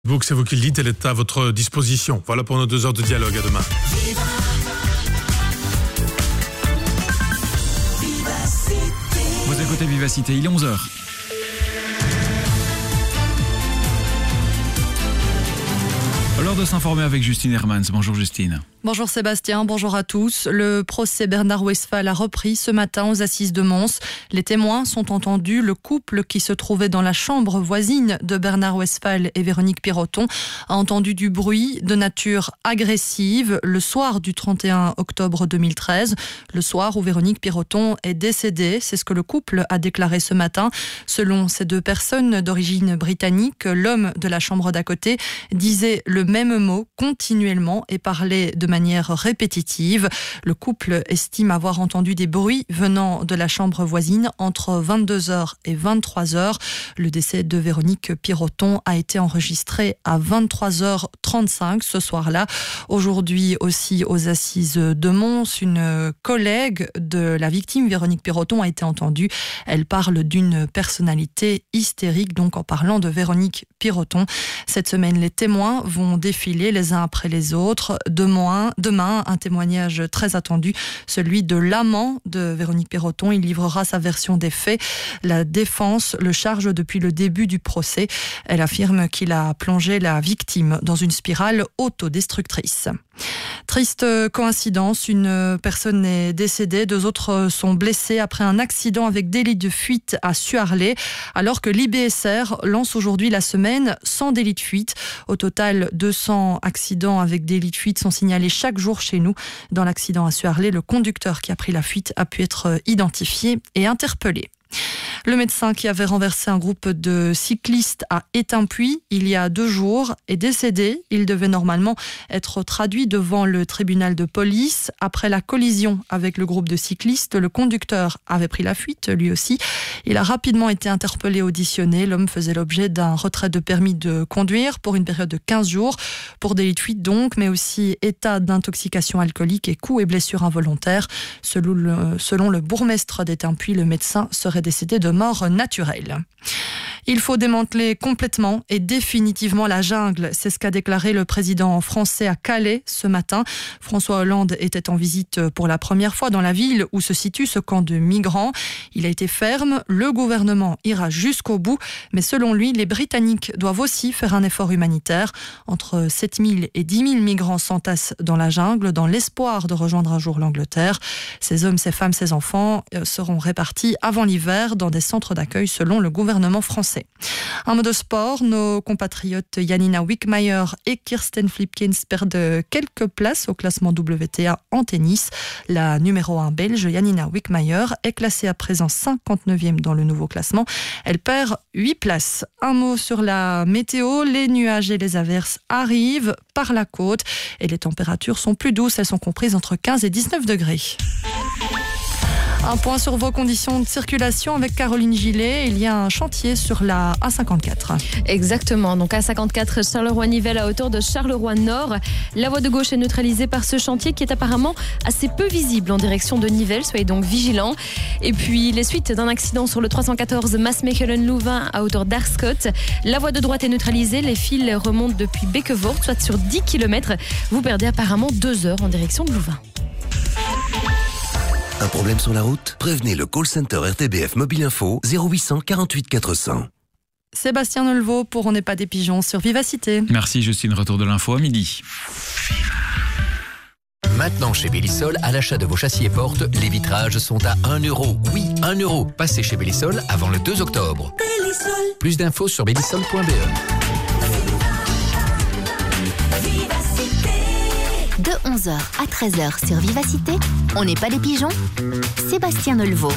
Facebook, c'est vous qui le dites, elle est à votre disposition. Voilà pour nos 2 heures de dialogue. À demain. Vous écoutez Vivacité, il est 11h. L'heure de s'informer avec Justine Hermans. Bonjour Justine. Bonjour Sébastien, bonjour à tous. Le procès Bernard Westphal a repris ce matin aux assises de Mons. Les témoins sont entendus. Le couple qui se trouvait dans la chambre voisine de Bernard Westphal et Véronique Piroton a entendu du bruit de nature agressive le soir du 31 octobre 2013, le soir où Véronique Piroton est décédée. C'est ce que le couple a déclaré ce matin. Selon ces 2 personnes d'origine britannique, l'homme de la chambre d'à côté disait le même mot continuellement et parlait de manière répétitive. Le couple estime avoir entendu des bruits venant de la chambre voisine entre 22h et 23h. Le décès de Véronique Piroton a été enregistré à 23h35 ce soir-là. Aujourd'hui aussi aux assises de Mons, une collègue de la victime Véronique Piroton a été entendue. Elle parle d'une personnalité hystérique, donc en parlant de Véronique Piroton. Cette semaine, les témoins vont défiler les uns après les autres. Demain, un témoignage très attendu, celui de l'amant de Véronique Piroton. Il livrera sa version des faits. La défense le charge depuis le début du procès. Elle affirme qu'il a plongé la victime dans une spirale autodestructrice. Triste coïncidence, une personne est décédée, 2 autres sont blessés après un accident avec délit de fuite à Suarlé, alors que l'IBSR lance aujourd'hui la semaine sans délit de fuite. Au total, 200 accidents avec délit de fuite sont signalés chaque jour chez nous. Dans l'accident à Suarlé, le conducteur qui a pris la fuite a pu être identifié et interpellé. Le médecin qui avait renversé un groupe de cyclistes à Étainpuis il y a 2 jours est décédé. Il devait normalement être traduit devant le tribunal de police. Après la collision avec le groupe de cyclistes, le conducteur avait pris la fuite, lui aussi. Il a rapidement été interpellé et auditionné. L'homme faisait l'objet d'un retrait de permis de conduire pour une période de 15 jours, pour délit de fuite donc, mais aussi état d'intoxication alcoolique et coups et blessures involontaires. Selon le bourgmestre d'Étainpuis, le médecin serait décédé de mort naturelle. Il faut démanteler complètement et définitivement la jungle. C'est ce qu'a déclaré le président français à Calais ce matin. François Hollande était en visite pour la première fois dans la ville où se situe ce camp de migrants. Il a été ferme, le gouvernement ira jusqu'au bout, mais selon lui, les Britanniques doivent aussi faire un effort humanitaire. Entre 7 000 et 10 000 migrants s'entassent dans la jungle dans l'espoir de rejoindre un jour l'Angleterre. Ces hommes, ces femmes, ces enfants seront répartis avant l'hiver dans des centres d'accueil selon le gouvernement français. Un mot de sport, nos compatriotes Janina Wickmayer et Kirsten Flipkens perdent quelques places au classement WTA en tennis. La numéro 1 belge, Janina Wickmayer, est classée à présent 59e dans le nouveau classement. Elle perd 8 places. Un mot sur la météo, les nuages et les averses arrivent par la côte et les températures sont plus douces, elles sont comprises entre 15 et 19 degrés. Un point sur vos conditions de circulation avec Caroline Gillet. Il y a un chantier sur la A54. Exactement. Donc A54 Charleroi-Nivelles à hauteur de Charleroi-Nord. La voie de gauche est neutralisée par ce chantier qui est apparemment assez peu visible en direction de Nivelles. Soyez donc vigilants. Et puis les suites d'un accident sur le 314 Maasmechelen-Louvain à hauteur d'Arscott. La voie de droite est neutralisée. Les fils remontent depuis Bequevoort, soit sur 10 km. Vous perdez apparemment 2 heures en direction de Louvain. Un problème sur la route? Prévenez le call center RTBF Mobile Info 0800 48 400. Sébastien Nelvaux pour On n'est pas des pigeons sur Vivacité. Merci Justine, retour de l'info à midi. Maintenant chez Bellisol, à l'achat de vos châssis et portes, les vitrages sont à 1 €. Oui, 1 €. Passez chez Bellisol avant le 2 octobre. Bellisol. Plus d'infos sur bellisol.be. De 11h à 13h sur Vivacité, on n'est pas des pigeons, Sébastien Nelvaux.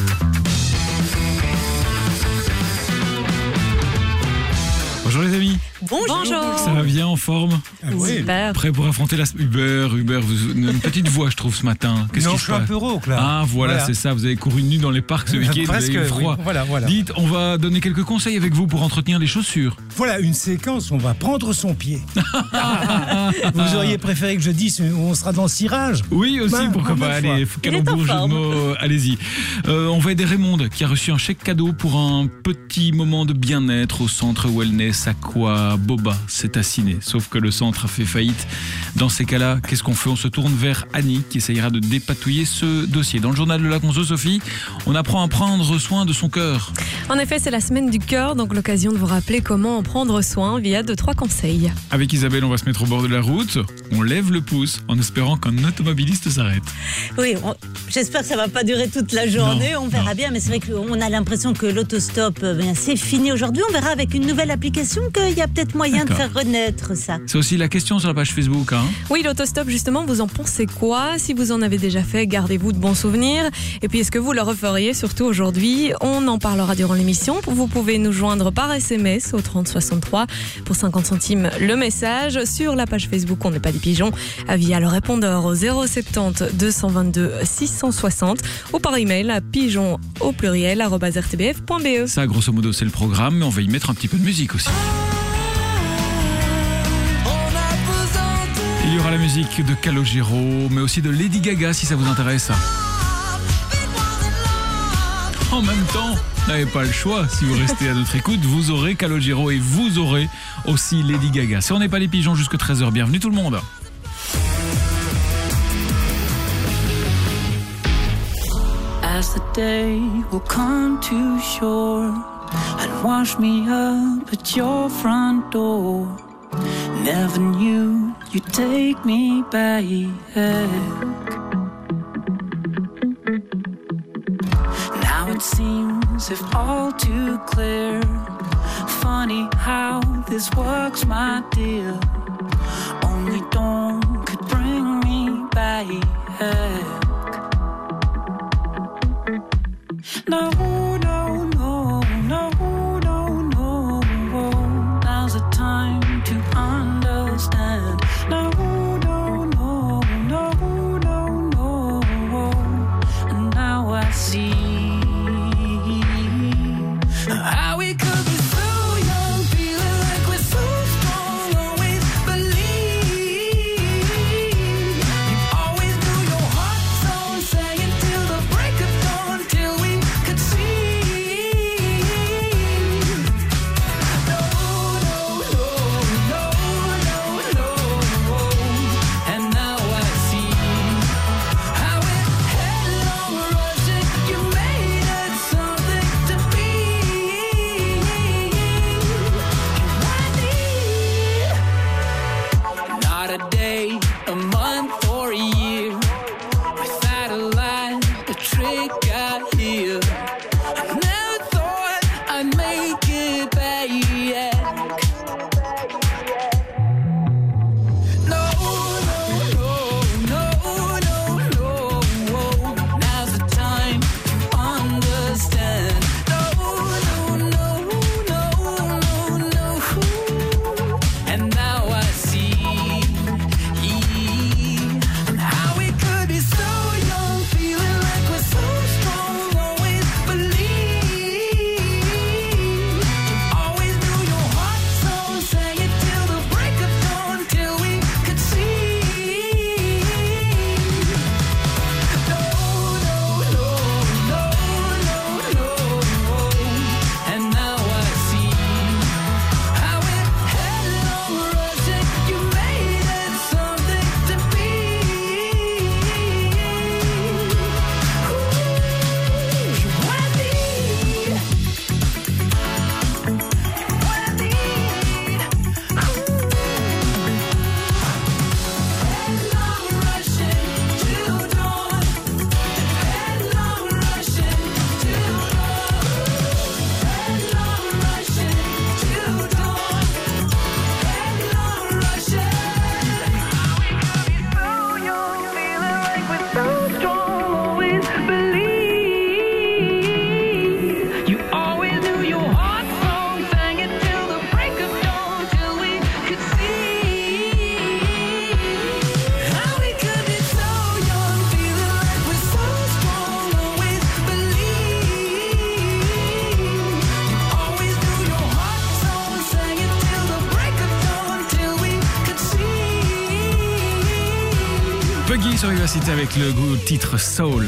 Bonjour les amis. Bonjour. Ça va bien, en forme? Oui. Super. Prêt pour affronter la... Hubert, une petite voix je trouve ce matin. Qu'est-ce Non, qui je se suis un passe? peu rauque là. Ah voilà, c'est ça, vous avez couru nu dans les parcs ce week-end, Presque, vous avez eu froid. oui. Voilà. Dites, on va donner quelques conseils avec vous pour entretenir les chaussures. Voilà une séquence où on va prendre son pied. Vous auriez préféré que je dise où on sera dans le cirage? Oui aussi, pourquoi pas. Allez, calembour, jeu de mots, allez-y. On va aider Raymonde qui a reçu un chèque cadeau pour un petit moment de bien-être au centre wellness Aqua à Boba, c'est à Ciné. Sauf que le centre a fait faillite. Dans ces cas-là, qu'est-ce qu'on fait? On se tourne vers Annie qui essayera de dépatouiller ce dossier. Dans le journal de la Conso, Sophie, on apprend à prendre soin de son cœur. En effet, c'est la semaine du cœur, donc l'occasion de vous rappeler comment en prendre soin via 2-3 conseils. Avec Isabelle, on va se mettre au bord de la route. On lève le pouce en espérant qu'un automobiliste s'arrête. Oui, j'espère que ça va pas durer toute la journée. Non, on verra bien, mais c'est vrai qu'on a l'impression que l'autostop, c'est fini aujourd'hui. On verra avec une nouvelle application qu'il y a peut-être moyen de faire renaître ça. C'est aussi la question sur la page Facebook. Oui, l'autostop, justement, vous en pensez quoi? Si vous en avez déjà fait, gardez-vous de bons souvenirs. Et puis, est-ce que vous le referiez, surtout aujourd'hui? On en parlera durant l'émission. Vous pouvez nous joindre par SMS au 3063 pour 50 centimes le message. Sur la page Facebook, on n'est pas des pigeons, via le répondeur au 070 222 660 ou par email à pigeon au pluriel @rtbf.be. Ça, grosso modo, c'est le programme, mais on va y mettre un petit peu de musique aussi. Il y aura la musique de Calogero, mais aussi de Lady Gaga si ça vous intéresse. En même temps, vous n'avez pas le choix. Si vous restez à notre écoute, vous aurez Calogero et vous aurez aussi Lady Gaga. Si on n'est pas les pigeons jusqu'à 13h, bienvenue tout le monde. As the day will come to shore and wash me up at your front door. Never knew you'd take me back. Now it seems if all too clear. Funny how this works, my dear. Only dawn could bring me back. No, no, no, no, no, no. Now's the time to understand. No, no, no, no, no, no. And now I see how we could be so young, feeling like we're so strong, always believe. You always knew your heart's song, sang it till the break of dawn, till we could see. No, no, no, no, no, no. And now I see how it headlong rushing, you made it something to be. Not a day, a month, or a year without a lie, a trick I hear. I never thought I'd make it back. No, no, no, no, no, no. Now's the time to understand. No, no, no, no, no, no. And now I see how we could be so young, feeling like we're so strong, always believe. You always knew your heart's song, sang it till the break of dawn, till we could see. No, no, no, no, no, no. And now I see how it headlong rushing, you made it something to be. You want me, headlong rushing till dawn, headlong rushing till dawn, headlong rushing till dawn, headlong rushing. How we could be so young, feeling like we're so strong, always believe. You always knew your heart's song, sang it till the break of dawn, till we could see. How we could be so young, feeling like we're so strong, always believe. You always knew your heart's song, sang it till the break of dawn, till we could see. Puggy sur Vivacité avec le goût titre Soul.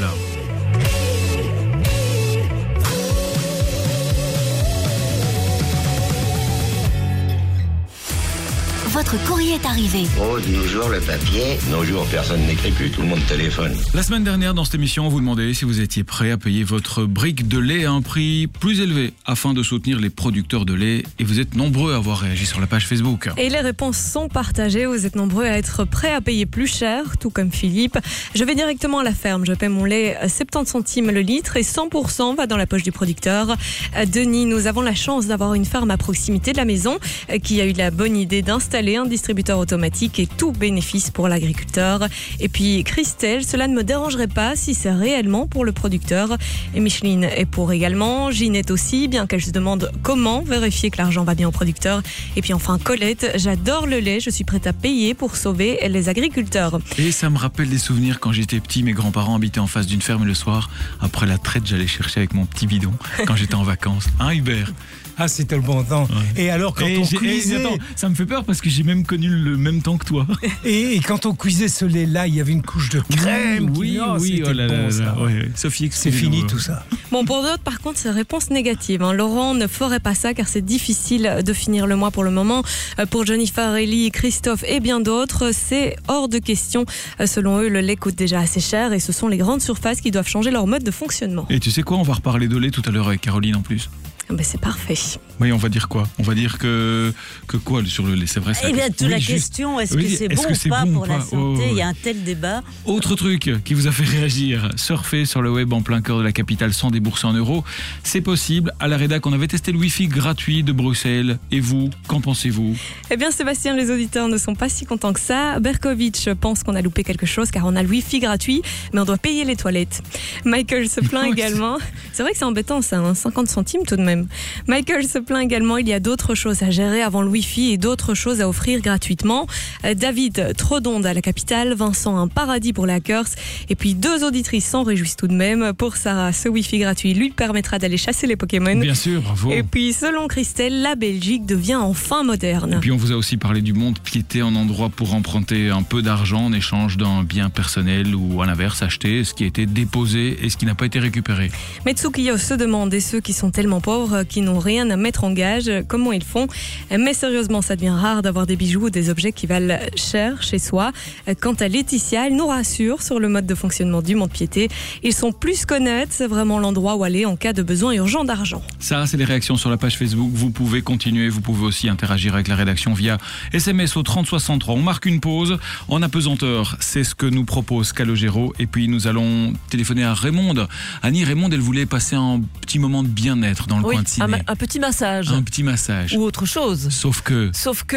votre courrier est arrivé. Oh, de nos jours, le papier. De nos jours, personne n'écrit plus, tout le monde téléphone. La semaine dernière, dans cette émission, on vous demandait si vous étiez prêt à payer votre brique de lait à un prix plus élevé afin de soutenir les producteurs de lait. Et vous êtes nombreux à avoir réagi sur la page Facebook. Et les réponses sont partagées. Vous êtes nombreux à être prêts à payer plus cher, tout comme Philippe. Je vais directement à la ferme. Je paie mon lait 70 centimes le litre et 100% va dans la poche du producteur. Denis, nous avons la chance d'avoir une ferme à proximité de la maison qui a eu la bonne idée d'installer un distributeur automatique et tout bénéfice pour l'agriculteur. Et puis Christelle, cela ne me dérangerait pas si c'est réellement pour le producteur. Et Micheline est pour également. Ginette aussi, bien qu'elle se demande comment vérifier que l'argent va bien au producteur. Et puis enfin Colette, j'adore le lait, je suis prête à payer pour sauver les agriculteurs. Et ça me rappelle des souvenirs quand j'étais petit, mes grands-parents habitaient en face d'une ferme et le soir, après la traite, j'allais chercher avec mon petit bidon quand j'étais en vacances. Hein Hubert? Ah, c'était le bon temps. Ouais. Et alors, quand on cuisait... attends, ça me fait peur parce que j'ai même connu le même temps que toi. Et quand on cuisait ce lait-là, il y avait une couche de crème. Oui, c'était oh là bon, là ça. là. Ouais. Sophie, c'est fini tout ça. Bon, pour d'autres, par contre, c'est réponse négative. Laurent ne ferait pas ça car c'est difficile de finir le mois pour le moment. Pour Jennifer, Ellie, Christophe et bien d'autres, c'est hors de question. Selon eux, le lait coûte déjà assez cher et ce sont les grandes surfaces qui doivent changer leur mode de fonctionnement. Et tu sais quoi, on va reparler de lait tout à l'heure avec Caroline en plus. Ben c'est parfait. Oui, on va dire quoi? On va dire que quoi sur le lait? C'est vrai ça. Eh bien, toute la question, est-ce que c'est bon ou pas pour la santé? Il y a un tel débat. Autre truc qui vous a fait réagir, surfer sur le web en plein cœur de la capitale sans débourser en euros, c'est possible. À la rédac, on avait testé le Wi-Fi gratuit de Bruxelles. Et vous, qu'en pensez-vous? Eh bien, Sébastien, les auditeurs ne sont pas si contents que ça. Berkovitch pense qu'on a loupé quelque chose car on a le Wi-Fi gratuit, mais on doit payer les toilettes. Michael se plaint également. C'est vrai que c'est embêtant ça, 50 centimes tout de même. Michael se plaint également, il y a d'autres choses à gérer avant le Wi-Fi et d'autres choses à offrir gratuitement. David, trop d'ondes à la capitale. Vincent, un paradis pour les hackers. Et puis 2 auditrices s'en réjouissent tout de même. Pour Sarah, ce Wi-Fi gratuit lui permettra d'aller chasser les Pokémon. Bien sûr, bravo. Et puis selon Christelle, la Belgique devient enfin moderne. Et puis on vous a aussi parlé du monde piété en endroit pour emprunter un peu d'argent en échange d'un bien personnel ou à l'inverse acheter ce qui a été déposé et ce qui n'a pas été récupéré. Metsukiyo se demande, et ceux qui sont tellement pauvres, qui n'ont rien à mettre en gage, comment ils font? Mais sérieusement, ça devient rare d'avoir des bijoux ou des objets qui valent cher chez soi. Quant à Laetitia, elle nous rassure sur le mode de fonctionnement du monde piété. Ils sont plus qu'honnêtes, c'est vraiment l'endroit où aller en cas de besoin urgent d'argent. Ça, c'est les réactions sur la page Facebook. Vous pouvez continuer, vous pouvez aussi interagir avec la rédaction via SMS au 3063. On marque une pause en apesanteur. C'est ce que nous propose Calogero. Et puis nous allons téléphoner à Raymonde. Annie, Raymonde, elle voulait passer un petit moment de bien-être dans le coin de ciné. Un petit massage. Un petit massage. Ou autre chose. Sauf que,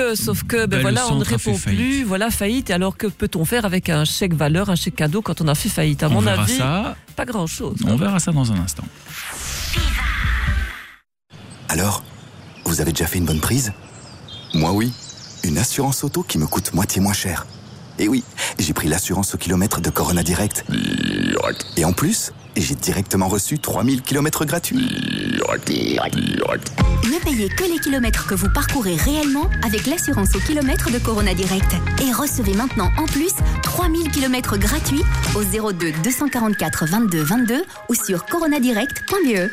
ben voilà, on ne répond plus. Voilà, faillite. Et alors, que peut-on faire avec un chèque valeur, un chèque cadeau quand on a fait faillite? À mon avis, pas grand-chose. On verra ça dans un instant. Alors, vous avez déjà fait une bonne prise? Moi, oui. Une assurance auto qui me coûte moitié moins cher. Et oui, j'ai pris l'assurance au kilomètre de Corona Direct. Et en plus, j'ai directement reçu 3000 km gratuits. Ne payez que les kilomètres que vous parcourez réellement avec l'assurance au kilomètre de Corona Direct. Et recevez maintenant en plus 3000 km gratuits au 02 244 22 22 ou sur coronadirect.be.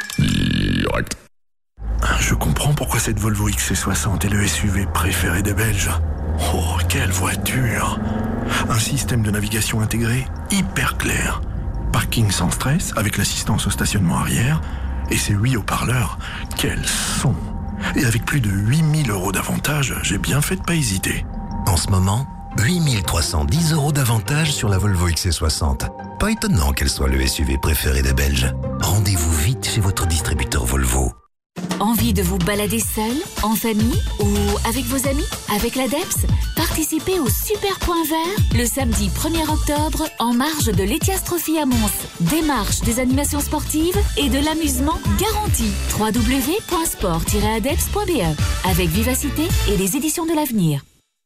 Je comprends pourquoi cette Volvo XC60 est le SUV préféré des Belges. Oh, quelle voiture! Un système de navigation intégré hyper clair. Parking sans stress avec l'assistance au stationnement arrière. Et ces 8 haut-parleurs, quel son! Et avec plus de 8000 € d'avantages, j'ai bien fait de pas hésiter. En ce moment, 8310 € d'avantage sur la Volvo XC60. Pas étonnant qu'elle soit le SUV préféré des Belges. Rendez-vous vite chez votre distributeur Volvo. Envie de vous balader seul, en famille ou avec vos amis? Avec l'ADEPS, participez au Super Point Vert le samedi 1er octobre en marge de l'Etias Trophy à Mons. Des marches, des animations sportives et de l'amusement garanti. www.sport-adeps.be avec Vivacité et les éditions de l'avenir.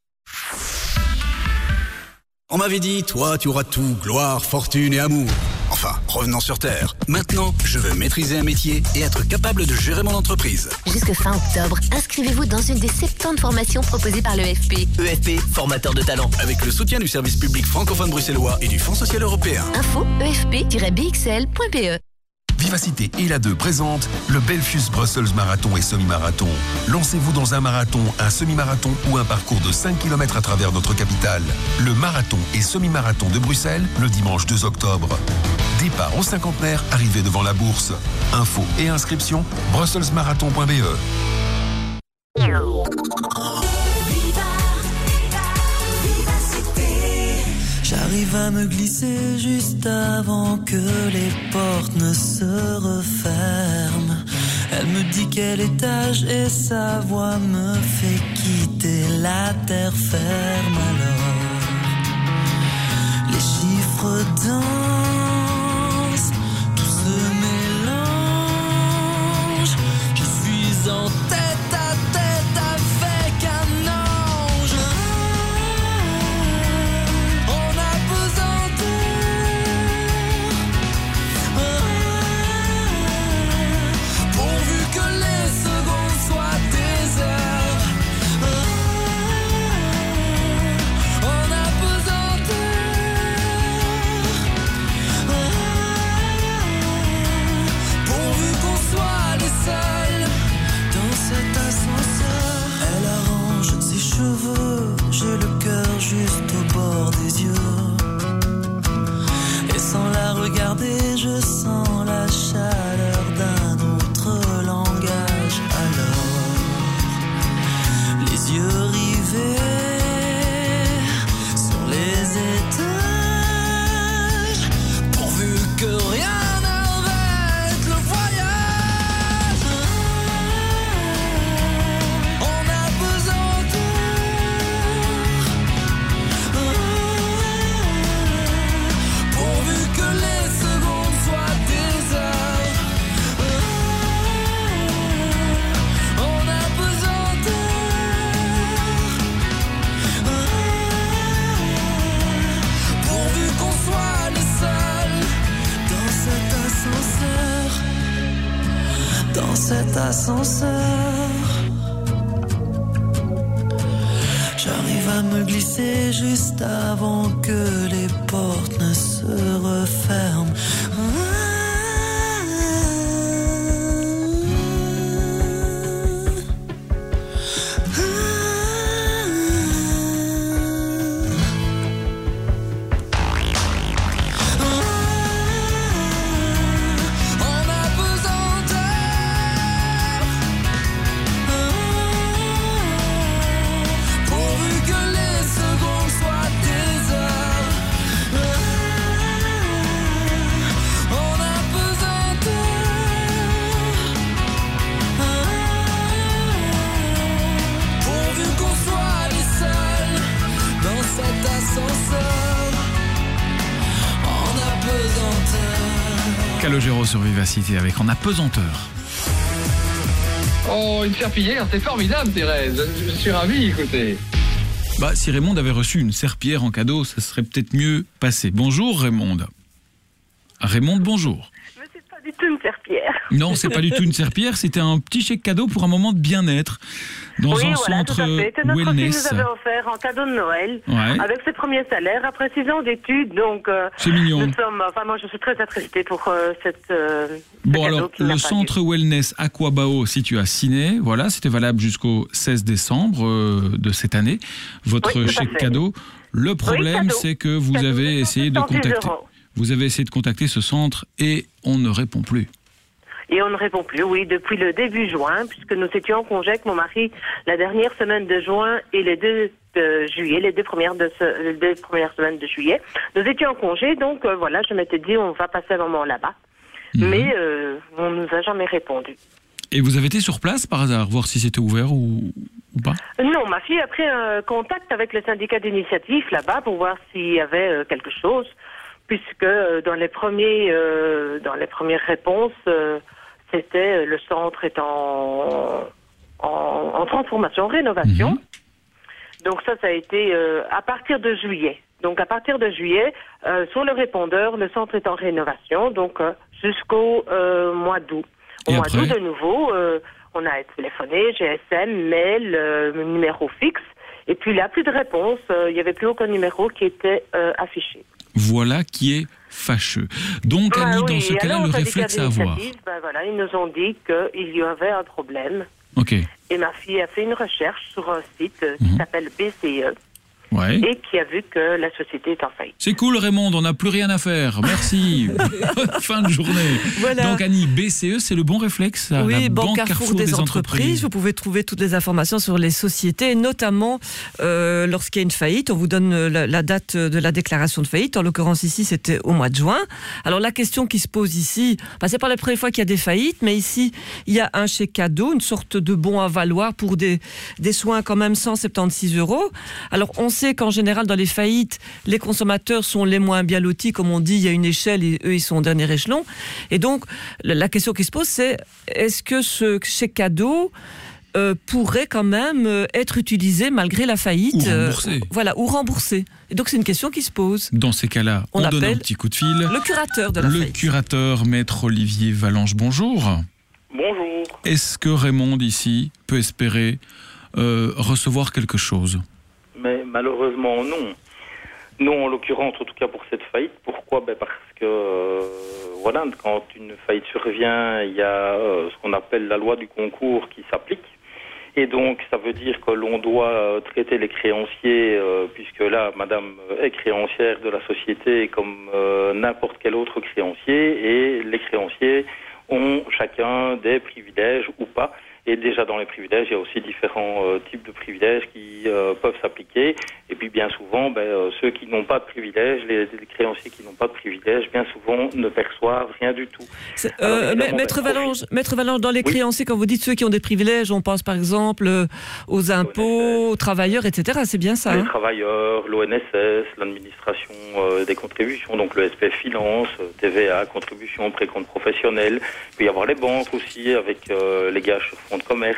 On m'avait dit, toi tu auras tout, gloire, fortune et amour. Enfin, revenons sur Terre. Maintenant, je veux maîtriser un métier et être capable de gérer mon entreprise. Jusque fin octobre, inscrivez-vous dans une des 70 formations proposées par l'EFP. EFP, formateur de talent. Avec le soutien du service public francophone bruxellois et du Fonds social européen. Info, efp-bxl.be. Vivacité et la 2 présentent le Belfius Brussels Marathon et Semi-Marathon. Lancez-vous dans un marathon, un semi-marathon ou un parcours de 5 km à travers notre capitale. Le marathon et semi-marathon de Bruxelles, le dimanche 2 octobre. Départ au cinquantenaire, arrivée devant la bourse. Infos et inscriptions, brusselsmarathon.be. J'arrive à me glisser juste avant que les portes ne se referment. Elle me dit quel étage et sa voix me fait quitter la terre ferme. Alors, les chiffres dansent, tout se mélange. Je suis en tête à tête avec un ange. On a pesanteur, pourvu que les secondes soient des heures. On a pesanteur, pourvu qu'on soit les seuls dans cet ascenseur. Elle arrange ses cheveux, j'ai le cœur juste au bord des yeux. Et sans la regarder, je sens la chaleur d'un autre langage. Alors, les yeux rivés sur les étages, pourvu que rien n'arrête le voyage. On a pesanteur, pourvu que les secondes soient des heures. On a pesanteur, pourvu qu'on soit les seuls dans cet ascenseur, dans cet ascenseur. J'arrive à me glisser juste avant que les portes ne se referment. On a pesanteur, pourvu que les secondes soient des heures. On a pesanteur, pourvu qu'on soit les seuls dans cet ascenseur. On a pesanteur. Calogero sur Vivacité avec En apesanteur. Oh, une serpillière, c'est formidable, Thérèse. Je suis ravi, écoutez. Bah, si Raymond avait reçu une serpillière en cadeau, ça serait peut-être mieux passé. Bonjour Raymond. Raymond, bonjour. Mais c'est pas du tout une serpillière. Non, c'est pas du tout une serpillière, c'était un petit chèque cadeau pour un moment de bien-être dans Oui, un voilà, centre tout à fait. Que notre fille wellness. nous avait offert en cadeau de Noël, Ouais. avec ses premiers salaires, après 6 ans d'études. Donc, C'est mignon. nous sommes, enfin, moi, je suis très attristée pour cette. Bon alors, le centre wellness Aquabao situé à Ciné, voilà, c'était valable jusqu'au 16 décembre de cette année. Votre Oui, tout à chèque fait. cadeau. Le problème, cadeau. c'est que vous avez essayé de 110 contacter. €. Vous avez essayé de contacter ce centre et on ne répond plus. Et on ne répond plus, oui, depuis le début juin, puisque nous étions en congé avec mon mari la dernière semaine de juin et les 2 de juillet, les deux premières semaines de juillet. Nous étions en congé, donc voilà, je m'étais dit, on va passer un moment là-bas. Mais on ne nous a jamais répondu. Et vous avez été sur place par hasard, voir si c'était ouvert ou pas? Non, ma fille a pris un contact avec le syndicat d'initiative là-bas pour voir s'il y avait quelque chose, puisque dans les premières réponses, c'était le centre est en transformation, rénovation. Donc ça a été à partir de juillet. Donc à partir de juillet, sur le répondeur, le centre est en rénovation, donc jusqu'au mois d'août. Au mois d'août, de nouveau, on a téléphoné, GSM, mail, numéro fixe. Et puis, il n'y a plus de réponse. Il n'y avait plus aucun numéro qui était affiché. Voilà qui est fâcheux. Donc, Annie, dans ce cas-là, le réflexe à avoir. Voilà, ils nous ont dit qu'il y avait un problème. Ok. Et ma fille a fait une recherche sur un site qui s'appelle BCE. Ouais. Et qui a vu que la société est en faillite. C'est cool, Raymond, on n'a plus rien à faire. Merci. Fin de journée. Voilà. Donc, Annie, BCE, c'est le bon réflexe. Oui, la Banque Banque Carrefour des entreprises. Vous pouvez trouver toutes les informations sur les sociétés, notamment lorsqu'il y a une faillite. On vous donne la date de la déclaration de faillite. En l'occurrence, ici, c'était au mois de juin. Alors, la question qui se pose ici, c'est pas la première fois qu'il y a des faillites, mais ici, il y a un chèque cadeau, une sorte de bon à valoir pour des soins quand même 176 €. Alors, on sait qu'en général, dans les faillites, les consommateurs sont les moins bien lotis. Comme on dit, il y a une échelle et eux, ils sont au dernier échelon. Et donc, la question qui se pose, c'est est-ce que ce chèque cadeau pourrait quand même être utilisé malgré la faillite ou remboursé. Ou remboursé. Et donc, c'est une question qui se pose. Dans ces cas-là, on donne un petit coup de fil. Le curateur de la faillite. Le curateur, maître Olivier Valanche, bonjour. Bonjour. Est-ce que Raymond, ici, peut espérer recevoir quelque chose ? Mais malheureusement, non. Non, en l'occurrence, en tout cas pour cette faillite. Pourquoi ? Parce que, quand une faillite survient, il y a ce qu'on appelle la loi du concours qui s'applique. Et donc, ça veut dire que l'on doit traiter les créanciers, puisque là, madame est créancière de la société comme n'importe quel autre créancier. Et les créanciers ont chacun des privilèges ou pas. Et déjà dans les privilèges, il y a aussi différents types de privilèges qui peuvent s'appliquer. Et puis bien souvent, ceux qui n'ont pas de privilèges, les créanciers qui n'ont pas de privilèges, bien souvent ne perçoivent rien du tout. Maître Valanche, dans les créanciers, quand vous dites ceux qui ont des privilèges, on pense par exemple aux impôts, aux travailleurs, etc. C'est bien ça, les travailleurs, l'ONSS, l'administration des contributions, donc le SPF Finance, TVA, contributions, précompte professionnel. Il peut y avoir les banques aussi, avec les gages sur fonds de commerce.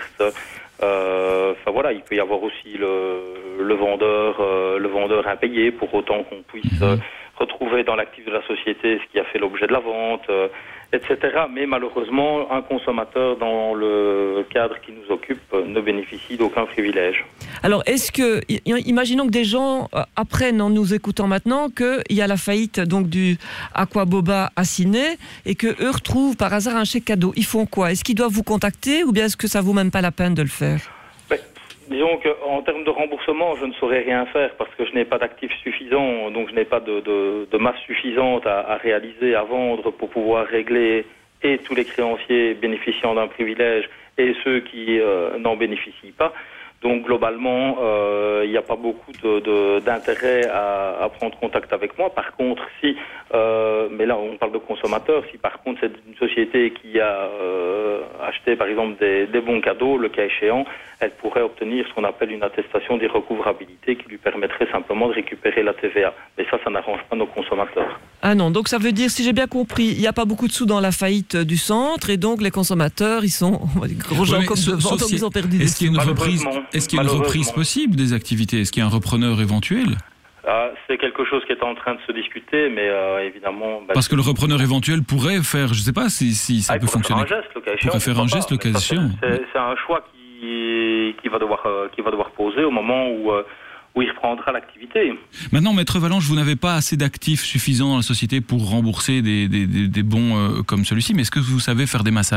Il peut y avoir aussi le vendeur impayé, pour autant qu'on puisse retrouver dans l'actif de la société ce qui a fait l'objet de la vente, etc. Mais malheureusement, un consommateur dans le cadre qui nous occupe ne bénéficie d'aucun privilège. Alors, imaginons que des gens apprennent en nous écoutant maintenant qu'il y a la faillite donc du Aquaboba à Ciné et qu'eux retrouvent par hasard un chèque cadeau. Ils font quoi ? Est-ce qu'ils doivent vous contacter ou bien est-ce que ça vaut même pas la peine de le faire ? Disons qu'en termes de remboursement, je ne saurais rien faire parce que je n'ai pas d'actifs suffisants, donc je n'ai pas de masse suffisante à réaliser, à vendre pour pouvoir régler et tous les créanciers bénéficiant d'un privilège et ceux qui n'en bénéficient pas. Donc globalement, il n'y a pas beaucoup d'intérêt à prendre contact avec moi. Par contre, mais là on parle de consommateurs, si par contre c'est une société qui a acheté par exemple des bons cadeaux, le cas échéant, elle pourrait obtenir ce qu'on appelle une attestation d'irrecouvrabilité qui lui permettrait simplement de récupérer la TVA. Mais ça n'arrange pas nos consommateurs. Ah non, donc ça veut dire, si j'ai bien compris, il n'y a pas beaucoup de sous dans la faillite du centre et donc les consommateurs, ils sont gros gens comme devant, donc ils ont perdu des sous. Est-ce qu'il y a une reprise possible des activités ? Est-ce qu'il y a un repreneur éventuel ? C'est quelque chose qui est en train de se discuter, mais évidemment... Parce que le repreneur éventuel pourrait faire, je ne sais pas si ça peut fonctionner. Il pourrait faire un geste, le cas échéant. C'est un choix qui va devoir poser au moment où il reprendra l'activité. Maintenant, Maître Valanche, vous n'avez pas assez d'actifs suffisants dans la société pour rembourser des bons comme celui-ci, mais est-ce que vous savez faire des massages ?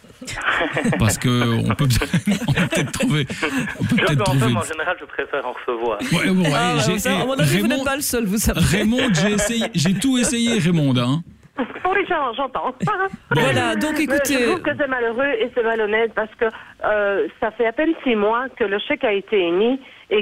Parce qu'on peut peut-être trouver. En général, je préfère en recevoir. À mon avis, vous n'êtes pas le seul, vous savez. Raymond, j'ai tout essayé, Raymond. Hein. Oui, j'entends. Voilà, donc écoutez. Je trouve que c'est malheureux et c'est malhonnête parce que ça fait à peine 6 mois que le chèque a été émis et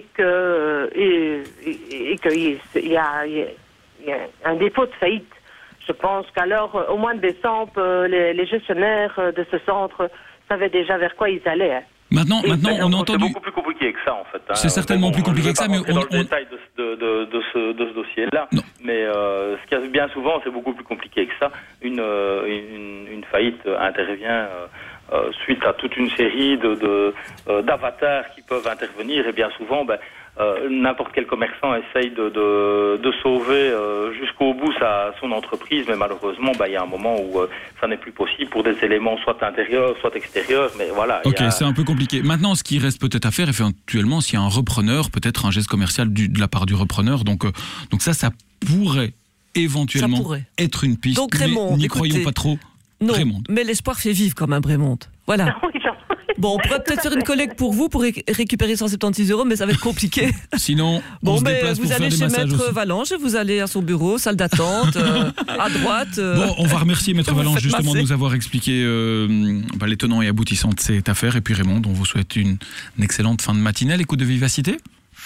qu'il y a un dépôt de faillite. Je pense qu'alors, au mois de décembre, les gestionnaires de ce centre savaient déjà vers quoi ils allaient. Maintenant, on a entendu. C'est beaucoup plus compliqué que ça, en fait. C'est certainement plus compliqué que ça, mais on dans le détail de ce dossier-là. Non. Mais ce qu'il y a bien souvent, c'est beaucoup plus compliqué que ça. Une faillite intervient suite à toute une série d'avatars qui peuvent intervenir, et bien souvent, n'importe quel commerçant essaye de sauver jusqu'au bout son entreprise, mais malheureusement, il y a un moment où ça n'est plus possible pour des éléments soit intérieurs, soit extérieurs, mais voilà. Ok, c'est un peu compliqué. Maintenant, ce qui reste peut-être à faire, éventuellement, s'il y a un repreneur, peut-être un geste commercial de la part du repreneur, donc ça pourrait éventuellement être une piste, donc, Raymond, n'y croyons pas trop. Non, Raymond. mais l'espoir fait vivre quand même, Raymond. Voilà. Bon, on pourrait peut-être faire une collecte pour vous pour récupérer 176 €, mais ça va être compliqué. Sinon, on se déplace pour vous faire allez des chez massages Maître aussi. Valange, vous allez à son bureau, salle d'attente, à droite. Bon, on va remercier Maître vous Valange faites justement de masser. nous avoir expliqué les tenants et aboutissants de cette affaire. Et puis Raymond, on vous souhaite une excellente fin de matinée à l'écoute de Vivacité.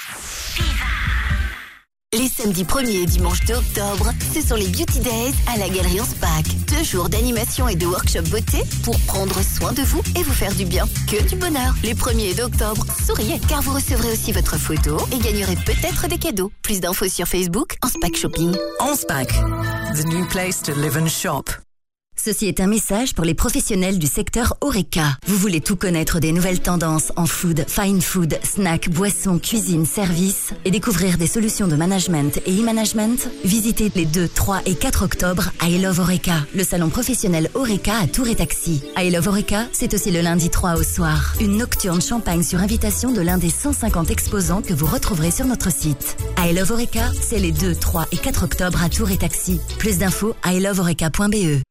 Les samedis 1er et dimanche 2 octobre, ce sont les Beauty Days à la Galerie Anspach. 2 jours d'animation et de workshop beauté pour prendre soin de vous et vous faire du bien. Que du bonheur. Les 1er et 2 octobre, souriez car vous recevrez aussi votre photo et gagnerez peut-être des cadeaux. Plus d'infos sur Facebook, Anspach Shopping. Anspach, the new place to live and shop. Ceci est un message pour les professionnels du secteur HoReCa. Vous voulez tout connaître des nouvelles tendances en food, fine food, snacks, boissons, cuisine, services et découvrir des solutions de management et e-management? Visitez les 2, 3 et 4 octobre à I Love HoReCa, le salon professionnel HoReCa à Tours et Taxi. I Love HoReCa, c'est aussi le lundi 3 au soir. Une nocturne champagne sur invitation de l'un des 150 exposants que vous retrouverez sur notre site. I Love HoReCa, c'est les 2, 3 et 4 octobre à Tours et Taxi. Plus d'infos à ilovehoreca.be.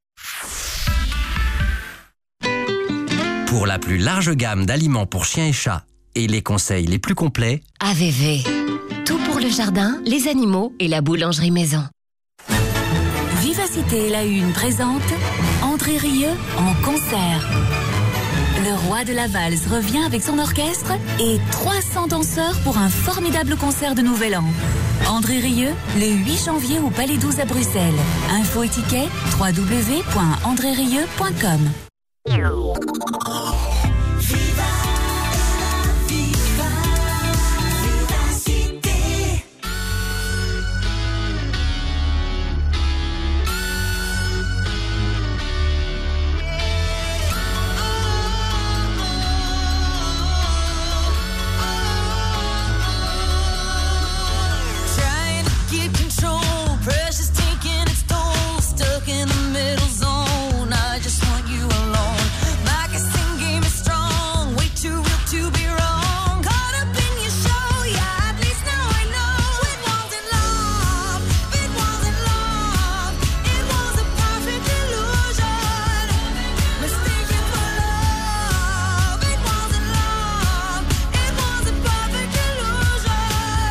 Pour la plus large gamme d'aliments pour chiens et chats et les conseils les plus complets, AVV. Tout pour le jardin, les animaux et la boulangerie maison. Vivacité La Une présente André Rieu en concert. Le roi de la valse revient avec son orchestre et 300 danseurs pour un formidable concert de Nouvel An. André Rieu, le 8 janvier au Palais 12 à Bruxelles. Info et tickets, www.andrerieu.com. Trying to get control, pressure's taking its toll, stuck in the middle zone. I just want you alone. My guessing game is strong, way too real to be wrong. Caught up in your show, yeah, at least now I know it wasn't love. It wasn't love. It was a perfect illusion, mistaken for love. It wasn't love. It was a perfect illusion.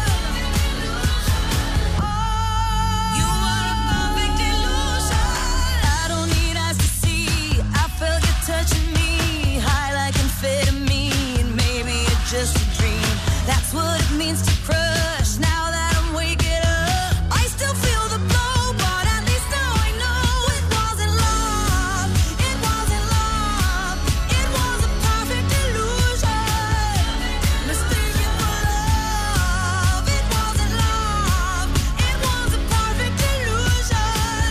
You are a perfect illusion. I don't need eyes to see. I felt you touching me, high like amphetamine. Maybe it's just a dream. That's what it means to crush. Now that I'm waking up, I still feel the blow, but at least now I know it wasn't love. It wasn't love. It was a perfect illusion, mistaken for love. It wasn't love. It was a perfect illusion.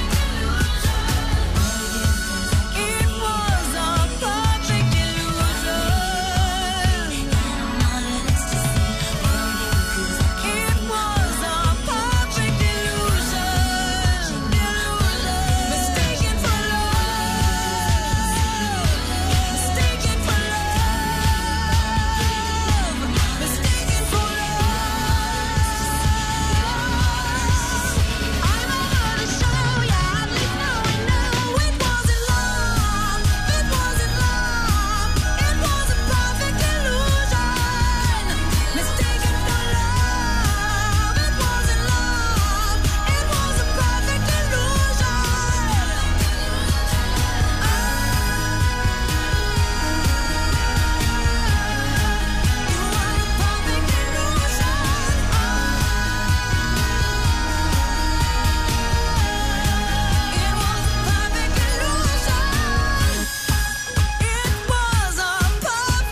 It was a perfect illusion. It was a perfect illusion. Mistaken for love. Mistaken for love. Mistaken for love. I'm over the show, yeah, at least now I know it wasn't love. It wasn't love. It was a perfect illusion. Mistaken for love. It wasn't love. It was a perfect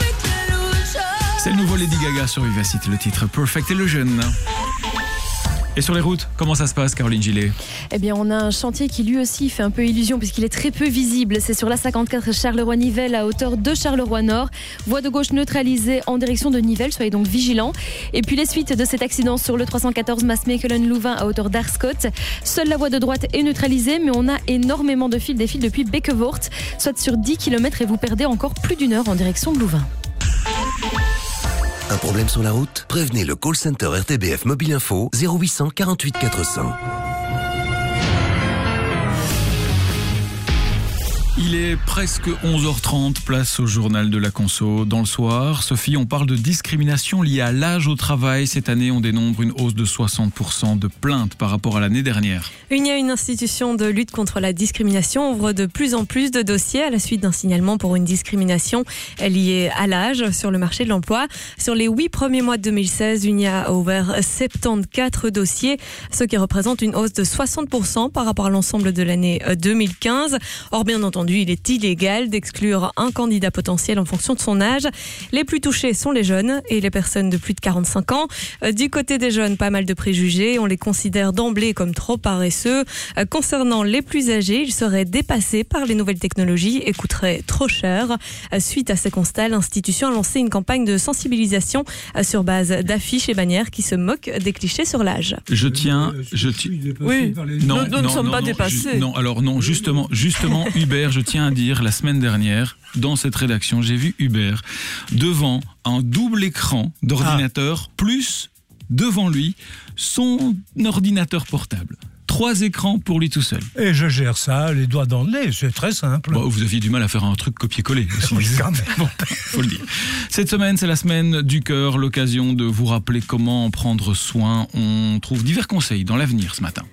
C'est le nouveau Lady Gaga sur Vivacité, le titre Perfect Illusion. Et sur les routes, comment ça se passe, Caroline Gillet? Eh bien, on a un chantier qui lui aussi fait un peu illusion puisqu'il est très peu visible. C'est sur la 54 Charleroi-Nivelles à hauteur de Charleroi-Nord. Voie de gauche neutralisée en direction de Nivelles, soyez donc vigilants. Et puis les suites de cet accident sur le 314 Maasmechelen-Louvain à hauteur d'Arscott. Seule la voie de droite est neutralisée, mais on a énormément de fils, des fils depuis Bekevoort, soit sur 10 km et vous perdez encore plus d'une heure en direction de Louvain. Un problème sur la route? Prévenez le call center RTBF Mobile Info 0800 48 400. Il est presque 11h30, place au journal de la conso. Dans le soir, Sophie, on parle de discrimination liée à l'âge au travail. Cette année, on dénombre une hausse de 60% de plaintes par rapport à l'année dernière. Une institution de lutte contre la discrimination ouvre de plus en plus de dossiers à la suite d'un signalement pour une discrimination liée à l'âge sur le marché de l'emploi. Sur les 8 premiers mois de 2016, Unia a ouvert 74 dossiers, ce qui représente une hausse de 60% par rapport à l'ensemble de l'année 2015. Or, bien entendu, il est illégal d'exclure un candidat potentiel en fonction de son âge. Les plus touchés sont les jeunes et les personnes de plus de 45 ans. Du côté des jeunes, pas mal de préjugés. On les considère d'emblée comme trop paresseux. Concernant les plus âgés, ils seraient dépassés par les nouvelles technologies et coûteraient trop cher. Suite à ces constats, l'institution a lancé une campagne de sensibilisation sur base d'affiches et bannières qui se moquent des clichés sur l'âge. Oui, nous ne sommes pas dépassés. Justement, Hubert, je tiens à dire, la semaine dernière, dans cette rédaction, j'ai vu Hubert devant un double écran d'ordinateur, plus devant lui son ordinateur portable. 3 écrans pour lui tout seul. Et je gère ça, les doigts dans le nez, c'est très simple. Bon, vous aviez du mal à faire un truc copier-coller aussi. Oui, quand même. Bon, faut le dire. Cette semaine, c'est la semaine du cœur, l'occasion de vous rappeler comment en prendre soin. On trouve divers conseils dans l'avenir ce matin.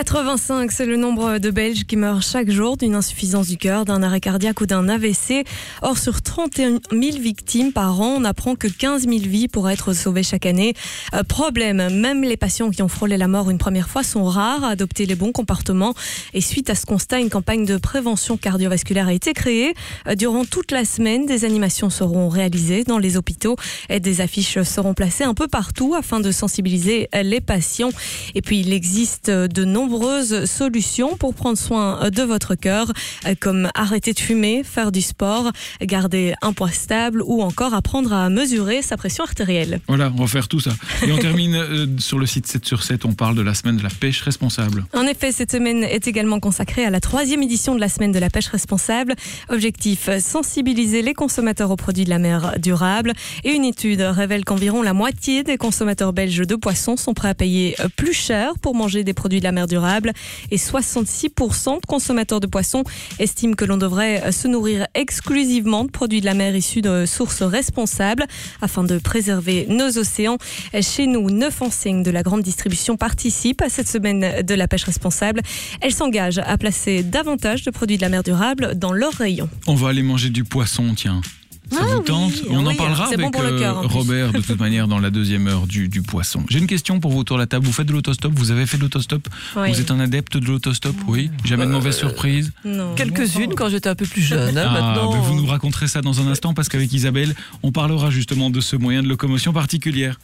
85, c'est le nombre de Belges qui meurent chaque jour d'une insuffisance du cœur, d'un arrêt cardiaque ou d'un AVC. Or, sur 31 000 victimes par an, on apprend que 15 000 vies pourraient être sauvées chaque année. Problème, même les patients qui ont frôlé la mort une première fois sont rares à adopter les bons comportements. Et suite à ce constat, une campagne de prévention cardiovasculaire a été créée. Durant toute la semaine, des animations seront réalisées dans les hôpitaux et des affiches seront placées un peu partout afin de sensibiliser les patients. Et puis, il existe de nombreuses solutions pour prendre soin de votre cœur, comme arrêter de fumer, faire du sport, garder un poids stable ou encore apprendre à mesurer sa pression artérielle. Voilà, on va faire tout ça. Et on termine sur le site 7 sur 7, on parle de la semaine de la pêche responsable. En effet, cette semaine est également consacrée à la 3e édition de la semaine de la pêche responsable. Objectif, sensibiliser les consommateurs aux produits de la mer durables. Et une étude révèle qu'environ la moitié des consommateurs belges de poissons sont prêts à payer plus cher pour manger des produits de la mer durable. Et 66% de consommateurs de poissons estiment que l'on devrait se nourrir exclusivement de produits de la mer issus de sources responsables afin de préserver nos océans. Chez nous, 9 enseignes de la grande distribution participent à cette semaine de la pêche responsable. Elles s'engagent à placer davantage de produits de la mer durable dans leurs rayons. On va aller manger du poisson, tiens. Ça vous tente? On en parlera avec Robert de toute manière dans la 2e heure du poisson. J'ai une question pour vous autour de la table. Vous faites de l'autostop? Vous avez fait de l'autostop? Oui. Vous êtes un adepte de l'autostop? Oui. Jamais de mauvaise surprise? Non. Quelques-unes quand j'étais un peu plus jeune. Maintenant, vous nous raconterez ça dans un instant parce qu'avec Isabelle, on parlera justement de ce moyen de locomotion particulière.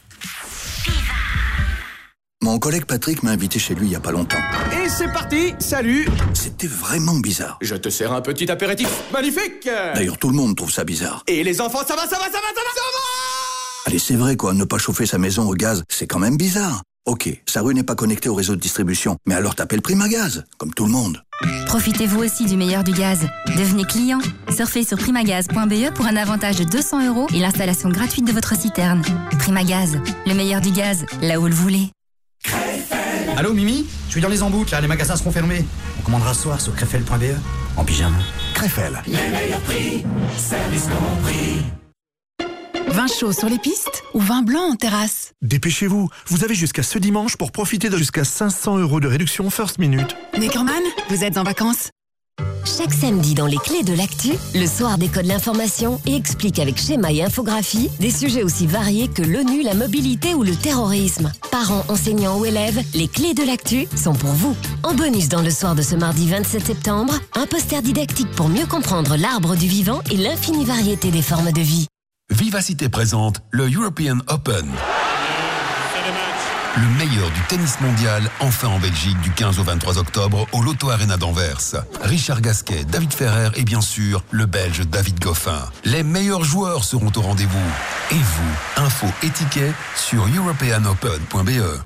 Mon collègue Patrick m'a invité chez lui il y a pas longtemps. Et c'est parti, salut. C'était vraiment bizarre. Je te sers un petit apéritif magnifique. D'ailleurs, tout le monde trouve ça bizarre. Et les enfants, ça va. Allez, c'est vrai quoi, ne pas chauffer sa maison au gaz, c'est quand même bizarre. Ok, sa rue n'est pas connectée au réseau de distribution, mais alors t'appelles Primagaz, comme tout le monde. Profitez-vous aussi du meilleur du gaz. Devenez client. Surfez sur primagaz.be pour un avantage de 200 € et l'installation gratuite de votre citerne. Primagaz, le meilleur du gaz, là où le voulez. Allô Mimi? Je suis dans les emboutes là, les magasins seront fermés. On commandera ce soir sur crefel.be. En pyjama. Crefel. Les meilleurs prix, service compris. Vin chaud sur les pistes ou vin blanc en terrasse? Dépêchez-vous, vous avez jusqu'à ce dimanche pour profiter de jusqu'à 500 € de réduction First Minute. Neckerman, vous êtes en vacances? Chaque samedi dans les clés de l'actu, le soir décode l'information et explique avec schéma et infographie des sujets aussi variés que l'ONU, la mobilité ou le terrorisme. Parents, enseignants ou élèves, les clés de l'actu sont pour vous. En bonus dans le soir de ce mardi 27 septembre, un poster didactique pour mieux comprendre l'arbre du vivant et l'infinie variété des formes de vie. Vivacité présente le European Open. Le meilleur du tennis mondial, enfin en Belgique, du 15 au 23 octobre, au Lotto Arena d'Anvers. Richard Gasquet, David Ferrer et bien sûr, le Belge David Goffin. Les meilleurs joueurs seront au rendez-vous. Et vous, info et tickets sur europeanopen.be.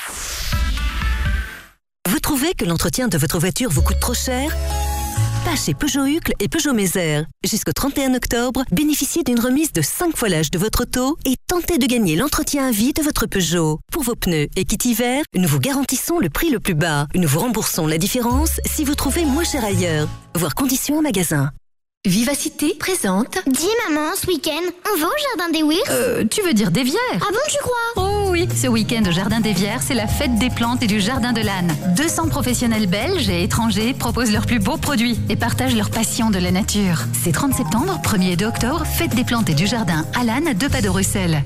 Vous trouvez que l'entretien de votre voiture vous coûte trop cher ? Pas chez Peugeot Hucle et Peugeot Mézère. Jusqu'au 31 octobre, bénéficiez d'une remise de 5 fois l'âge de votre auto et tentez de gagner l'entretien à vie de votre Peugeot. Pour vos pneus et kit hiver, nous vous garantissons le prix le plus bas. Nous vous remboursons la différence si vous trouvez moins cher ailleurs. Voir conditions en magasin. Vivacité présente. Dis maman, ce week-end, on va au jardin des Wirs ? Tu veux dire des Vières? Ah bon, tu crois ? Oh oui, ce week-end au Jardin des Vières, c'est la fête des plantes et du Jardin de l'Âne. 200 professionnels belges et étrangers proposent leurs plus beaux produits et partagent leur passion de la nature. C'est 30 septembre, 1er et 2 octobre, fête des plantes et du Jardin à l'Âne, à 2 pas de Bruxelles.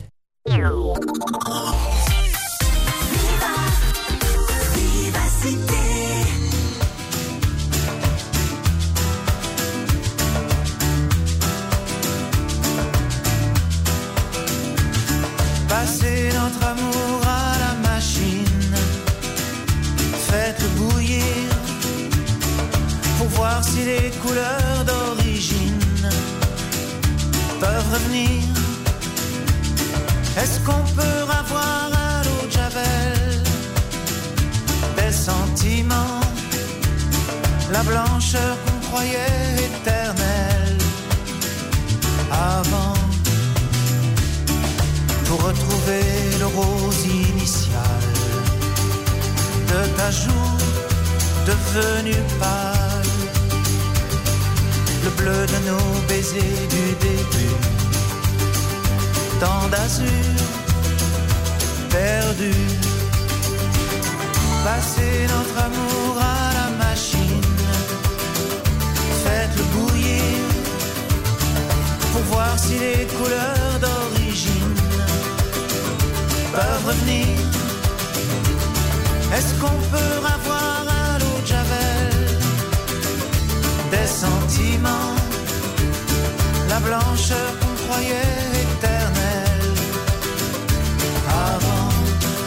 Passez notre amour à la machine, faites-le bouillir pour voir si les couleurs d'origine peuvent revenir. Est-ce qu'on peut avoir à l'eau de Javel des sentiments, la blancheur qu'on croyait éternelle avant? Pour retrouver le rose initial de ta joue devenue pâle, le bleu de nos baisers du début, tant d'azur perdu. Passez notre amour à la machine, faites-le bouillir pour voir si les couleurs d'origine peuvent revenir. Est-ce qu'on peut avoir à l'eau de Javel des sentiments, la blancheur qu'on croyait éternelle avant?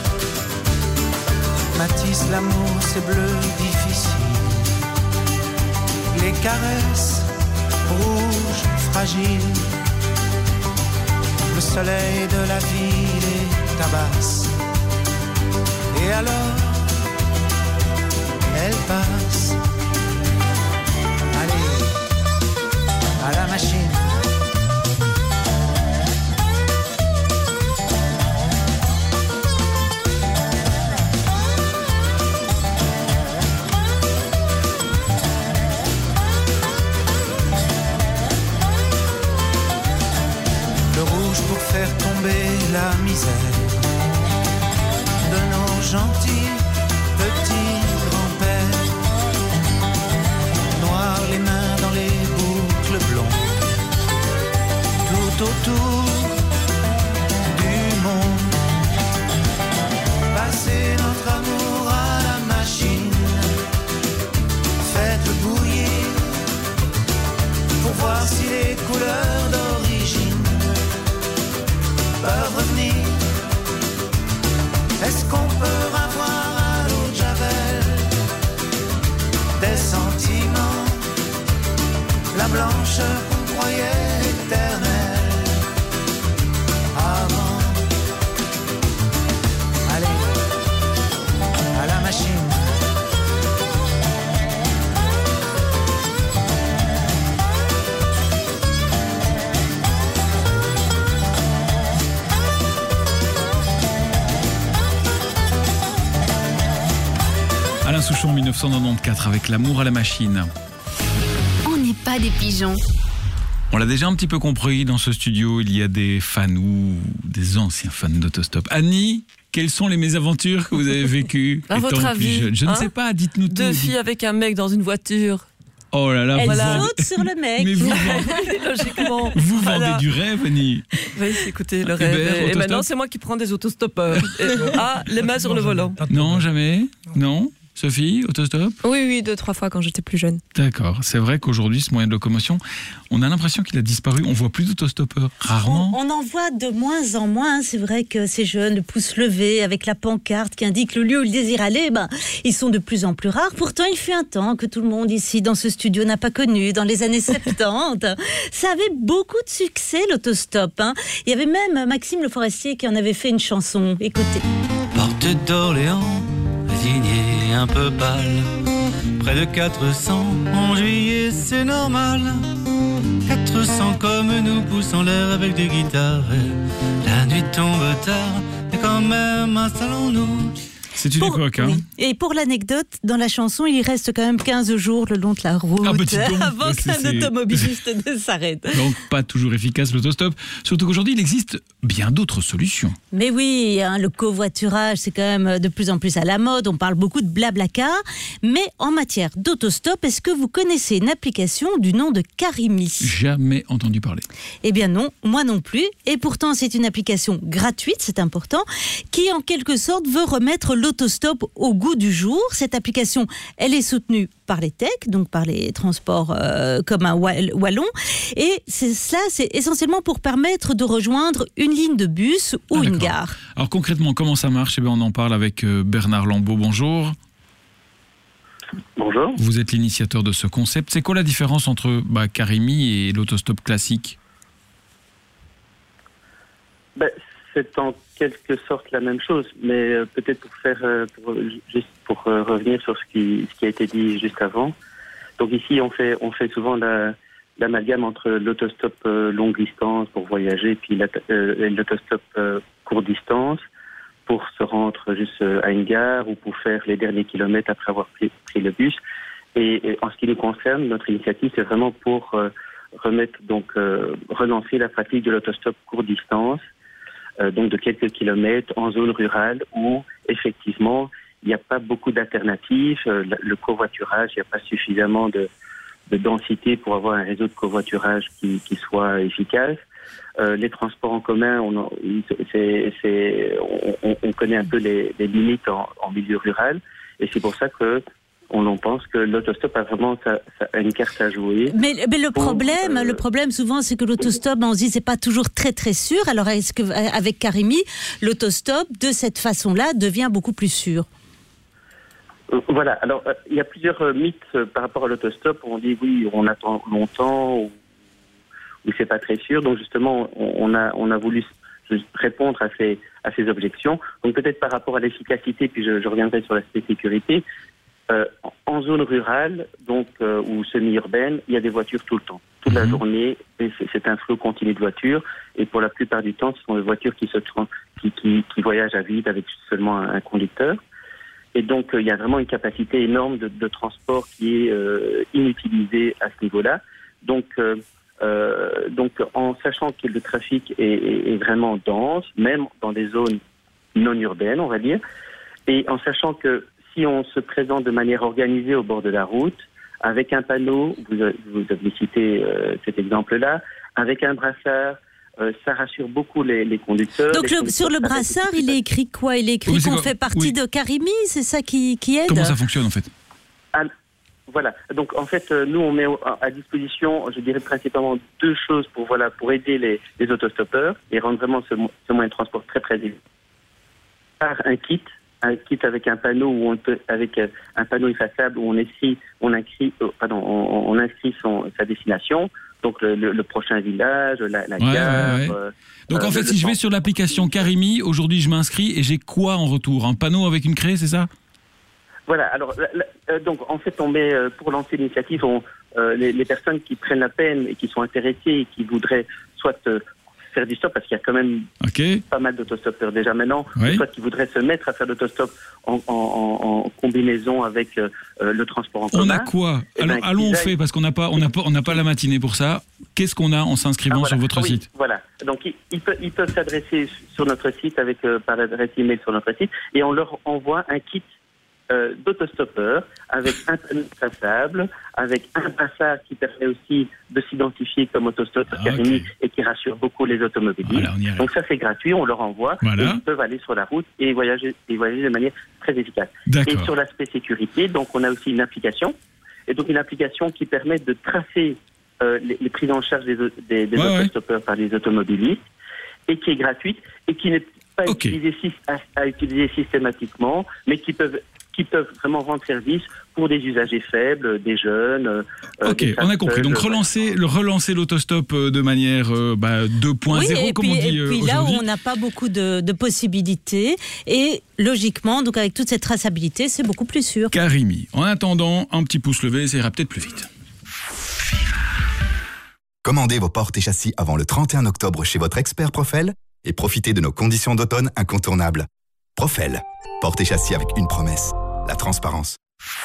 Matisse, l'amour c'est bleu difficile, les caresses rouges fragiles, le soleil de la ville est tabasse. Et alors, elle passe. Allez, à la machine. Le rouge pour faire tomber la misère de nos gentils petits grands-pères. Noir les mains dans les boucles blondes, tout autour du monde. Passez notre amour à la machine, faites-le bouillir pour voir si les couleurs d'origine peuvent revenir. Est-ce qu'on peut avoir à l'eau de Javel des sentiments, la blancheur qu'on croyait éternelle avant? Allez, à la machine. Alain Souchon, 1994, avec L'amour à la machine. On n'est pas des pigeons. On l'a déjà un petit peu compris, dans ce studio, il y a des fans ou des anciens fans d'autostop. Annie, quelles sont les mésaventures que vous avez vécues À étant votre plus avis, jeune? Je ne hein sais pas, dites-nous tout. Deux filles avec un mec dans une voiture. Oh là là, Elle vous saute vendez... sur le mec. Mais vous, Logiquement. vous Voilà. vendez du rêve, Annie. Oui, écoutez, le Uber, rêve. Et autostop. maintenant, c'est moi qui prends des autostoppeurs. Les mains sur le volant. Non, jamais. Non. Sophie, autostop? Oui, 2-3 fois quand j'étais plus jeune. D'accord. C'est vrai qu'aujourd'hui, ce moyen de locomotion, on a l'impression qu'il a disparu. On voit plus d'autostoppeurs. Rarement. On en voit de moins en moins. C'est vrai que ces jeunes, le pouce levé, avec la pancarte qui indique le lieu où ils désirent aller, ils sont de plus en plus rares. Pourtant, il fut un temps que tout le monde ici, dans ce studio, n'a pas connu. Dans les années 70, ça avait beaucoup de succès, l'autostop. Il y avait même Maxime Le Forestier qui en avait fait une chanson. Écoutez. Porte d'Orléans, résigné, un peu pâle. Près de 400 en juillet, c'est normal. 400 comme nous poussent en l'air avec des guitares. La nuit tombe tard, mais quand même installons-nous. C'est une époque, hein. Oui. Et pour l'anecdote, dans la chanson, il reste quand même 15 jours le long de la route avant qu'un automobiliste ne s'arrête. Donc pas toujours efficace l'autostop, surtout qu'aujourd'hui il existe bien d'autres solutions. Mais oui, le covoiturage, c'est quand même de plus en plus à la mode. On parle beaucoup de blablacar. Mais en matière d'autostop, est-ce que vous connaissez une application du nom de Karimi? Jamais entendu parler. Eh bien non, moi non plus. Et pourtant, c'est une application gratuite, c'est important, qui en quelque sorte veut remettre l'autostop au goût du jour. Cette application, elle est soutenue par les techs, donc par les transports communs wallons. Et c'est essentiellement pour permettre de rejoindre une ligne de bus ou une gare. Alors concrètement, comment ça marche? On en parle avec Bernard Lambeau. Bonjour. Bonjour. Vous êtes l'initiateur de ce concept. C'est quoi la différence entre Karimi et l'autostop classique? C'est en quelque sorte la même chose, mais peut-être pour revenir sur ce qui a été dit juste avant. Donc ici, on fait souvent l'amalgame entre l'autostop longue distance pour voyager, puis l'autostop courte distance pour se rendre juste à une gare ou pour faire les derniers kilomètres après avoir pris le bus. Et en ce qui nous concerne, notre initiative, c'est vraiment pour relancer la pratique de l'autostop courte distance, donc de quelques kilomètres en zone rurale où effectivement il n'y a pas beaucoup d'alternatives. Le covoiturage, il n'y a pas suffisamment de densité pour avoir un réseau de covoiturage qui soit efficace. Les transports en commun, on connaît un peu les limites en milieu rural, et c'est pour ça que on pense que l'autostop a vraiment une carte à jouer. Mais le problème souvent, c'est que l'autostop, on se dit, c'est pas toujours très très sûr. Alors est-ce que avec Karimi, l'autostop de cette façon-là devient beaucoup plus sûr? Voilà. Alors il y a plusieurs mythes par rapport à l'autostop. On dit oui, on attend longtemps ou c'est pas très sûr. Donc justement, on a voulu répondre à ces objections. Donc peut-être par rapport à l'efficacité, puis je reviendrai sur l'aspect sécurité. En zone rurale, donc ou semi-urbaine, il y a des voitures tout le temps, toute la journée. Et c'est un flot continu de voitures. Et pour la plupart du temps, ce sont des voitures qui voyagent à vide avec seulement un conducteur. Et donc, il y a vraiment une capacité énorme de transport qui est inutilisée à ce niveau-là. Donc, en sachant que le trafic est vraiment dense, même dans des zones non urbaines, on va dire, et en sachant que si on se présente de manière organisée au bord de la route, avec un panneau, vous avez cité cet exemple-là, avec un brassard, ça rassure beaucoup les conducteurs. Donc sur le brassard, il est écrit quoi? Il est écrit qu'on fait partie de Karimi, c'est ça qui aide? Comment ça fonctionne en fait? Voilà. Donc en fait, nous on met à disposition, je dirais principalement deux choses pour aider les autostoppeurs et rendre vraiment ce moyen de transport très très évident. Par un kit avec un panneau où avec un panneau effaçable où on inscrit sa destination, donc le prochain village, la gare. Ouais. Donc en fait, si je vais sur l'application Karimi, aujourd'hui je m'inscris et j'ai quoi en retour? Un panneau avec une craie, c'est ça? Voilà. Alors donc en fait, on met pour lancer l'initiative, les personnes qui prennent la peine et qui sont intéressées et qui voudraient soit faire du stop, parce qu'il y a quand même pas mal d'autostoppeurs déjà maintenant, soit qui voudraient se mettre à faire l'autostop en combinaison avec le transport en commun. On a quoi? Allons, on fait, parce qu'on n'a pas la matinée pour ça. Qu'est-ce qu'on a en s'inscrivant sur votre site? Voilà. Donc ils peuvent s'adresser sur notre site par l'adresse email sur notre site, et on leur envoie un kit d'autostoppeurs avec un panneau traçable, avec un brassard qui permet aussi de s'identifier comme autostoppeur Carimi et qui rassure beaucoup les automobilistes. Donc ça c'est gratuit, on leur envoie et ils peuvent aller sur la route et voyager de manière très efficace. Et sur l'aspect sécurité, donc on a aussi une application, et donc une application qui permet de tracer les prises en charge des autostoppeurs par les automobilistes et qui est gratuite et qui n'est pas à utiliser systématiquement, mais qui peuvent vraiment rendre service pour des usagers faibles, des jeunes. On a compris. Donc relancer l'autostop de manière 2.0, comme on dit aujourd'hui. Et puis là où on n'a pas beaucoup de possibilités, et logiquement, donc avec toute cette traçabilité, c'est beaucoup plus sûr. Carimi. En attendant, un petit pouce levé, ça ira peut-être plus vite. Commandez vos portes et châssis avant le 31 octobre chez votre expert Profel et profitez de nos conditions d'automne incontournables. Profel, portes et châssis avec une promesse, la transparence.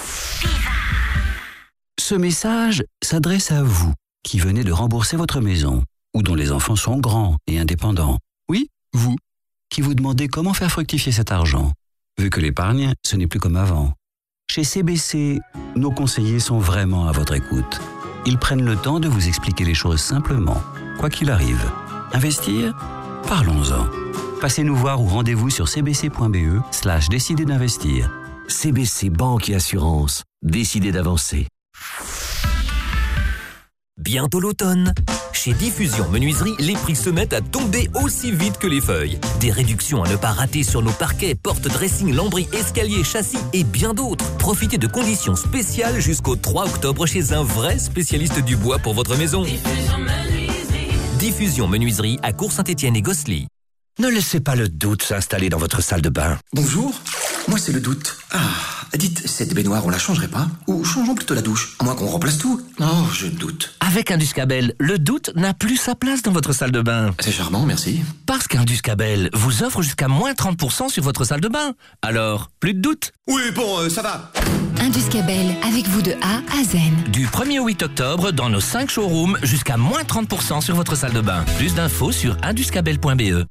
Ce message s'adresse à vous qui venez de rembourser votre maison ou dont les enfants sont grands et indépendants. Oui, vous, qui vous demandez comment faire fructifier cet argent, vu que l'épargne, ce n'est plus comme avant. Chez CBC, nos conseillers sont vraiment à votre écoute. Ils prennent le temps de vous expliquer les choses simplement, quoi qu'il arrive. Investir ? Parlons-en. Passez nous voir ou rendez-vous sur cbc.be/décider d'investir. CBC Banque et Assurance. Décidez d'avancer. Bientôt l'automne. Chez Diffusion Menuiserie, les prix se mettent à tomber aussi vite que les feuilles. Des réductions à ne pas rater sur nos parquets, portes, dressing, lambris, escaliers, châssis et bien d'autres. Profitez de conditions spéciales jusqu'au 3 octobre chez un vrai spécialiste du bois pour votre maison. Diffusion Menuiserie à Cours-Saint-Étienne et Gosselies. Ne laissez pas le doute s'installer dans votre salle de bain. Bonjour, moi c'est le doute. Dites, cette baignoire on la changerait pas? Ou changeons plutôt la douche, à moins qu'on remplace tout? Oh, je doute. Avec Induscabel, le doute n'a plus sa place dans votre salle de bain. C'est charmant, merci. Parce qu'Induscabel vous offre jusqu'à moins 30% sur votre salle de bain. Alors, plus de doute? Oui, bon, ça va. Induscabel, avec vous de A à Z. Du 1er au 8 octobre, dans nos 5 showrooms, jusqu'à moins 30% sur votre salle de bain. Plus d'infos sur induscabel.be.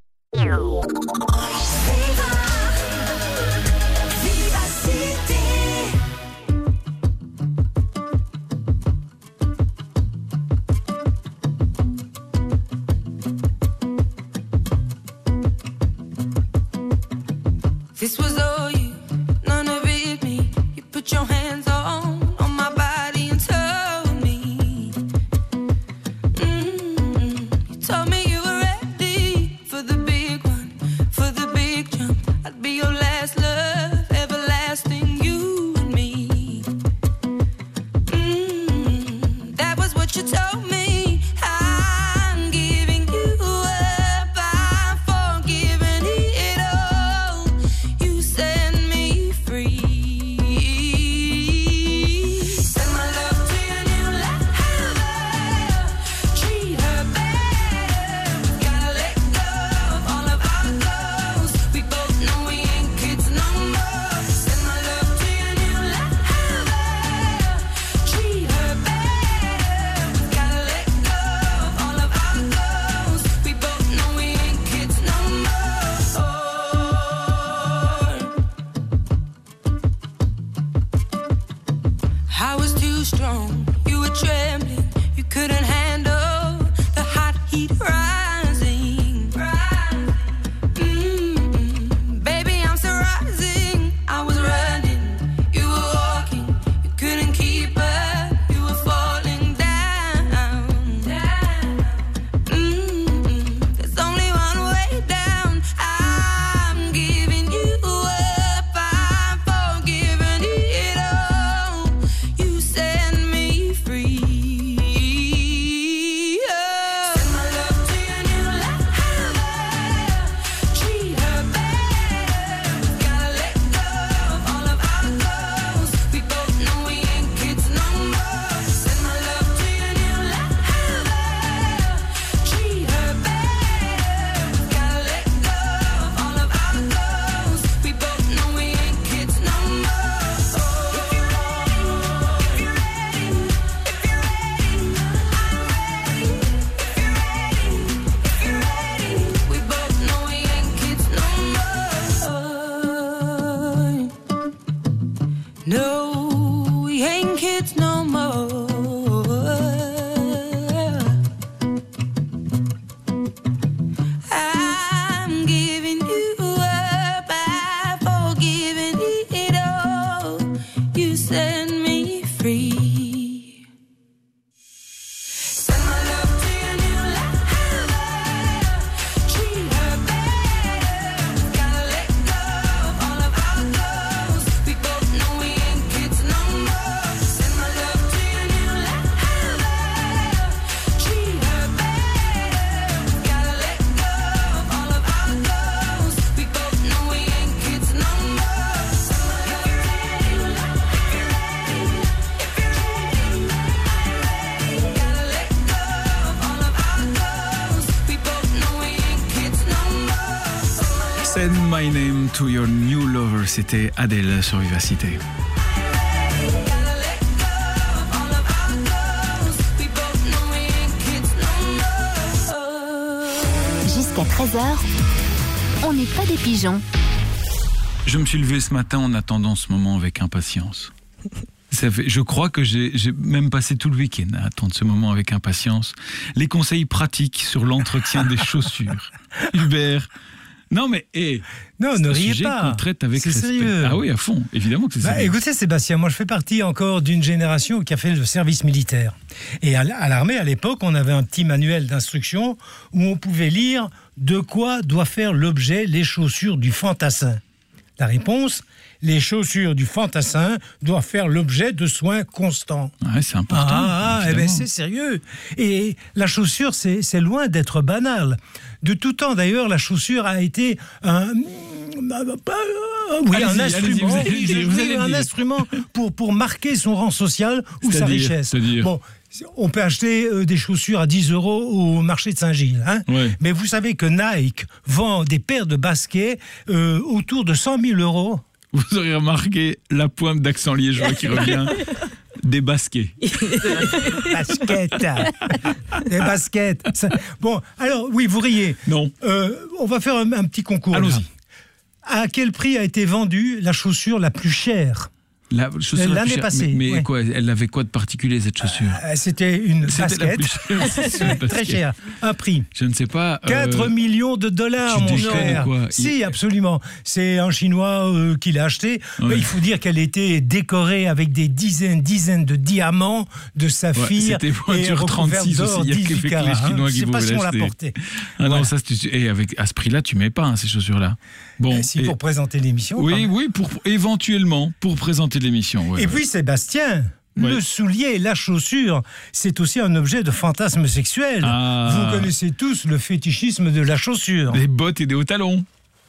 This was all you, none of it me. You put your hands on my body and told me. You told me you were ready for the big one, for the big jump. I'd be your last love, everlasting, you and me. That was what you told me. I'm giving you up, I'm forgiving it all. You set me free. Send my love to your new lover. Treat her better. We gotta let go of all of our goals. We both know we ain't kids no more. Send my love to your new lover. Treat her better. We gotta let go of all of our goals. We both know we ain't kids no more. I was too strong, you were trembling, you couldn't handle the hot heat rising. Baby, I'm still rising. I was running, you were walking, you couldn't keep up, you were falling down. There's only one way down. I'm giving you up, I'm forgiving it all. You set me free. No, we ain't kids no more. I'm giving you up, I've forgiven it all. You set me free. Send my love to your new lover. Treat her better. Gotta let go of all of our goals. We both know we ain't kids no more. Send my love to your new lover. Treat her better. Gotta let go of all of our goals. We both know we ain't kids no more. If you're ready, gotta let go of all of our goals. We both know we ain't kids no more. Send my name to your new lover, c'était Adèle sur Vivacité. Jusqu'à 13h, on n'est pas des pigeons. Je me suis levé ce matin en attendant ce moment avec impatience. Je crois que j'ai même passé tout le week-end à attendre ce moment avec impatience. Les conseils pratiques sur l'entretien des chaussures. Hubert. Non mais, non, c'est ne un riez sujet pas. qu'on traite avec C'est respect. sérieux. Ah oui, à fond, évidemment que c'est sérieux. Écoutez Sébastien, moi je fais partie encore d'une génération qui a fait le service militaire. Et à l'armée, à l'époque, on avait un petit manuel d'instruction où on pouvait lire de quoi doit faire l'objet les chaussures du fantassin. La réponse, les chaussures du fantassin doivent faire l'objet de soins constants. Ouais, c'est important. Eh ben c'est sérieux. Et la chaussure, c'est loin d'être banal. De tout temps, d'ailleurs, la chaussure a été un instrument pour marquer son rang social ou sa richesse. Bon, on peut acheter des chaussures à 10 € au marché de Saint-Gilles. Hein, mais vous savez que Nike vend des paires de baskets autour de 100 000 €. Vous aurez remarqué la pointe d'accent liégeois qui revient. Des baskets. Des baskets. Bon, alors, oui, vous riez. Non. On va faire un petit concours. Allons-y. À quel prix a été vendue la chaussure la plus chère ? L'année passée. Mais quoi, elle avait quoi de particulier cette chaussure ? C'était une basket. Très très chère. Un prix. Je ne sais pas. 4 millions de dollars, mon cher. Quoi. Si, absolument. C'est un Chinois qui l'a acheté. Ouais. Mais il faut dire qu'elle était décorée avec des dizaines de diamants, de saphirs. C'était pointure 36 aussi. Il y a que les Chinois qui pouvaient l'acheter. Je sais pas si on l'a porté. Ah non, ça, à ce prix-là, tu mets pas ces chaussures-là. Bon, si pour présenter l'émission. Oui, éventuellement, pour présenter l'émission. Ouais, et puis Sébastien, le soulier, la chaussure, c'est aussi un objet de fantasme sexuel. Vous connaissez tous le fétichisme de la chaussure. Des bottes et des hauts talons.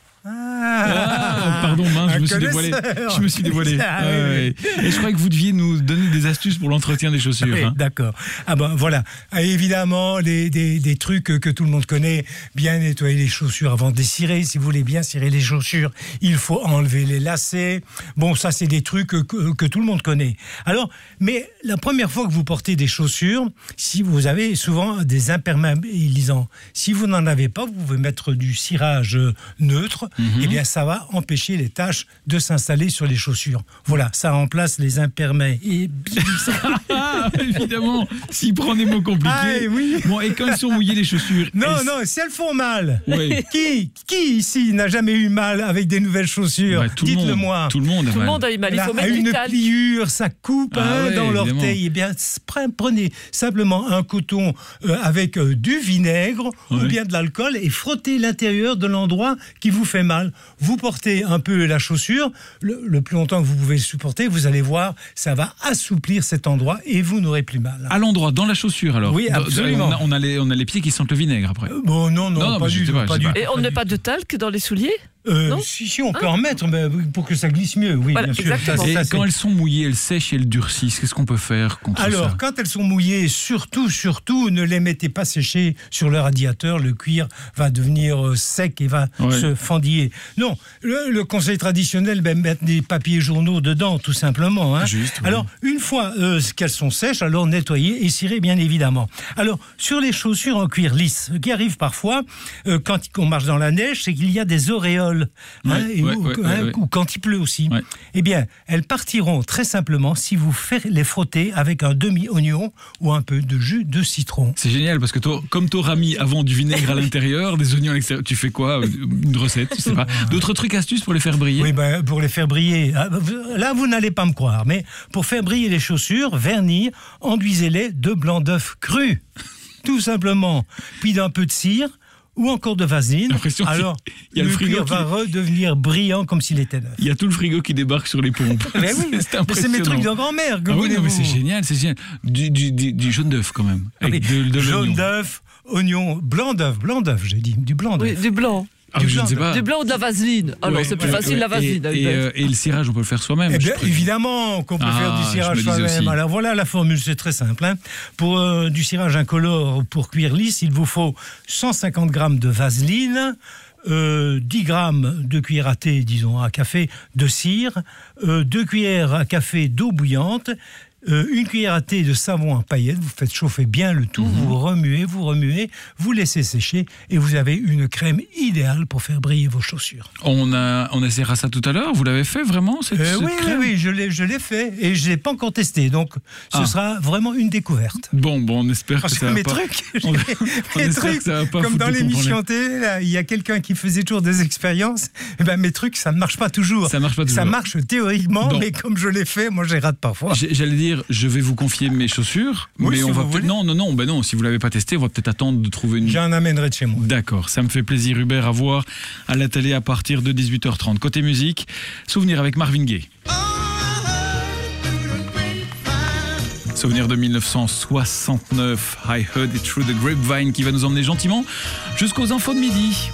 Pardon, mince, je me suis dévoilé. Et je croyais que vous deviez nous donner des astuces pour l'entretien des chaussures. Oui, d'accord. Ah ben voilà. Évidemment, des trucs que tout le monde connaît. Bien nettoyer les chaussures avant de les cirer. Si vous voulez bien cirer les chaussures, il faut enlever les lacets. Bon, ça, c'est des trucs que tout le monde connaît. Alors, mais la première fois que vous portez des chaussures, si vous avez souvent des imperméabilisants, si vous n'en avez pas, vous pouvez mettre du cirage neutre. Eh bien, ça va empêcher les taches de s'installer sur les chaussures. Voilà, ça remplace les imperméabilisants. Évidemment, s'il prend des mots compliqués. Bon, et quand elles sont mouillées, les chaussures. Non, si elles font mal. Qui ici n'a jamais eu mal avec des nouvelles chaussures ? Dites-le moi. Tout le monde a mal. Tout le monde a eu mal. Il faut mettre du talc. Une pliure, ça coupe dans l'orteil. Eh bien, prenez simplement un coton avec du vinaigre ou bien de l'alcool et frottez l'intérieur de l'endroit qui vous fait mal. Vous portez un peu la chaussure, le plus longtemps que vous pouvez le supporter, vous allez voir, ça va assouplir cet endroit et vous n'aurez plus mal. À l'endroit, dans la chaussure alors ? Oui, absolument. On a les pieds qui sentent le vinaigre après. Bon, non, pas du tout. Et on ne met pas de talc dans les souliers ? Si, on peut en mettre, mais pour que ça glisse mieux, oui, voilà, bien sûr. Et quand elles sont mouillées, elles sèchent et elles durcissent, qu'est-ce qu'on peut faire contre ça ? Alors, quand elles sont mouillées, surtout, ne les mettez pas sécher sur le radiateur, le cuir va devenir sec et va se fendiller. Non, le conseil traditionnel, mettre des papiers journaux dedans, tout simplement. Hein. Juste, alors, une fois qu'elles sont sèches, alors nettoyer et cirer, bien évidemment. Alors, sur les chaussures en cuir lisse, ce qui arrive parfois, quand on marche dans la neige, c'est qu'il y a des auréoles sol, ou quand il pleut aussi. Eh bien, elles partiront très simplement si vous les frottez avec un demi-oignon ou un peu de jus de citron. C'est génial parce que comme tu auras mis avant du vinaigre à l'intérieur, des oignons à l'extérieur, tu fais quoi? Une recette, je sais pas. D'autres trucs, astuces pour les faire briller? Oui, pour les faire briller, là vous n'allez pas me croire, mais pour faire briller les chaussures vernies, enduisez-les de blanc d'œuf cru, tout simplement, puis d'un peu de cire ou encore de vaseline. Alors le cuir va redevenir brillant comme s'il était neuf. Il y a tout le frigo qui débarque sur les pompes. Mais oui, c'est mes trucs de grand-mère. Mais c'est génial, c'est génial. Du jaune d'œuf quand même. Avec de jaune d'œuf, oignon, blanc d'œuf, j'ai dit, du blanc d'œuf. Oui, du blanc. Je ne sais pas. Du blanc ou de la vaseline. Alors c'est plus facile la vaseline. Et le cirage, on peut le faire soi-même. Eh bien, évidemment qu'on peut faire du cirage soi-même. Alors voilà la formule, c'est très simple. Pour du cirage incolore, pour cuire lisse, il vous faut 150 grammes de vaseline, 10 grammes de cuillère à thé, disons à café, de cire, 2 cuillères à café d'eau bouillante, une cuillère à thé de savon en paillettes, vous faites chauffer bien le tout, vous remuez, vous laissez sécher et vous avez une crème idéale pour faire briller vos chaussures. On essaiera ça tout à l'heure, vous l'avez fait vraiment cette crème? Oui, je l'ai fait et je ne l'ai pas encore testé, donc ce sera vraiment une découverte. Bon, on espère que ça va mes pas... trucs, mes trucs, ça va pas comme dans foutre l'émission télé, là, il y a quelqu'un qui faisait toujours des expériences, et ben mes trucs, ça ne marche pas toujours. Ça marche théoriquement, mais comme je l'ai fait, moi j'ai rate parfois. J'allais dire, je vais vous confier mes chaussures, mais si on va peut-être... Non, si vous l'avez pas testé, on va peut-être attendre de trouver une... J'en amènerai de chez moi. D'accord, ça me fait plaisir Hubert à voir à la télé à partir de 18h30. Côté musique, souvenir avec Marvin Gaye. Souvenir de 1969, I Heard It Through the Grapevine, qui va nous emmener gentiment jusqu'aux infos de midi.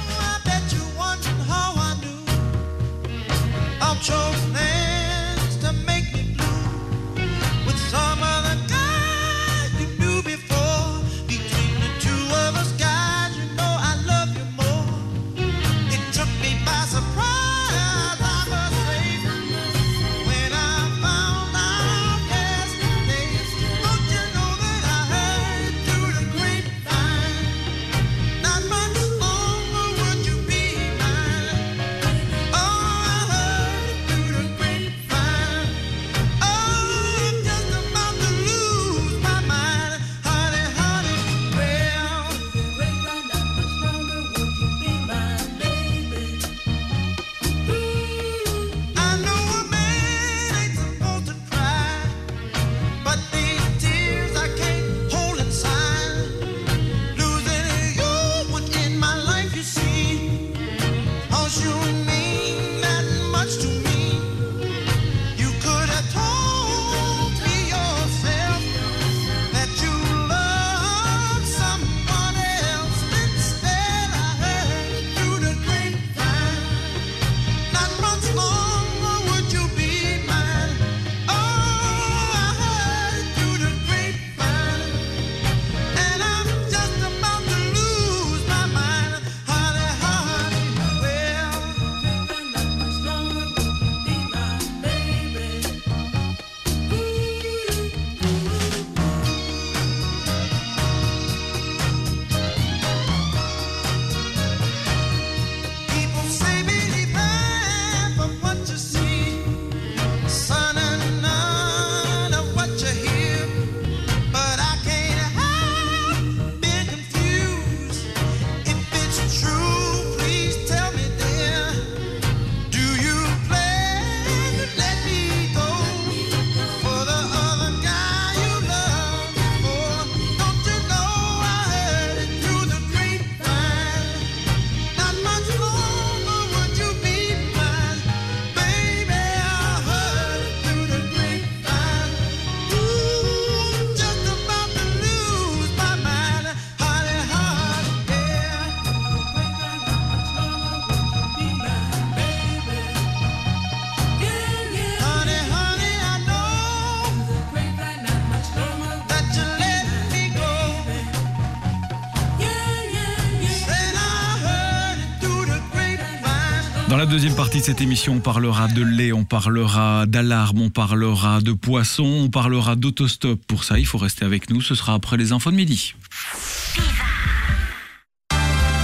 Dans la deuxième partie de cette émission, on parlera de lait, on parlera d'alarme, on parlera de poisson, on parlera d'autostop. Pour ça, il faut rester avec nous. Ce sera après les infos de midi.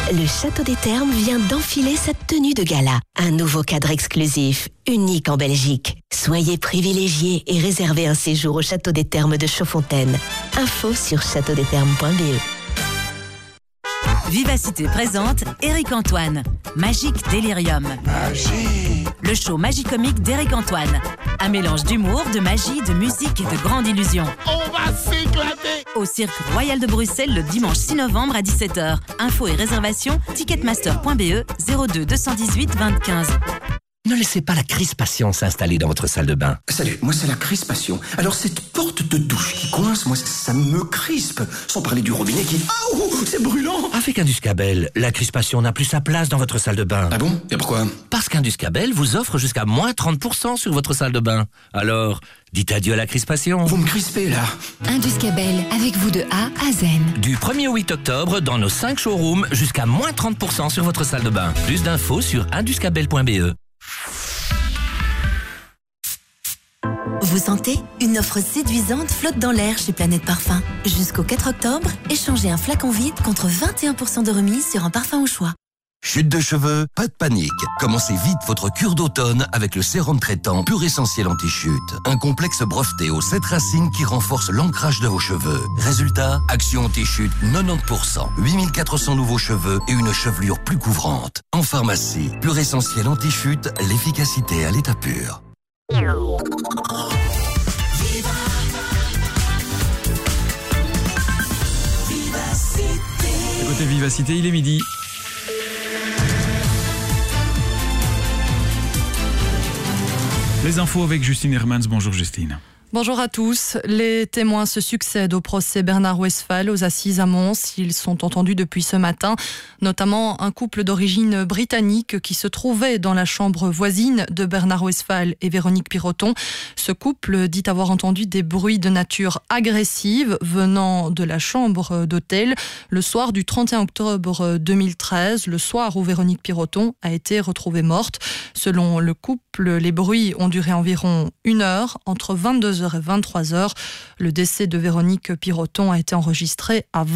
Le Château des Thermes vient d'enfiler sa tenue de gala. Un nouveau cadre exclusif, unique en Belgique. Soyez privilégiés et réservez un séjour au Château des Thermes de Chaudfontaine. Info sur châteaudesthermes.be. Vivacité présente Éric Antoine. Magique Délirium. Le show magicomique d'Éric Antoine. Un mélange d'humour, de magie, de musique et de grande illusion. On va s'éclater. Au Cirque Royal de Bruxelles le dimanche 6 novembre à 17h. Infos et réservations ticketmaster.be 02 218 20 15. Ne laissez pas la crispation s'installer dans votre salle de bain. Salut, moi c'est la crispation. Alors cette porte de douche qui coince, moi ça me crispe. Sans parler du robinet qui... Ah, c'est brûlant. Avec Induscabel, la crispation n'a plus sa place dans votre salle de bain. Ah bon? Et pourquoi? Parce qu'Induscabel vous offre jusqu'à moins 30% sur votre salle de bain. Alors, dites adieu à la crispation. Vous me crispez là. Induscabel, avec vous de A à Z. Du 1er au 8 octobre, dans nos 5 showrooms, jusqu'à moins 30% sur votre salle de bain. Plus d'infos sur induscabel.be. Vous sentez? Une offre séduisante flotte dans l'air chez Planète Parfum. Jusqu'au 4 octobre, échangez un flacon vide contre 21% de remise sur un parfum au choix. Chute de cheveux, pas de panique. Commencez vite votre cure d'automne avec le sérum traitant Pur Essentiel Anti-Chute. Un complexe breveté aux 7 racines qui renforce l'ancrage de vos cheveux. Résultat, action anti-chute 90%, 8400 nouveaux cheveux et une chevelure plus couvrante. En pharmacie, Pur Essentiel Anti-Chute, l'efficacité à l'état pur. Côté Vivacité, il est midi. Les infos avec Justine Hermans. Bonjour Justine. Bonjour à tous. Les témoins se succèdent au procès Bernard Westphal aux assises à Mons. Ils sont entendus depuis ce matin, notamment un couple d'origine britannique qui se trouvait dans la chambre voisine de Bernard Westphal et Véronique Piroton. Ce couple dit avoir entendu des bruits de nature agressive venant de la chambre d'hôtel le soir du 31 octobre 2013, le soir où Véronique Piroton a été retrouvée morte. Selon le couple, les bruits ont duré environ 1 heure, entre 22h et 23h. Le décès de Véronique Piroton a été enregistré à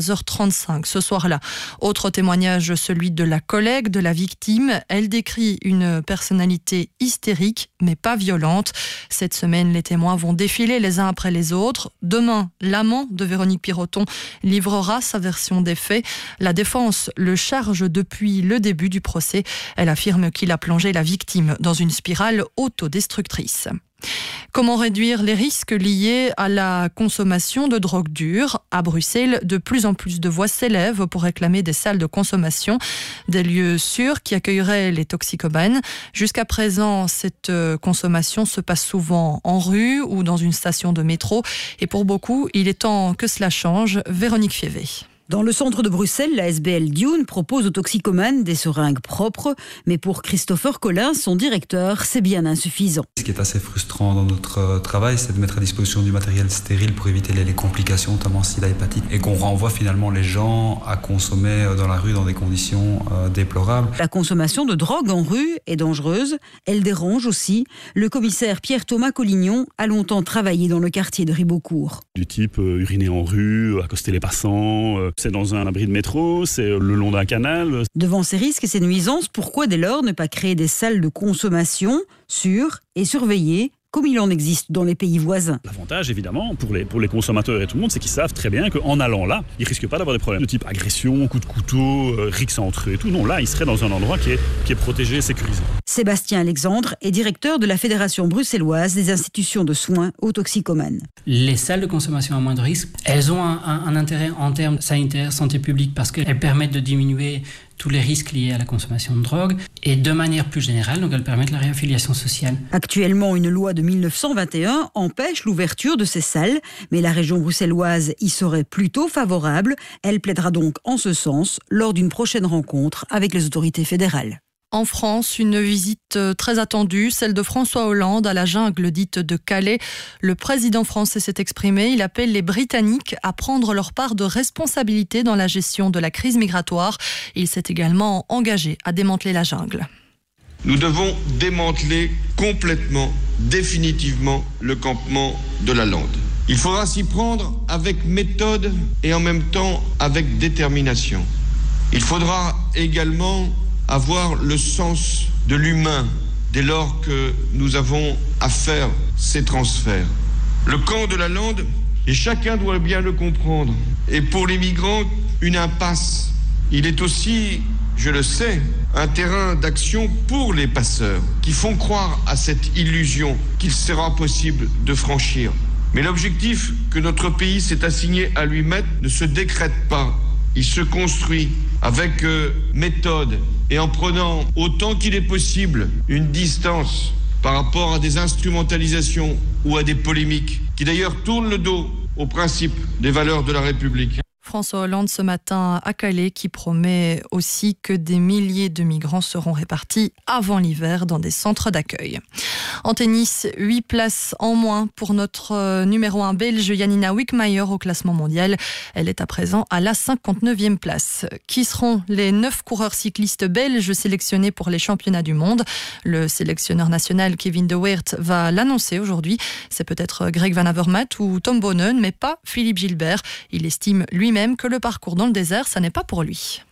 23h35 ce soir-là. Autre témoignage, celui de la collègue de la victime. Elle décrit une personnalité hystérique, mais pas violente. Cette semaine, les témoins vont défiler les uns après les autres. Demain, l'amant de Véronique Piroton livrera sa version des faits. La défense le charge depuis le début du procès. Elle affirme qu'il a plongé la victime dans une spirale autodestructrice. Comment réduire les risques liés à la consommation de drogue dure? À Bruxelles, de plus en plus de voix s'élèvent pour réclamer des salles de consommation, des lieux sûrs qui accueilleraient les toxicomanes. Jusqu'à présent, cette consommation se passe souvent en rue ou dans une station de métro. Et pour beaucoup, il est temps que cela change. Véronique Fievé. Dans le centre de Bruxelles, la SBL Dune propose aux toxicomanes des seringues propres, mais pour Christopher Collin, son directeur, c'est bien insuffisant. Ce qui est assez frustrant dans notre travail, c'est de mettre à disposition du matériel stérile pour éviter les complications, notamment sida, hépatite, et qu'on renvoie finalement les gens à consommer dans la rue dans des conditions déplorables. La consommation de drogue en rue est dangereuse, elle dérange aussi. Le commissaire Pierre-Thomas Collignon a longtemps travaillé dans le quartier de Ribeaucourt. Du type uriner en rue, accoster les passants... C'est dans un abri de métro, c'est le long d'un canal. Devant ces risques et ces nuisances, pourquoi dès lors ne pas créer des salles de consommation sûres et surveillées comme il en existe dans les pays voisins? L'avantage, évidemment, pour les consommateurs et tout le monde, c'est qu'ils savent très bien qu'en allant là, ils risquent pas d'avoir des problèmes de type agression, coup de couteau, rixe entre eux et tout. Non, là, ils seraient dans un endroit qui est protégé et sécurisé. Sébastien Alexandre est directeur de la Fédération bruxelloise des institutions de soins aux toxicomanes. Les salles de consommation à moindre risque, elles ont un intérêt en termes sanitaires, santé publique, parce qu'elles permettent de diminuer tous les risques liés à la consommation de drogue et de manière plus générale, donc elles permettent la réaffiliation sociale. Actuellement, une loi de 1921 empêche l'ouverture de ces salles, mais la région bruxelloise y serait plutôt favorable. Elle plaidera donc en ce sens lors d'une prochaine rencontre avec les autorités fédérales. En France, une visite très attendue, celle de François Hollande à la jungle dite de Calais. Le président français s'est exprimé. Il appelle les Britanniques à prendre leur part de responsabilité dans la gestion de la crise migratoire. Il s'est également engagé à démanteler la jungle. Nous devons démanteler complètement, définitivement, le campement de la Lande. Il faudra s'y prendre avec méthode et en même temps avec détermination. Il faudra également avoir le sens de l'humain dès lors que nous avons à faire ces transferts. Le camp de la lande, et chacun doit bien le comprendre, est pour les migrants une impasse. Il est aussi, je le sais, un terrain d'action pour les passeurs qui font croire à cette illusion qu'il sera possible de franchir. Mais l'objectif que notre pays s'est assigné à lui-même ne se décrète pas. Il se construit avec méthode et en prenant autant qu'il est possible une distance par rapport à des instrumentalisations ou à des polémiques qui d'ailleurs tournent le dos aux principes des valeurs de la République. François Hollande ce matin à Calais qui promet aussi que des milliers de migrants seront répartis avant l'hiver dans des centres d'accueil. En tennis, 8 places en moins pour notre numéro 1 belge Janina Wickmayer au classement mondial. Elle est à présent à la 59e place. Qui seront les 9 coureurs cyclistes belges sélectionnés pour les championnats du monde? Le sélectionneur national Kevin De Weert va l'annoncer aujourd'hui. C'est peut-être Greg Van Avermaet ou Tom Bonen, mais pas Philippe Gilbert. Il estime lui-même que le parcours dans le désert, ça n'est pas pour lui.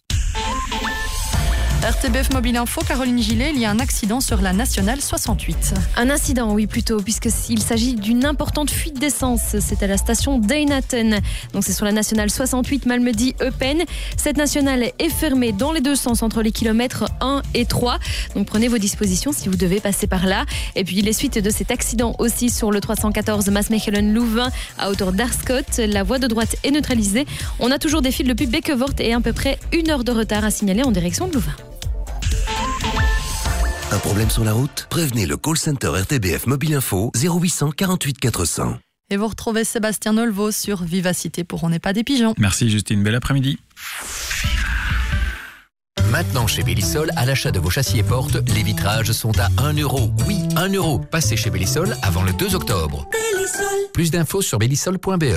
RTBF Mobile Info, Caroline Gillet, il y a un accident sur la Nationale 68. Un incident, oui, plutôt, puisqu'il s'agit d'une importante fuite d'essence. C'est à la station d'Einaten. Donc c'est sur la Nationale 68 Malmedy-Eupen. Cette nationale est fermée dans les deux sens entre les kilomètres 1 et 3. Donc prenez vos dispositions si vous devez passer par là. Et puis les suites de cet accident aussi sur le 314 Maasmechelen-Louvain à hauteur d'Arscott. La voie de droite est neutralisée. On a toujours des files depuis Bekkevort et à peu près 1 heure de retard à signaler en direction de Louvain. Un problème sur la route? Prévenez le call center RTBF Mobile Info 0800 48 400. Et vous retrouvez Sébastien Nolvo sur Vivacité pour On n'est pas des pigeons. Merci Justine, bel après-midi. Maintenant chez Bellisol, à l'achat de vos châssis et portes, les vitrages sont à 1 euro. Oui, 1 euro. Passez chez Bellisol avant le 2 octobre. Bellisol. Plus d'infos sur bellisol.be. On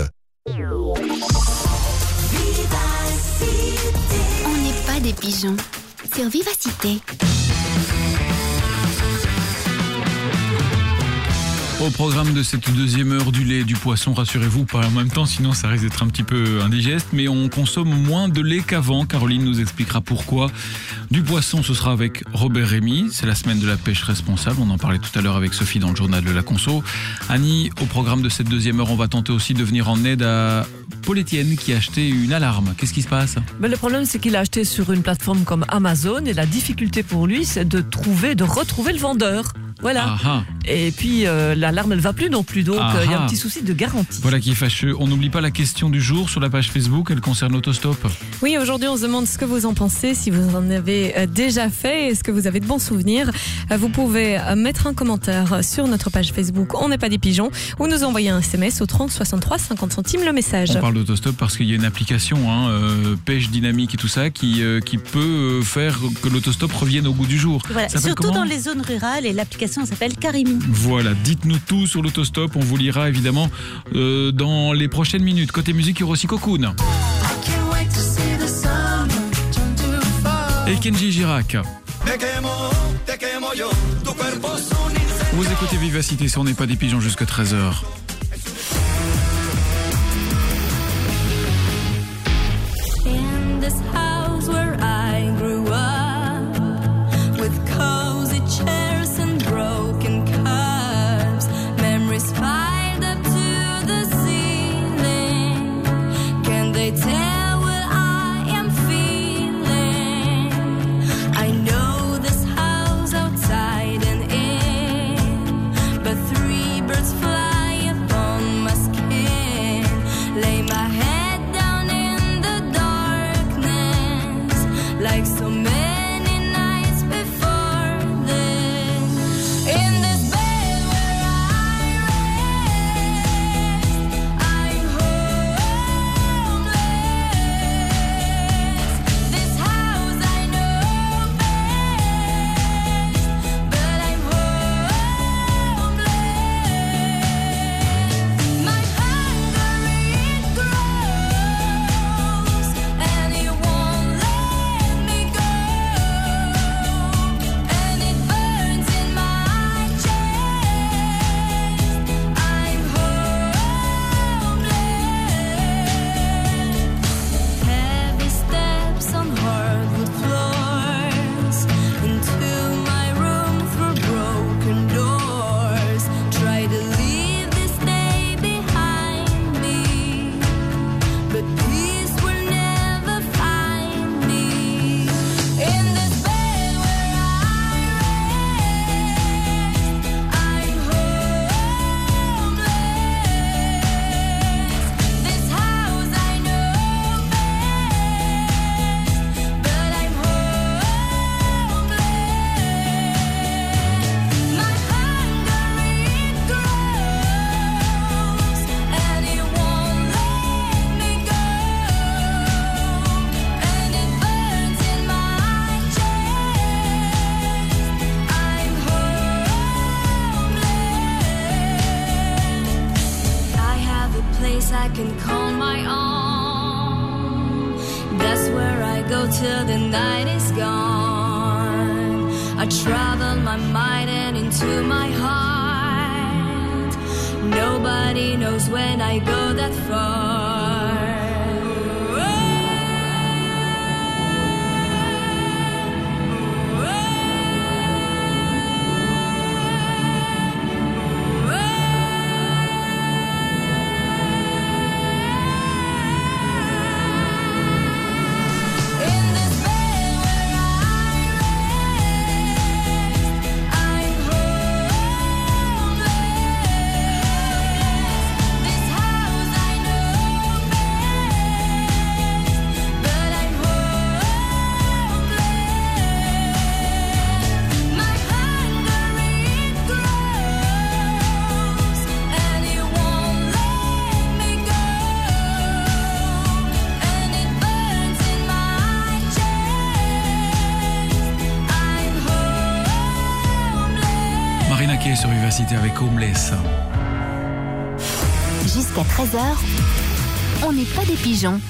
n'est pas des pigeons. Sur Vivacité. Au programme de cette deuxième heure, du lait, du poisson, rassurez-vous, pas en même temps, sinon ça risque d'être un petit peu indigeste, mais on consomme moins de lait qu'avant. Caroline nous expliquera pourquoi. Du poisson, ce sera avec Robert Rémy, c'est la semaine de la pêche responsable, on en parlait tout à l'heure avec Sophie dans le journal de la Conso. Annie, au programme de cette deuxième heure, on va tenter aussi de venir en aide à Paul Etienne qui a acheté une alarme. Qu'est-ce qui se passe? Le problème, c'est qu'il a acheté sur une plateforme comme Amazon et la difficulté pour lui, c'est de retrouver le vendeur. Voilà. Aha. Et puis l'alarme elle va plus non plus, donc il y a un petit souci de garantie. Voilà qui est fâcheux. On n'oublie pas la question du jour sur la page Facebook, elle concerne l'autostop. Oui, aujourd'hui on se demande ce que vous en pensez, si vous en avez déjà fait, est-ce que vous avez de bons souvenirs. Vous pouvez mettre un commentaire sur notre page Facebook On n'est pas des pigeons ou nous envoyer un SMS au 30 63 50 centimes le message. On parle d'autostop parce qu'il y a une application pêche dynamique et tout ça qui peut faire que l'autostop revienne au goût du jour. Voilà, surtout dans les zones rurales, et l'application s'appelle Karimi. Voilà, dites-nous tout sur l'autostop, on vous lira évidemment dans les prochaines minutes. Côté musique, il y aura aussi Cocoon. Et Kenji Girac. Vous écoutez Vivacité, si on n'est pas des pigeons jusqu'à 13h. In this house where I grew up, with cozy chairs and broken cups, memories piled up to the ceiling. Can they tell what I am feeling? I know this house outside and in, but 3 birds fly above. I can call my own. That's where I go till the night is gone. I travel my mind and into my heart. Nobody knows when I go that far. Sur Vivacité avec Homeless. Jusqu'à 13h, on n'est pas des pigeons.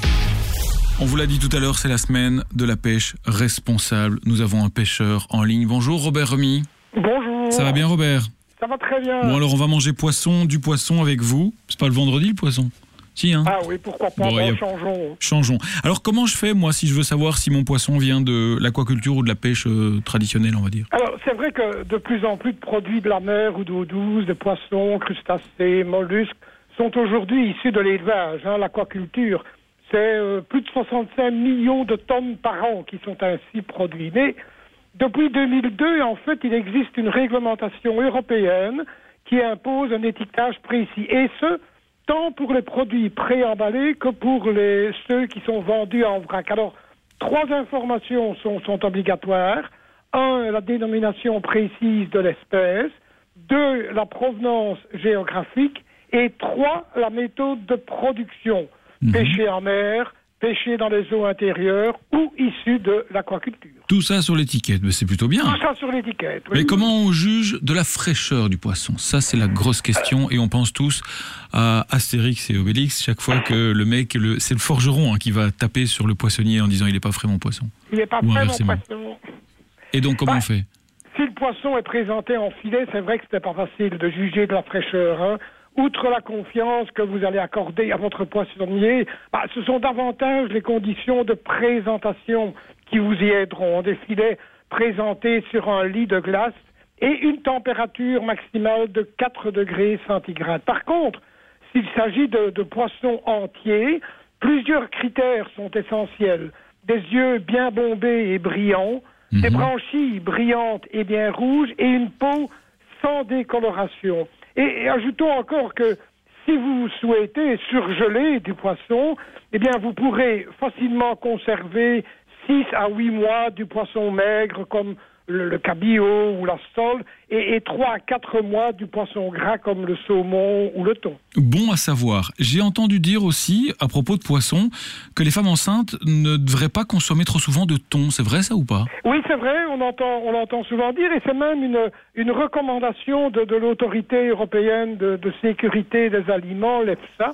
On vous l'a dit tout à l'heure, c'est la semaine de la pêche responsable. Nous avons un pêcheur en ligne. Bonjour Robert Remy. Bonjour. Ça va bien Robert? Ça va très bien. Bon alors on va manger du poisson avec vous. C'est pas le vendredi le poisson? Si, hein? Ah oui, pourquoi pas, changeons. Changeons. Alors comment je fais moi si je veux savoir si mon poisson vient de l'aquaculture ou de la pêche traditionnelle, on va dire? Alors c'est vrai que de plus en plus de produits de la mer ou d'eau douce, de poissons, crustacés, mollusques, sont aujourd'hui issus de l'élevage, l'aquaculture. C'est plus de 65 millions de tonnes par an qui sont ainsi produits. Mais depuis 2002, en fait, il existe une réglementation européenne qui impose un étiquetage précis. Et ce, tant pour les produits préemballés que pour ceux qui sont vendus en vrac. Alors, 3 informations sont obligatoires. 1, la dénomination précise de l'espèce. 2, la provenance géographique. Et 3, la méthode de production. Pêché en mer, pêché dans les eaux intérieures ou issu de l'aquaculture. Tout ça sur l'étiquette, mais c'est plutôt bien. Tout ça sur l'étiquette, oui. Mais comment on juge de la fraîcheur du poisson? Ça, c'est la grosse question. Et on pense tous à Astérix et Obélix chaque fois que le mec, c'est le forgeron qui va taper sur le poissonnier en disant il n'est pas frais mon poisson. Il n'est pas Ou frais mon inversement. poisson. Et donc comment on fait? Si le poisson est présenté en filet, c'est vrai que ce n'est pas facile de juger de la fraîcheur. Outre la confiance que vous allez accorder à votre poissonnier, ce sont davantage les conditions de présentation qui vous y aideront. Des filets présentés sur un lit de glace et une température maximale de 4 degrés centigrades. Par contre, s'il s'agit de poissons entiers, plusieurs critères sont essentiels. Des yeux bien bombés et brillants, des branchies brillantes et bien rouges et une peau sans décoloration. Et ajoutons encore que si vous souhaitez surgeler du poisson, eh bien vous pourrez facilement conserver 6 à 8 mois du poisson maigre comme le cabillaud ou la sole et 3 à 4 mois du poisson gras comme le saumon ou le thon. Bon à savoir. J'ai entendu dire aussi, à propos de poissons, que les femmes enceintes ne devraient pas consommer trop souvent de thon. C'est vrai ça ou pas? Oui, c'est vrai, on l'entend souvent dire et c'est même une recommandation de l'autorité européenne de sécurité des aliments, l'EFSA,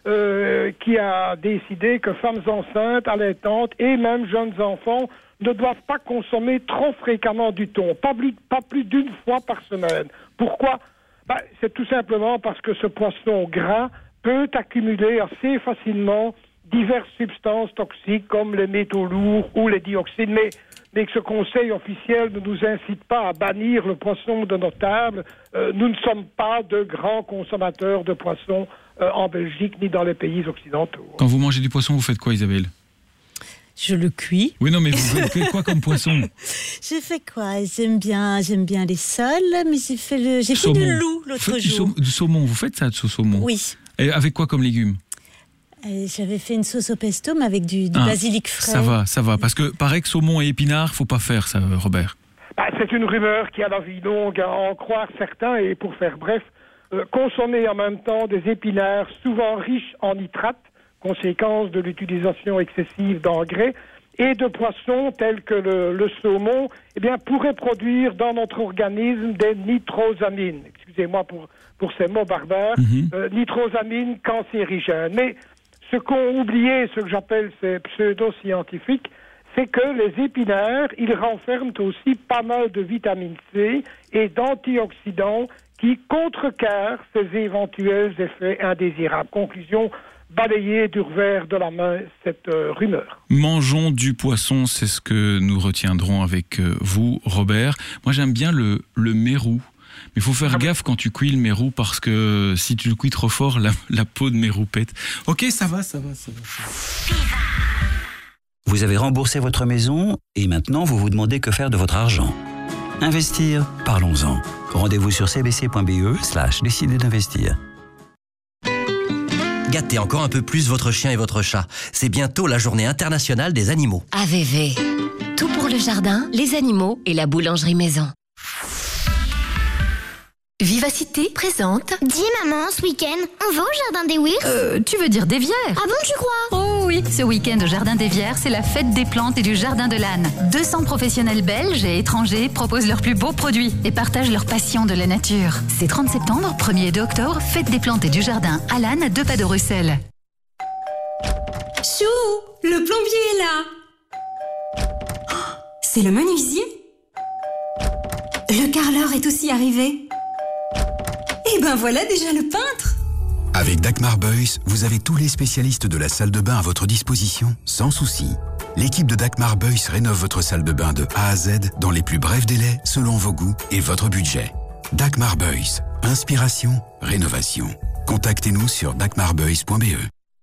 qui a décidé que femmes enceintes, allaitantes et même jeunes enfants ne doivent pas consommer trop fréquemment du thon, pas plus d'une fois par semaine. Pourquoi? C'est tout simplement parce que ce poisson gras peut accumuler assez facilement diverses substances toxiques comme les métaux lourds ou les dioxines, mais que ce conseil officiel ne nous incite pas à bannir le poisson de nos tables. Nous ne sommes pas de grands consommateurs de poissons en Belgique ni dans les pays occidentaux. Quand vous mangez du poisson, vous faites quoi Isabelle? Je le cuis. Oui, non, mais vous faites quoi comme poisson? J'ai fait quoi? J'aime bien les sols, mais j'ai fait du loup l'autre jour. Du saumon, vous faites ça, du saumon? Oui. Et avec quoi comme légumes? J'avais fait une sauce au pesto, mais avec du basilic frais. Ça va, parce que pareil que saumon et épinards, faut pas faire ça, Robert. C'est une rumeur qui a la vie longue, à en croire certains, et pour faire bref, consommer en même temps des épinards souvent riches en nitrates, conséquence de l'utilisation excessive d'engrais, et de poissons tels que le saumon, pourrait produire dans notre organisme des nitrosamines. excusez-moi pour ces mots barbares, nitrosamine cancérigène. Mais ce qu'ont oublié, ce que j'appelle ces pseudo-scientifiques, c'est que les épinards, ils renferment aussi pas mal de vitamine C et d'antioxydants qui contrecarrent ces éventuels effets indésirables. Conclusion, balayer du revers de la main cette rumeur. Mangeons du poisson, c'est ce que nous retiendrons avec vous, Robert. Moi, j'aime bien le mérou. Mais il faut faire gaffe quand tu cuis le mérou, parce que si tu le cuis trop fort, la peau de mérou pète. Ok, ça va. Vous avez remboursé votre maison et maintenant vous vous demandez que faire de votre argent. Investir, parlons-en. Rendez-vous sur cbc.be/décider d'investir. Gâtez encore un peu plus votre chien et votre chat. C'est bientôt la journée internationale des animaux. AVV. Tout pour le jardin, les animaux et la boulangerie maison. Vivacité présente. Dis maman, ce week-end, on va au jardin des Wirs? Tu veux dire des Vières? Ah bon, tu crois? Oh oui, ce week-end au jardin des Vières, c'est la fête des plantes et du jardin de l'âne. 200 professionnels belges et étrangers proposent leurs plus beaux produits et partagent leur passion de la nature. C'est 30 septembre, 1er et 2 octobre, fête des plantes et du jardin à l'âne, 2 pas de Russell. Chou, le plombier est là. Oh, c'est le menuisier? Le carreleur est aussi arrivé. Et ben voilà déjà le peintre. Avec Dagmar Beuys, vous avez tous les spécialistes de la salle de bain à votre disposition, sans souci. L'équipe de Dagmar Beuys rénove votre salle de bain de A à Z dans les plus brefs délais, selon vos goûts et votre budget. Dagmar Beuys, inspiration, rénovation. Contactez-nous sur dagmarbeuys.be.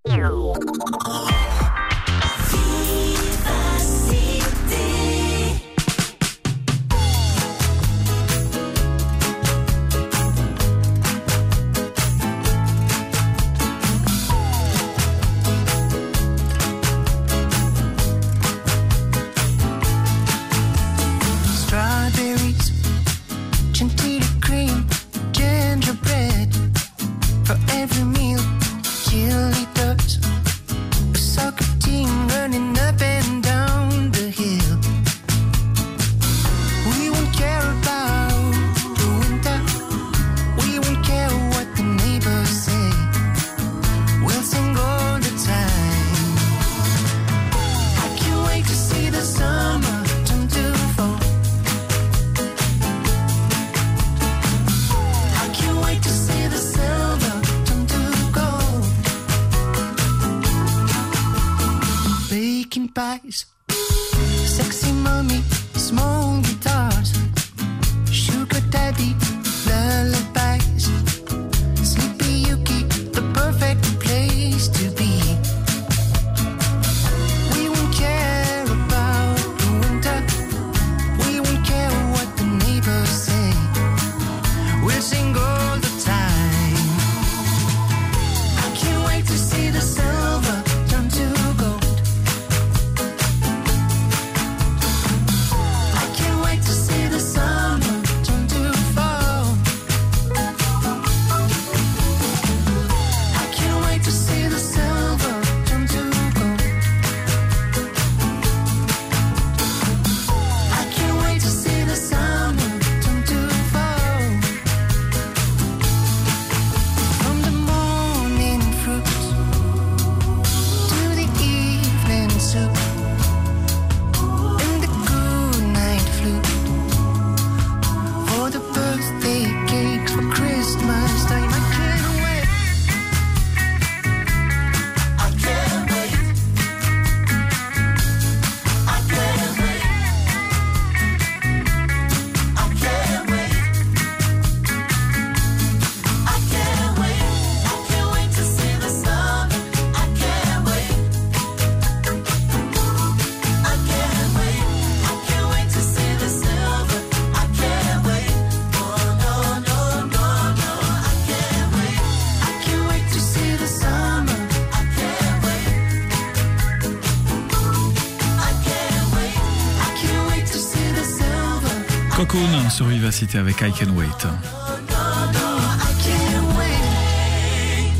Strawberries, chantilly cream, gingerbread for every meal. Cheerleaders, a soccer team running up and down the hill. We won't care about the winter. We won't care what the neighbors say. We'll sing all the time. I can't wait to see the summer turn to fall. I can't wait to see the silver turn to gold. Baking pies, sexy mommy, small guitars, sugar daddy, lullabies, sleepy Yuki, the perfect place to be. We won't care about the winter. We won't care what the neighbors say. We'll sing all the time. I can't wait to see the silver turn to gold. I can't wait to see the summer turn to fall. I can't wait to see the silver turn to gold. I can't wait to see the summer turn to fall. From the morning fruits to the evening soup and the good night flute for the birthday cakes for Christmas time. I can't wait. I can't wait. I can't wait. I can't wait. I can't wait. I can't wait to see the summer. I can't wait. I can't wait. I can't wait to see the silver. I can't wait. Oh no no no no. I can't wait. I can't wait to see the summer. I can't wait. I can't wait. I can't wait to see the silver. Cocoon sur Vivacité avec I Can Wait. I can't wait.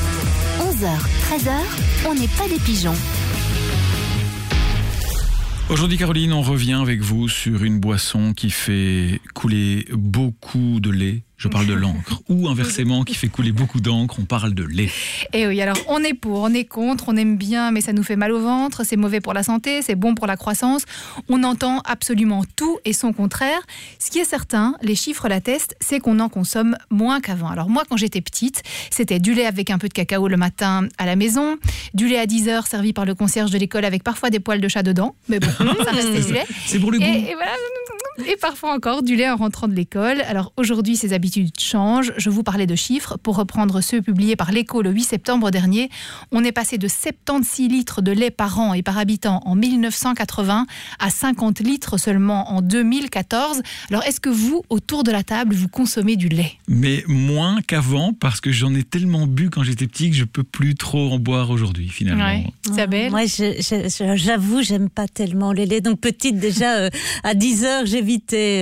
11h, 13h, on n'est pas des pigeons. Aujourd'hui, Caroline, on revient avec vous sur une boisson qui fait couler beaucoup de lait. Je parle de l'encre. Ou inversement, qui fait couler beaucoup d'encre, on parle de lait. Et oui, alors on est pour, on est contre, on aime bien, mais ça nous fait mal au ventre, c'est mauvais pour la santé, c'est bon pour la croissance. On entend absolument tout et son contraire. Ce qui est certain, les chiffres l'attestent, c'est qu'on en consomme moins qu'avant. Alors moi, quand j'étais petite, c'était du lait avec un peu de cacao le matin à la maison, du lait à 10h servi par le concierge de l'école avec parfois des poils de chat dedans, mais bon, ça restait du lait. C'est pour le goût. Et voilà. Et parfois encore du lait en rentrant de l'école. Alors aujourd'hui, ces habitudes changent. Je vous parlais de chiffres. Pour reprendre ceux publiés par l'Écho le 8 septembre dernier, on est passé de 76 litres de lait par an et par habitant en 1980 à 50 litres seulement en 2014. Alors est-ce que vous, autour de la table, vous consommez du lait ? Mais moins qu'avant, parce que j'en ai tellement bu quand j'étais petit que je peux plus trop en boire aujourd'hui, finalement. Ouais. Isabelle ? Moi, j'avoue, j'aime pas tellement le lait. Donc petite, déjà, à 10h, j'évitais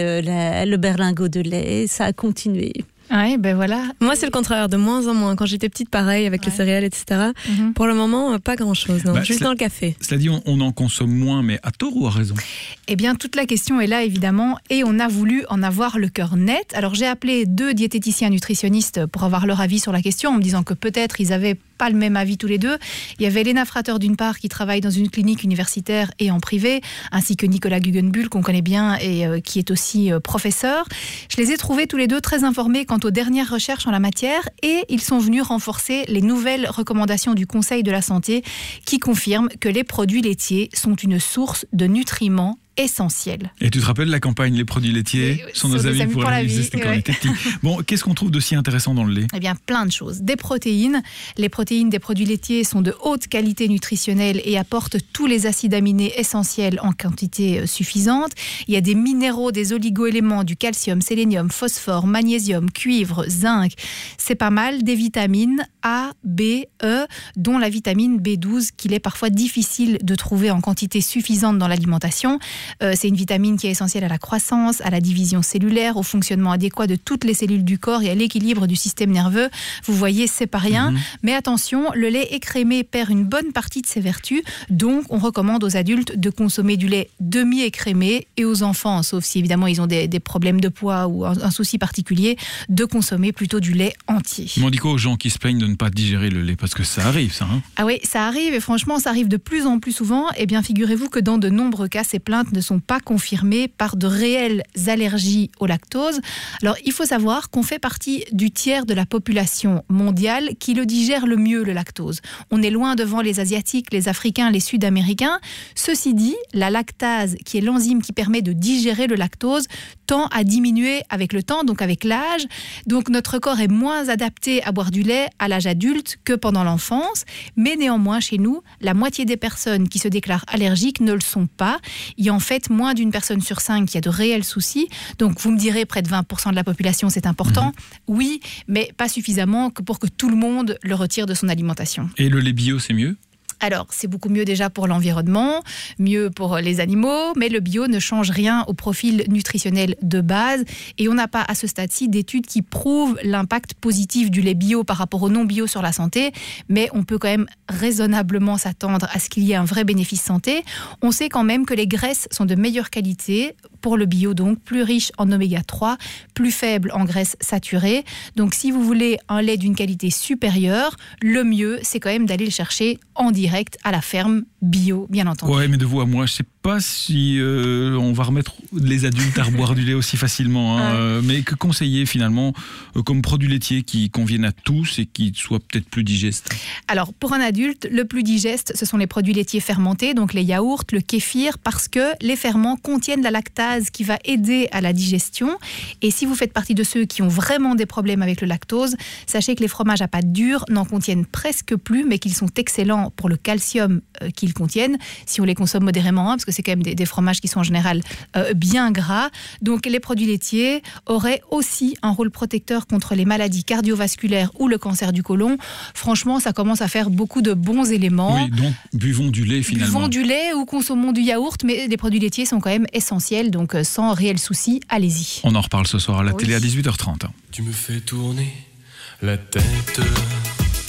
le berlingot de lait. Ça a continué. Oui, ben voilà. Moi, c'est le contraire, de moins en moins. Quand j'étais petite, pareil, avec les céréales, etc. Pour le moment, pas grand-chose, non. Juste dans le café. Cela dit, on en consomme moins, mais à tort ou à raison ? Eh bien, toute la question est là, évidemment, et on a voulu en avoir le cœur net. Alors, j'ai appelé 2 diététiciens nutritionnistes pour avoir leur avis sur la question, en me disant que peut-être ils avaient pas le même avis tous les deux. Il y avait Léna Frater d'une part qui travaille dans une clinique universitaire et en privé, ainsi que Nicolas Guggenbuhl qu'on connaît bien et qui est aussi professeur. Je les ai trouvés tous les deux très informés quant aux dernières recherches en la matière et ils sont venus renforcer les nouvelles recommandations du Conseil de la santé qui confirment que les produits laitiers sont une source de nutriments essentiel. Et tu te rappelles la campagne Les produits laitiers sont nos amis pour la vie, c'était quand on était petit. Bon, qu'est-ce qu'on trouve de si intéressant dans le lait ? Eh bien, plein de choses. Des protéines. Les protéines des produits laitiers sont de haute qualité nutritionnelle et apportent tous les acides aminés essentiels en quantité suffisante. Il y a des minéraux, des oligo-éléments, du calcium, sélénium, phosphore, magnésium, cuivre, zinc. C'est pas mal. Des vitamines A, B, E, dont la vitamine B12 qu'il est parfois difficile de trouver en quantité suffisante dans l'alimentation. C'est une vitamine qui est essentielle à la croissance, à la division cellulaire, au fonctionnement adéquat de toutes les cellules du corps et à l'équilibre du système nerveux. Vous voyez, c'est pas rien. Mais attention, le lait écrémé perd une bonne partie de ses vertus. Donc, on recommande aux adultes de consommer du lait demi-écrémé et aux enfants, sauf si évidemment ils ont des problèmes de poids ou un souci particulier, de consommer plutôt du lait entier. Mais on dit quoi aux gens qui se plaignent de ne pas digérer le lait ? Parce que ça arrive, ça. Ah oui, ça arrive et franchement, ça arrive de plus en plus souvent. Eh bien, figurez-vous que dans de nombreux cas, ces plaintes ne sont pas confirmées par de réelles allergies au lactose. Alors, il faut savoir qu'on fait partie du tiers de la population mondiale qui le digère le mieux, le lactose. On est loin devant les Asiatiques, les Africains, les Sud-Américains. Ceci dit, la lactase, qui est l'enzyme qui permet de digérer le lactose, tend à diminuer avec le temps, donc avec l'âge. Donc, notre corps est moins adapté à boire du lait à l'âge adulte que pendant l'enfance. Mais néanmoins, chez nous, la moitié des personnes qui se déclarent allergiques ne le sont pas. Il y a en fait moins d'une personne sur 5 qui a de réels soucis. Donc, vous me direz, près de 20% de la population, c'est important. Oui, mais pas suffisamment pour que tout le monde le retire de son alimentation. Et le lait bio, c'est mieux ? Alors, c'est beaucoup mieux déjà pour l'environnement, mieux pour les animaux, mais le bio ne change rien au profil nutritionnel de base. Et on n'a pas à ce stade-ci d'études qui prouvent l'impact positif du lait bio par rapport au non bio sur la santé, mais on peut quand même raisonnablement s'attendre à ce qu'il y ait un vrai bénéfice santé. On sait quand même que les graisses sont de meilleure qualité, pour le bio donc, plus riche en oméga 3, plus faible en graisses saturées. Donc si vous voulez un lait d'une qualité supérieure, le mieux c'est quand même d'aller le chercher en direct à la ferme bio, bien entendu. Ouais, mais de vous à moi, je sais pas si on va remettre les adultes à reboire du lait aussi facilement, mais que conseiller finalement comme produit laitier qui conviennent à tous et qui soit peut-être plus digeste ? Alors pour un adulte, le plus digeste, ce sont les produits laitiers fermentés, donc les yaourts, le kéfir, parce que les ferments contiennent la lactase qui va aider à la digestion. Et si vous faites partie de ceux qui ont vraiment des problèmes avec le lactose, sachez que les fromages à pâte dure n'en contiennent presque plus, mais qu'ils sont excellents pour le calcium qu'ils contiennent, si on les consomme modérément, parce que c'est quand même des fromages qui sont en général bien gras. Donc les produits laitiers auraient aussi un rôle protecteur contre les maladies cardiovasculaires ou le cancer du côlon. Franchement, ça commence à faire beaucoup de bons éléments. Oui, donc buvons du lait finalement. Buvons du lait ou consommons du yaourt, mais les produits laitiers sont quand même essentiels, donc sans réel souci, allez-y. On en reparle ce soir à la télé à 18h30. Tu me fais tourner la tête.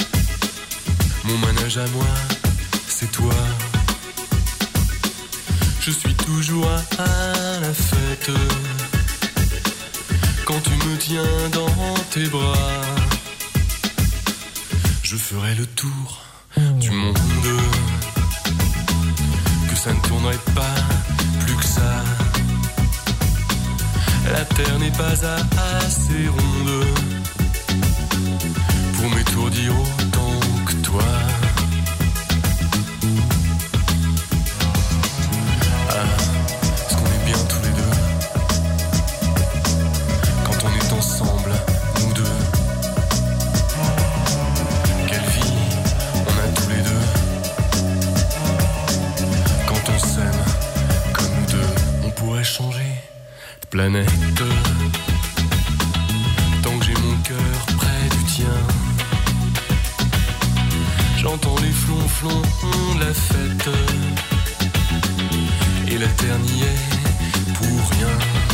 Mon manège à moi, c'est toi. Je suis toujours à la fête quand tu me tiens dans tes bras. Je ferai le tour du monde, que ça ne tournerait pas plus que ça. La terre n'est pas assez ronde pour m'étourdir autant que toi. Est-ce qu'on est bien tous les deux quand on est ensemble, nous deux? Quelle vie on a tous les deux quand on s'aime comme nous deux. On pourrait changer de planète tant que j'ai mon cœur près du tien. J'entends les flonflons de la fête et la terre n'y est pour rien.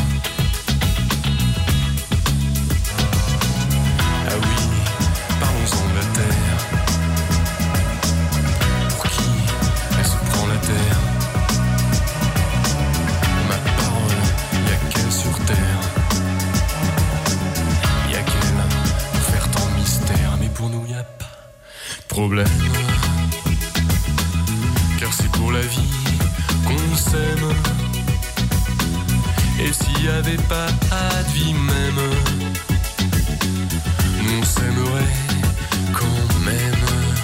Ah oui, parlons-en de la terre. Pour qui elle se prend la terre? Ma parole, y'a qu'elle sur terre. Y'a qu'elle pour faire tant de mystère. Mais pour nous y'a pas de problème, car c'est pour la vie qu'on s'aime. Et s'il y avait pas de vie même, nous on s'aimerait quand même.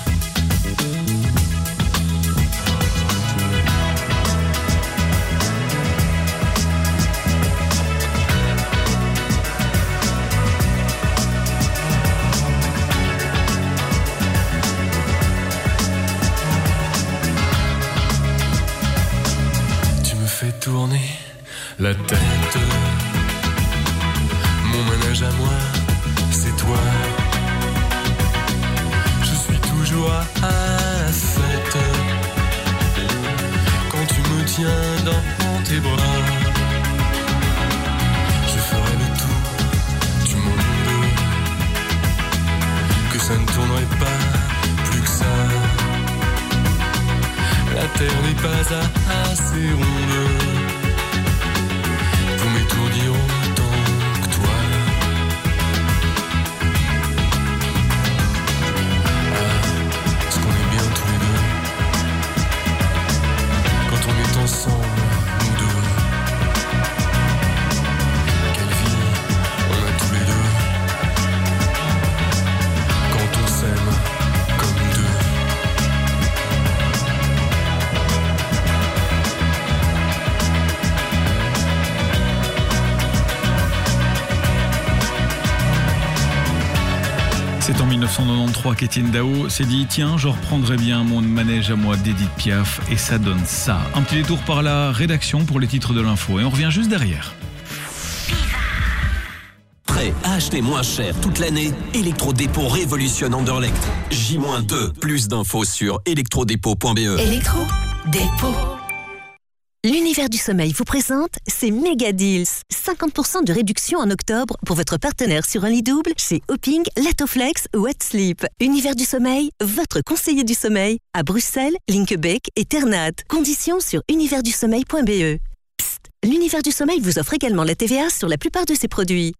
Tourner la tête. Mon manège à moi, c'est toi. Je suis toujours à la fête quand tu me tiens dans tes bras. Je ferai le tour du monde, que ça ne tournerait pas plus que ça. La terre n'est pas assez ronde pour m'étourdir autant que toi. Est-ce qu'on est bien tous les deux quand on est ensemble, nous deux? Quelle vie on a tous les deux quand on s'aime comme nous deux. C'est en 1993 qu'Étienne Dao s'est dit « Tiens, je reprendrai bien mon manège à moi d'Edith Piaf » et ça donne ça. Un petit détour par la rédaction pour les titres de l'info et on revient juste derrière. Prêt à acheter moins cher toute l'année? Electrodépôt révolutionne Anderlecht. J-2. Plus d'infos sur electrodépôt.be. Electrodépôt. L'univers du sommeil vous présente ces méga deals. 50% de réduction en octobre pour votre partenaire sur un lit double chez Hopping, Latoflex ou Wet Sleep. Univers du sommeil, votre conseiller du sommeil à Bruxelles, Linkebeek et Ternat. Conditions sur universdusommeil.be. Psst, l'univers du sommeil vous offre également la TVA sur la plupart de ses produits.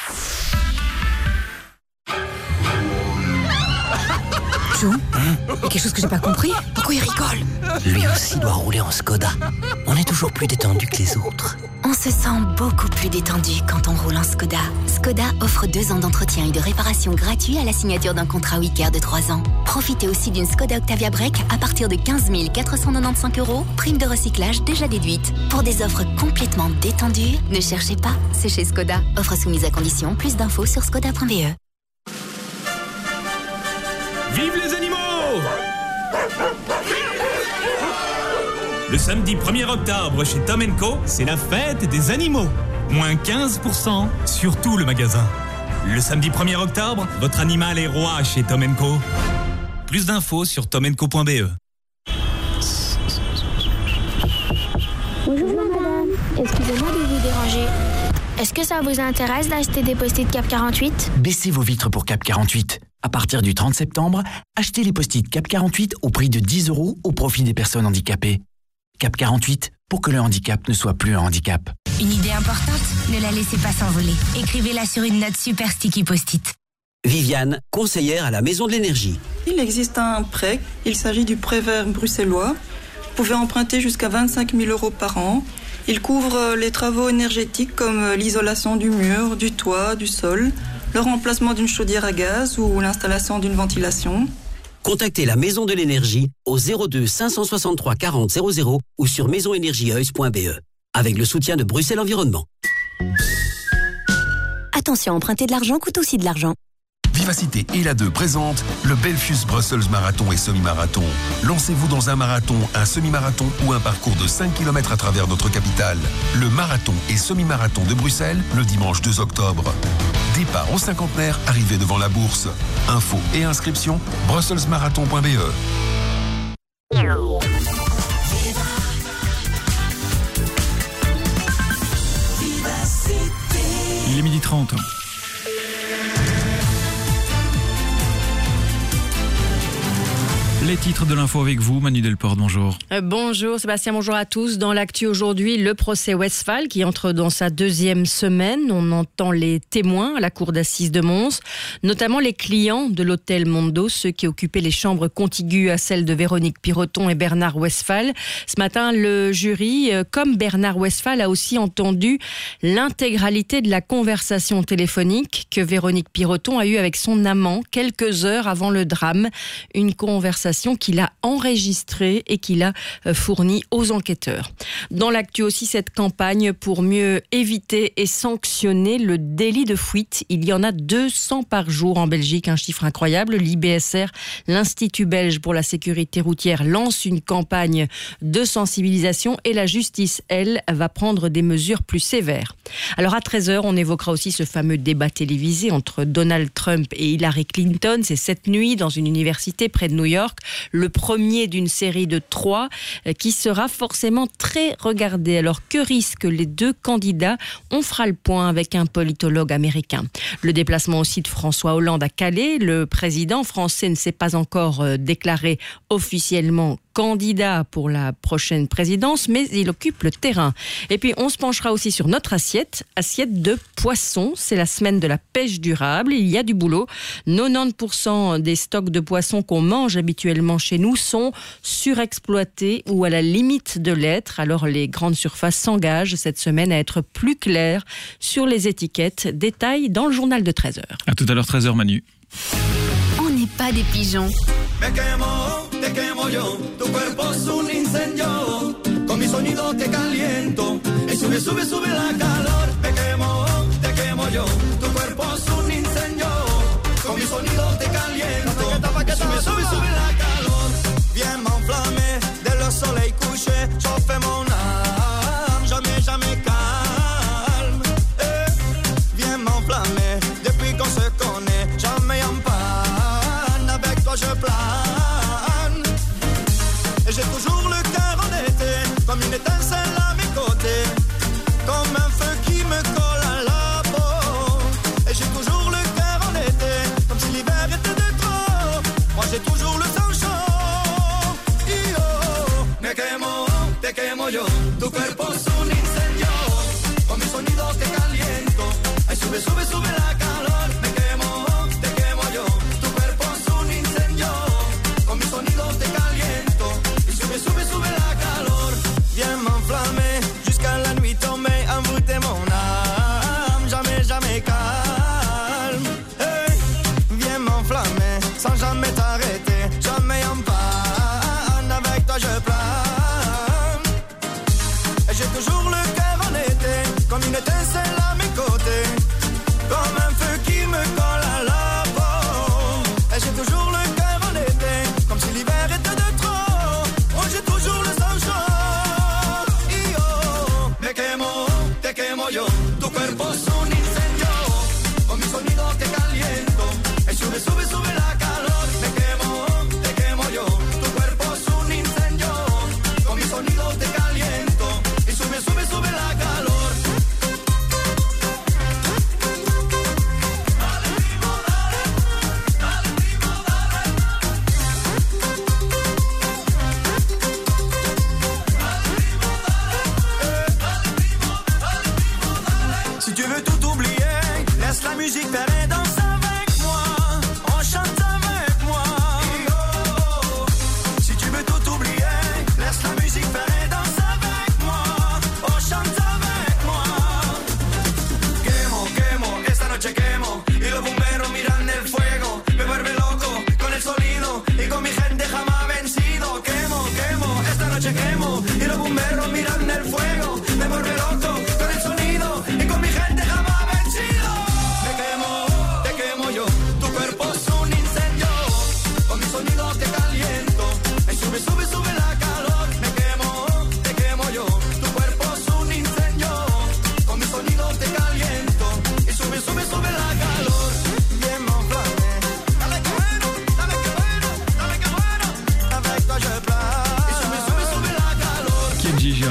Chou, il y a quelque chose que j'ai pas compris. Pourquoi il rigole? Lui aussi doit rouler en Skoda. On est toujours plus détendu que les autres. On se sent beaucoup plus détendu quand on roule en Skoda. Skoda offre 2 ans d'entretien et de réparation gratuits à la signature d'un contrat Wicker de 3 ans. Profitez aussi d'une Skoda Octavia Break à partir de 15 495 €, prime de recyclage déjà déduite. Pour des offres complètement détendues, ne cherchez pas, c'est chez Skoda. Offre soumise à condition, plus d'infos sur skoda.be. Vive les animaux! Le samedi 1er octobre chez Tom & Co, c'est la fête des animaux. Moins 15% sur tout le magasin. Le samedi 1er octobre, votre animal est roi chez Tom & Co. Plus d'infos sur tomandco.be. Bonjour madame, excusez-moi de vous déranger. Est-ce que ça vous intéresse d'acheter des post-it Cap 48? Baissez vos vitres pour Cap 48. À partir du 30 septembre, achetez les post-it Cap 48 au prix de 10 € au profit des personnes handicapées. Cap 48, pour que le handicap ne soit plus un handicap. Une idée importante, ne la laissez pas s'envoler. Écrivez-la sur une note super sticky post-it. Viviane, conseillère à la Maison de l'Énergie. Il existe un prêt, il s'agit du prêt vert bruxellois. Vous pouvez emprunter jusqu'à 25 000 € par an. Il couvre les travaux énergétiques comme l'isolation du mur, du toit, du sol, le remplacement d'une chaudière à gaz ou l'installation d'une ventilation. Contactez la Maison de l'Énergie au 02 563 40 00 ou sur maisonenergieheus.be avec le soutien de Bruxelles Environnement. Attention, emprunter de l'argent coûte aussi de l'argent. Vivacité et la 2 présente le Belfius Brussels Marathon et Semi-Marathon. Lancez-vous dans un marathon, un semi-marathon ou un parcours de 5 km à travers notre capitale. Le marathon et semi-marathon de Bruxelles, le dimanche 2 octobre. Départ au cinquantenaire, arrivée devant la bourse. Infos et inscriptions, brusselsmarathon.be. Il est 12h30. Les titres de l'info avec vous, Manu Delport, bonjour. Bonjour Sébastien, bonjour à tous. Dans l'actu aujourd'hui, le procès Westphal qui entre dans sa 2e semaine. On entend les témoins à la cour d'assises de Mons, notamment les clients de l'hôtel Mondo, ceux qui occupaient les chambres contiguës à celles de Véronique Piroton et Bernard Westphal. Ce matin, le jury, comme Bernard Westphal, a aussi entendu l'intégralité de la conversation téléphonique que Véronique Piroton a eue avec son amant quelques heures avant le drame. Une conversation qu'il a enregistrée et qu'il a fournie aux enquêteurs. Dans l'actu aussi, cette campagne pour mieux éviter et sanctionner le délit de fuite. Il y en a 200 par jour en Belgique, un chiffre incroyable. L'IBSR, l'Institut belge pour la sécurité routière, lance une campagne de sensibilisation et la justice, elle, va prendre des mesures plus sévères. Alors à 13h, on évoquera aussi ce fameux débat télévisé entre Donald Trump et Hillary Clinton. C'est cette nuit dans une université près de New York. Le premier d'une série de 3 qui sera forcément très regardé. Alors que risquent les deux candidats? On fera le point avec un politologue américain. Le déplacement aussi de François Hollande à Calais. Le président français ne s'est pas encore déclaré officiellement candidat pour la prochaine présidence, mais il occupe le terrain. Et puis, on se penchera aussi sur notre assiette de poissons. C'est la semaine de la pêche durable. Il y a du boulot. 90% des stocks de poissons qu'on mange habituellement chez nous sont surexploités ou à la limite de l'être. Alors, les grandes surfaces s'engagent cette semaine à être plus claires sur les étiquettes. Détails dans le journal de 13h. À tout à l'heure, 13h, Manu. On n'est pas des pigeons. Te quemo yo, tu cuerpo es un incendio, con mi sonido te caliento, y sube, sube, sube la calor. Te quemo yo, tu cuerpo es un incendio, con mi sonido te caliento, y sube, sube, sube la calor. Viens m'enflammer, dès le soleil couché, chauffe mon âme, jamais, jamais calme. Viens m'enflammer, depuis qu'on se connaît, jamais en panne, avec toi je plane. Et j'ai toujours le cœur en été, comme une étincelle à mes côtés, comme un feu qui me colle à la peau. Et j'ai toujours le cœur en été, comme si l'hiver était de trop. Moi j'ai toujours le sang chaud. Yo, te quemo yo, tu cuerpo es un incendio, con mi sonido te caliento. Ay, sube, sube, sube la calor. Te quemo yo, tu cuerpo es un incendio.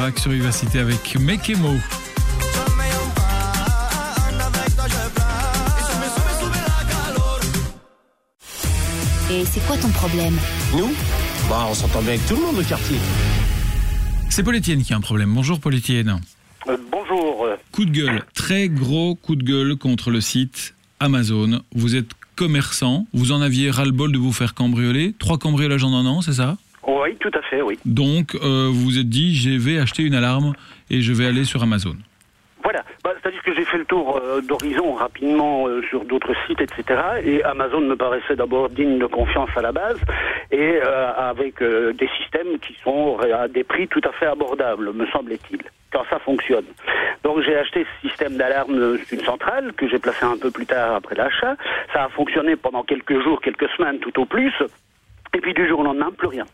Kerouac sur Vivacité avec Mekemo. Et c'est quoi ton problème? Nous on s'entend bien avec tout le monde au quartier. C'est Paul Etienne qui a un problème. Bonjour Paul Etienne. Bonjour. Coup de gueule, très gros coup de gueule contre le site Amazon. Vous êtes commerçant, vous en aviez ras-le-bol de vous faire cambrioler. 3 cambriolages en un an, c'est ça? Oui, tout à fait, oui. Donc, vous vous êtes dit, je vais acheter une alarme et je vais aller sur Amazon. Voilà, c'est-à-dire que j'ai fait le tour d'horizon rapidement sur d'autres sites, etc. Et Amazon me paraissait d'abord digne de confiance à la base et avec des systèmes qui sont à des prix tout à fait abordables, me semble-t-il, quand ça fonctionne. Donc j'ai acheté ce système d'alarme d'une centrale que j'ai placé un peu plus tard après l'achat. Ça a fonctionné pendant quelques jours, quelques semaines tout au plus. Et puis du jour au lendemain, plus rien.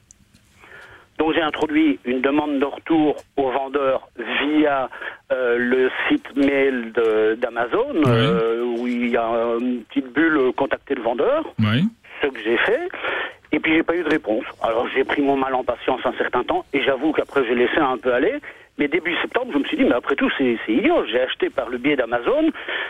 Donc j'ai introduit une demande de retour au vendeur via le site mail d'Amazon, où il y a une petite bulle contacter le vendeur, ce que j'ai fait, et puis j'ai pas eu de réponse. Alors j'ai pris mon mal en patience un certain temps, et j'avoue qu'après j'ai laissé un peu aller, mais début septembre je me suis dit, mais après tout c'est idiot, j'ai acheté par le biais d'Amazon,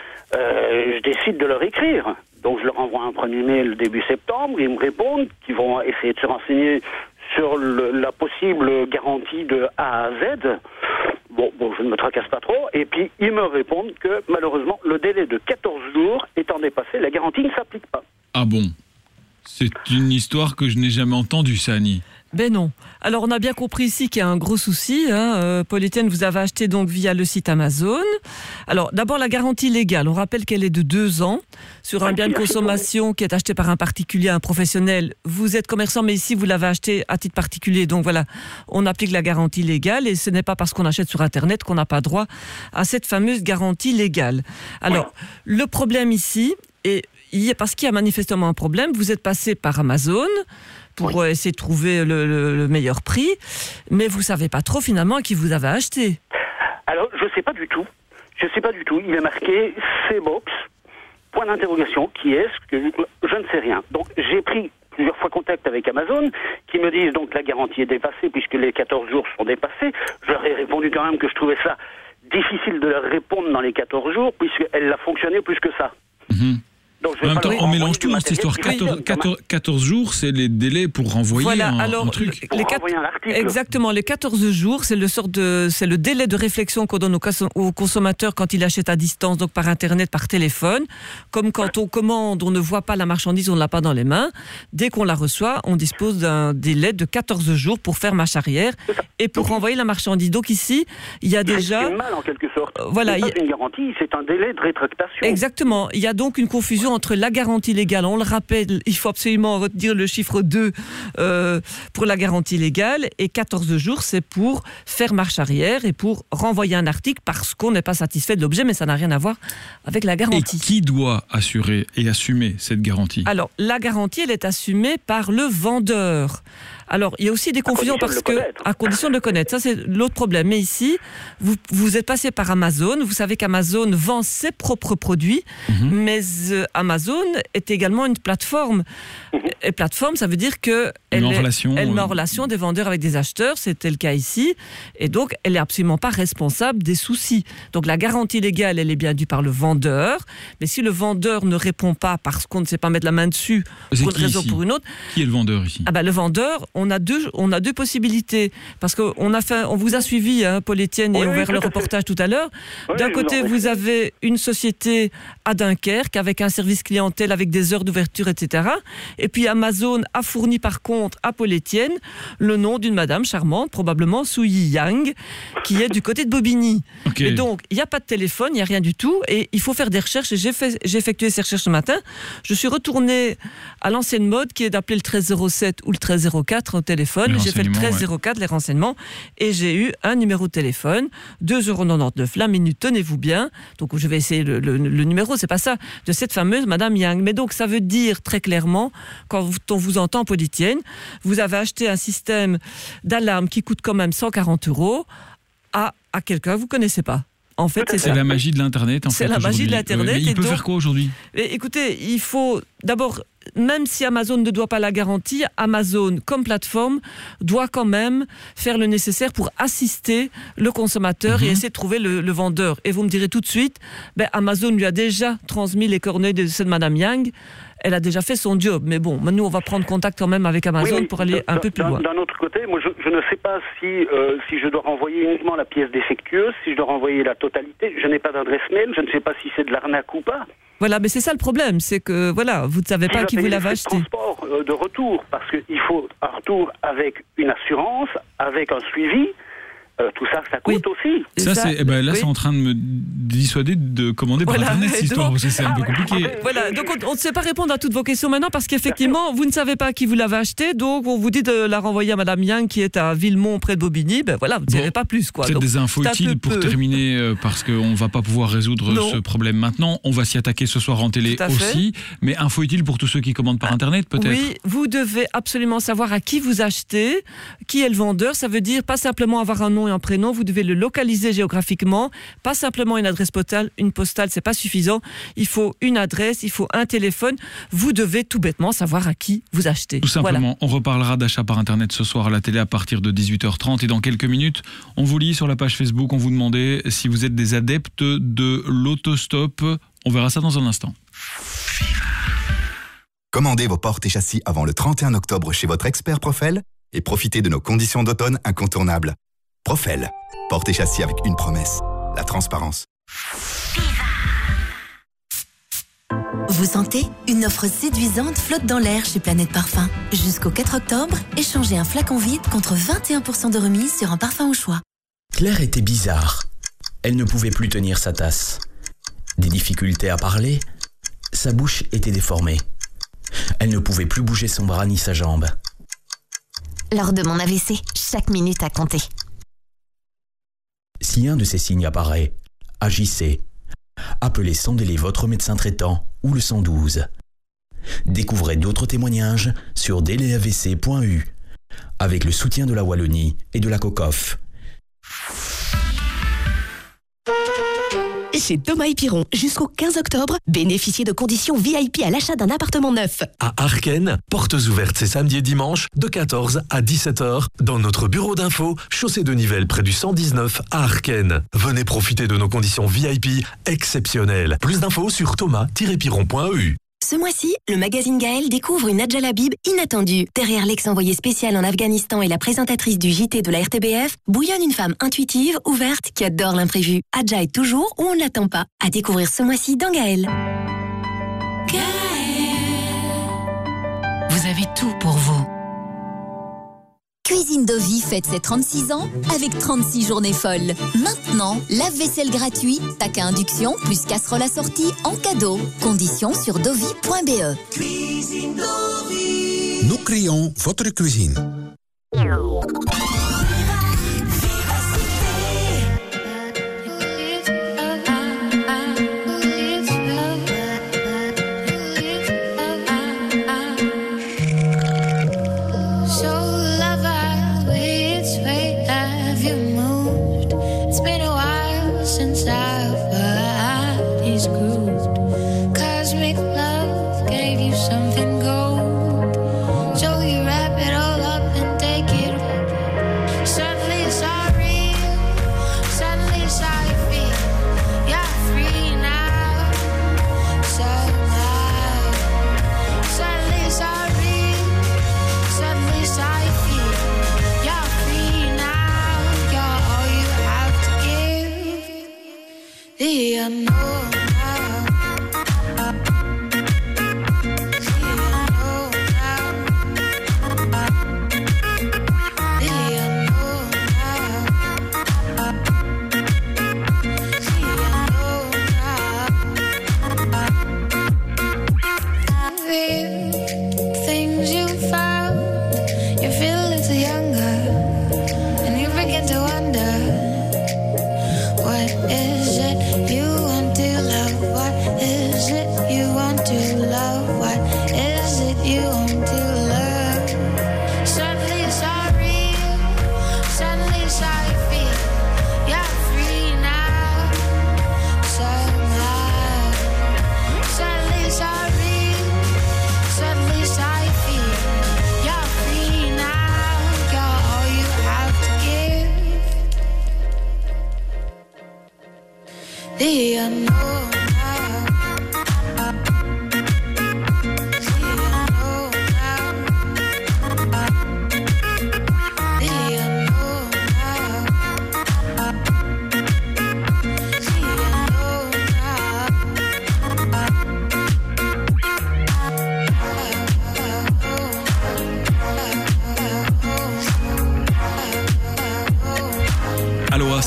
je décide de leur écrire. Donc je leur envoie un premier mail début septembre, ils me répondent qu'ils vont essayer de se renseigner sur la possible garantie de A à Z. Bon, je ne me tracasse pas trop. Et puis, ils me répondent que, malheureusement, le délai de 14 jours étant dépassé, la garantie ne s'applique pas. Ah bon? C'est une histoire que je n'ai jamais entendue, ça, Annie. Ben non. Alors, on a bien compris ici qu'il y a un gros souci. Paul Etienne, vous avez acheté donc via le site Amazon. Alors, d'abord, la garantie légale. On rappelle qu'elle est de 2 ans sur un bien de consommation qui est acheté par un particulier, un professionnel. Vous êtes commerçant, mais ici, vous l'avez acheté à titre particulier. Donc voilà, on applique la garantie légale et ce n'est pas parce qu'on achète sur Internet qu'on n'a pas droit à cette fameuse garantie légale. Alors, le problème ici, parce qu'il y a manifestement un problème, vous êtes passé par Amazon pour essayer de trouver le meilleur prix, mais vous ne savez pas trop finalement à qui vous avez acheté. Alors, je ne sais pas du tout. Il est marqué C-Box, point d'interrogation, qui est-ce que je ne sais rien. Donc, j'ai pris plusieurs fois contact avec Amazon, qui me disent donc la garantie est dépassée puisque les 14 jours sont dépassés. Je leur ai répondu quand même que je trouvais ça difficile de leur répondre dans les 14 jours puisqu'elle a fonctionné plus que ça. Donc, en même temps, on mélange tout dans cette histoire. 14 jours, c'est les délais pour renvoyer un truc. Exactement, les 14 jours, c'est le délai de réflexion qu'on donne au consommateur quand il achète à distance, donc par Internet, par téléphone. Comme quand on commande, on ne voit pas la marchandise, on ne l'a pas dans les mains. Dès qu'on la reçoit, on dispose d'un délai de 14 jours pour faire marche arrière et pour renvoyer la marchandise. Donc ici, il y a déjà... C'est mal en quelque sorte. Voilà, c'est pas une garantie, c'est un délai de rétractation. Exactement. Il y a donc une confusion entre la garantie légale, on le rappelle, il faut absolument retenir le chiffre 2 pour la garantie légale, et 14 jours, c'est pour faire marche arrière et pour renvoyer un article parce qu'on n'est pas satisfait de l'objet, mais ça n'a rien à voir avec la garantie. Et qui doit assurer et assumer cette garantie? Alors, la garantie, elle est assumée par le vendeur. Alors, il y a aussi des confusions à condition de le connaître. Ça, c'est l'autre problème. Mais ici, vous êtes passé par Amazon. Vous savez qu'Amazon vend ses propres produits, mais Amazon est également une plateforme. Et plateforme, ça veut dire qu'elle met en relation des vendeurs avec des acheteurs. C'était le cas ici. Et donc, elle n'est absolument pas responsable des soucis. Donc, la garantie légale, elle est bien due par le vendeur. Mais si le vendeur ne répond pas parce qu'on ne sait pas mettre la main dessus, pour une raison ou pour une autre... Qui est le vendeur ici? Le vendeur, on a deux possibilités. Parce qu'on vous a suivi, Paul Etienne, et on verra le reportage tout à l'heure. D'un côté, vous avez une société à Dunkerque avec un service clientèle, avec des heures d'ouverture, etc. Et puis Amazon a fourni par contre à Paul Etienne le nom d'une madame charmante, probablement Souyi Yang, qui est du côté de Bobigny. Et donc, il n'y a pas de téléphone, il n'y a rien du tout. Et il faut faire des recherches. Et j'ai effectué ces recherches ce matin. Je suis retournée à l'ancienne mode qui est d'appeler le 1307 ou le 1304 au téléphone. J'ai fait le 1304, les renseignements, et j'ai eu un numéro de téléphone, 2,99 € la minute, tenez-vous bien. Donc je vais essayer le numéro, c'est pas ça, de cette fameuse Madame Yang. Mais donc ça veut dire très clairement, quand on vous entend, Paul Etienne, vous avez acheté un système d'alarme qui coûte quand même 140 € à quelqu'un que vous connaissez pas. En fait, c'est la magie de l'Internet. C'est la magie de l'Internet. Il peut faire quoi aujourd'hui? Écoutez, il faut d'abord même si Amazon ne doit pas la garantie, Amazon, comme plateforme, doit quand même faire le nécessaire pour assister le consommateur et essayer de trouver le vendeur. Et vous me direz tout de suite, Amazon lui a déjà transmis les coordonnées de cette Madame Yang. Elle a déjà fait son job. Mais bon, nous, on va prendre contact quand même avec Amazon pour aller un peu plus loin. D'un autre côté, moi, je ne sais pas si je dois renvoyer uniquement la pièce défectueuse, si je dois renvoyer la totalité. Je n'ai pas d'adresse mail, je ne sais pas si c'est de l'arnaque ou pas. Voilà, mais c'est ça le problème, c'est que voilà, vous ne savez pas qui vous l'avez acheté. Transport de retour, parce qu'il faut un retour avec une assurance, avec un suivi. Tout ça, ça coûte aussi. Ça, c'est en train de me dissuader de commander par Internet cette histoire, parce que c'est un peu compliqué. Voilà, donc on ne sait pas répondre à toutes vos questions maintenant, parce qu'effectivement, vous ne savez pas qui vous l'avez acheté, donc on vous dit de la renvoyer à Madame Yang, qui est à Villemont, près de Bobigny. Voilà, vous ne savez pas plus. Peut-être des infos utiles pour terminer, parce qu'on ne va pas pouvoir résoudre ce problème maintenant. On va s'y attaquer ce soir en télé aussi. Mais info utile pour tous ceux qui commandent par Internet, peut-être. Oui, vous devez absolument savoir à qui vous achetez, qui est le vendeur. Ça veut dire pas simplement avoir un nom et un prénom, vous devez le localiser géographiquement, pas simplement une adresse postale. Une postale, c'est pas suffisant. Il faut une adresse, il faut un téléphone. Vous devez tout bêtement savoir à qui vous achetez. Tout simplement, on reparlera d'achat par Internet ce soir à la télé à partir de 18h30 et dans quelques minutes, on vous lit sur la page Facebook, on vous demandait si vous êtes des adeptes de l'autostop. On verra ça dans un instant. Commandez vos portes et châssis avant le 31 octobre chez votre expert Profel et profitez de nos conditions d'automne incontournables. Profel, porte et châssis avec une promesse, la transparence. Vous sentez ? Une offre séduisante flotte dans l'air chez Planète Parfum. Jusqu'au 4 octobre, échangez un flacon vide contre 21% de remise sur un parfum au choix. Claire était bizarre. Elle ne pouvait plus tenir sa tasse. Des difficultés à parler. Sa bouche était déformée. Elle ne pouvait plus bouger son bras ni sa jambe. Lors de mon AVC, chaque minute a compté. Si un de ces signes apparaît, agissez. Appelez sans délai votre médecin traitant ou le 112. Découvrez d'autres témoignages sur delayavc.eu avec le soutien de la Wallonie et de la COCOF. Chez Thomas & Piron, jusqu'au 15 octobre, bénéficiez de conditions VIP à l'achat d'un appartement neuf. À Arken, portes ouvertes ces samedis et dimanches de 14 à 17h dans notre bureau d'info, chaussée de Nivelles près du 119 à Arken. Venez profiter de nos conditions VIP exceptionnelles. Plus d'infos sur thomas-piron.eu. Ce mois-ci, le magazine Gaël découvre une Adja Labib inattendue. Derrière l'ex-envoyé spécial en Afghanistan et la présentatrice du JT de la RTBF, bouillonne une femme intuitive, ouverte, qui adore l'imprévu. Adja est toujours où on ne l'attend pas. À découvrir ce mois-ci dans Gaël. Vous avez tout pour vous. Cuisine Dovy fête ses 36 ans avec 36 journées folles. Maintenant, lave-vaisselle gratuit, tac à induction plus casserole assortie en cadeau. Conditions sur dovy.be. Cuisine Dovy. Nous créons votre cuisine. Yeah, I know.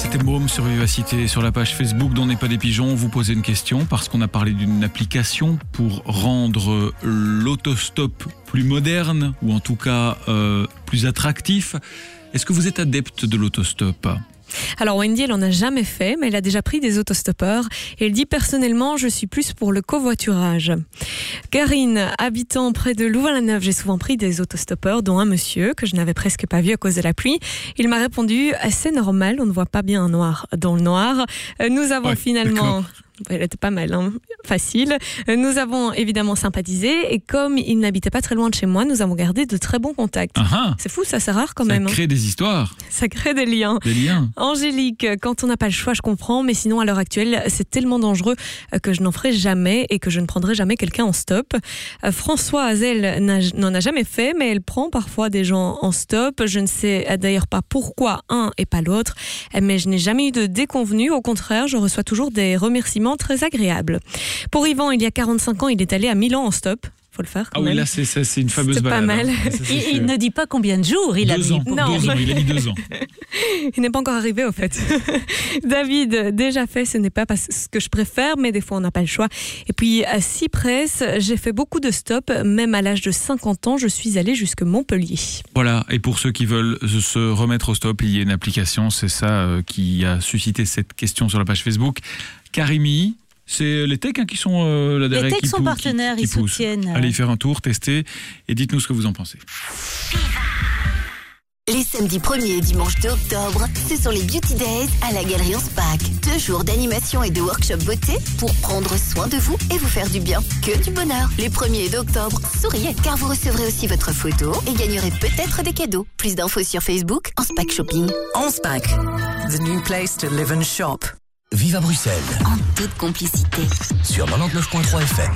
C'était Môme sur Vivacité, sur la page Facebook d'On n'est pas des pigeons. Vous posez une question parce qu'on a parlé d'une application pour rendre l'autostop plus moderne ou en tout cas plus attractif. Est-ce que vous êtes adepte de l'autostop ? Alors Wendy, elle en a jamais fait, mais elle a déjà pris des autostoppeurs. Et elle dit personnellement, je suis plus pour le covoiturage. Karine, habitant près de Louvain-la-Neuve, j'ai souvent pris des autostoppeurs, dont un monsieur que je n'avais presque pas vu à cause de la pluie. Il m'a répondu, c'est normal, on ne voit pas bien un noir dans le noir. Nous avons finalement... d'accord. Elle était pas mal, hein, facile. Nous avons évidemment sympathisé et comme il n'habitait pas très loin de chez moi, nous avons gardé de très bons contacts. C'est fou, ça c'est rare quand même. Ça crée des histoires. Ça crée des liens. Des liens. Angélique, quand on n'a pas le choix, je comprends, mais sinon à l'heure actuelle, c'est tellement dangereux que je n'en ferai jamais et que je ne prendrai jamais quelqu'un en stop. Françoise, elle, n'en a jamais fait, mais elle prend parfois des gens en stop. Je ne sais d'ailleurs pas pourquoi un et pas l'autre, mais je n'ai jamais eu de déconvenue. Au contraire, je reçois toujours des remerciements très agréables. Pour Yvan, il y a 45 ans, il est allé à Milan en stop. Faut le faire quand même. Oui, là, c'est une fameuse C'est balade. pas mal. Il ne dit pas combien de jours il a mis. Non. 2 ans, il a mis 2 ans. Il n'est pas encore arrivé, au fait. David, déjà fait, ce n'est pas ce que je préfère, mais des fois, on n'a pas le choix. Et puis, à Cypress, j'ai fait beaucoup de stops. Même à l'âge de 50 ans, je suis allée jusque Montpellier. Voilà, et pour ceux qui veulent se remettre au stop, il y a une application, c'est ça qui a suscité cette question sur la page Facebook. Karimi, c'est les techs qui sont là derrière. Les techs qui sont partenaires, qui ils poussent. soutiennent. Allez y faire un tour, tester et dites-nous ce que vous en pensez. Les samedis 1er et dimanche 2 octobre, ce sont les Beauty Days à la Galerie Spac. 2 jours d'animation et de workshop beauté pour prendre soin de vous et vous faire du bien. Que du bonheur. Les 1er et 2 octobre, souriez car vous recevrez aussi votre photo et gagnerez peut-être des cadeaux. Plus d'infos sur Facebook, en Spac Shopping. En Spac, the new place to live and shop. Vive à Bruxelles En toute complicité. sur 99.3 FM.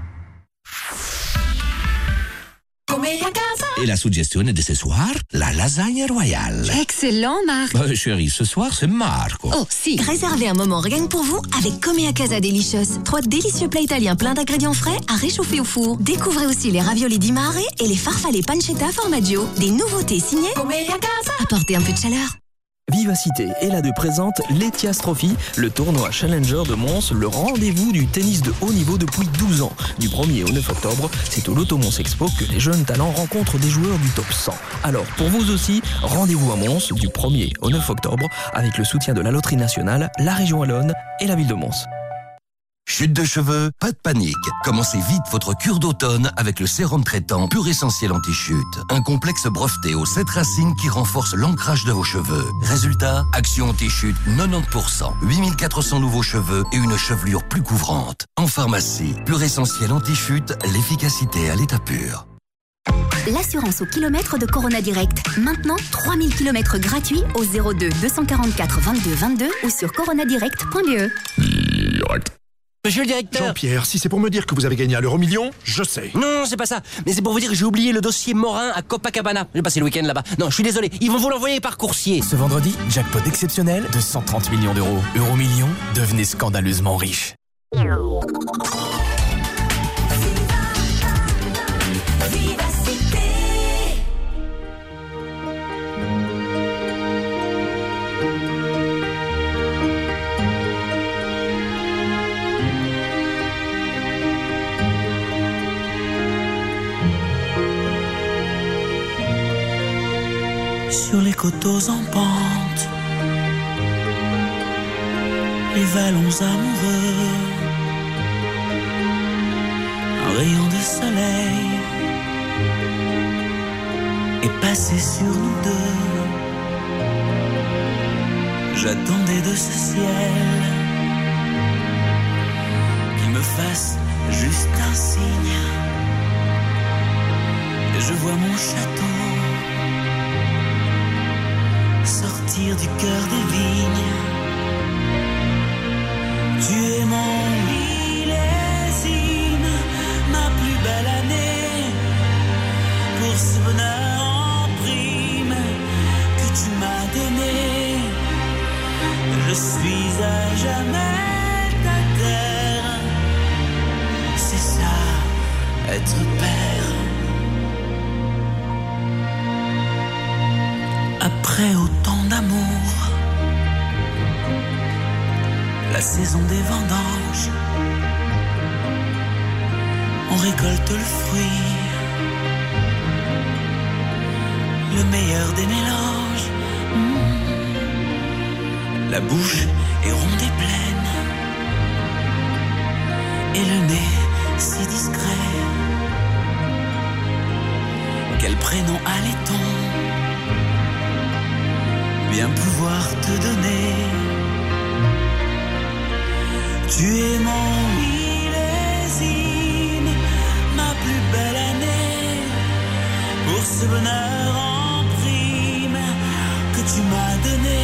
Et la suggestion de ce soir, la lasagne royale. Excellent, Marc. Chérie, ce soir, c'est Marco. Oh, si. Réservez un moment rien que pour vous avec Comea Casa Delicious. 3 délicieux plats italiens pleins d'ingrédients frais à réchauffer au four. Découvrez aussi les raviolis di mare et les farfalle pancetta formaggio. Des nouveautés signées Comea Casa. Apportez un peu de chaleur. Vivacité est là de présente l'Etias Trophy, le tournoi Challenger de Mons, le rendez-vous du tennis de haut niveau depuis 12 ans. Du 1er au 9 octobre, c'est au Loto Mons Expo que les jeunes talents rencontrent des joueurs du top 100. Alors, pour vous aussi, rendez-vous à Mons du 1er au 9 octobre avec le soutien de la Loterie Nationale, la région Wallonne et la ville de Mons. Chute de cheveux, pas de panique. Commencez vite votre cure d'automne avec le sérum traitant Pur Essentiel Anti-Chute. Un complexe breveté aux 7 racines qui renforce l'ancrage de vos cheveux. Résultat, action anti-chute 90%, 8400 nouveaux cheveux et une chevelure plus couvrante. En pharmacie, Pur Essentiel Anti-Chute, l'efficacité à l'état pur. L'assurance au kilomètre de Corona Direct. Maintenant, 3000 km gratuits au 02 244 22 22 ou sur coronadirect.be. Monsieur le directeur. Jean-Pierre, si c'est pour me dire que vous avez gagné à l'euro-million, je sais. Non, c'est pas ça. Mais c'est pour vous dire que j'ai oublié le dossier Morin à Copacabana. J'ai passé le week-end là-bas. Non, je suis désolé. Ils vont vous l'envoyer par coursier. Ce vendredi, jackpot exceptionnel de 130 millions d'euros. Euro-million, devenez scandaleusement riche. Sur les coteaux en pente, les vallons amoureux, un rayon de soleil est passé sur nous deux. J'attendais de ce ciel qu'il me fasse juste un signe. Et je vois mon château sortir du cœur des vignes. Tu es mon millésime, ma plus belle année, pour ce bonheur en prime que tu m'as donné. Je suis à jamais ta terre, c'est ça, être père. Après autant d'amour, saison des vendanges, on récolte le fruit, le meilleur des mélanges. La bouche est ronde et pleine, et le nez si discret. Quel prénom allait-on bien pouvoir te donner? Tu es mon millésime, ma plus belle année, pour ce bonheur en prime que tu m'as donné.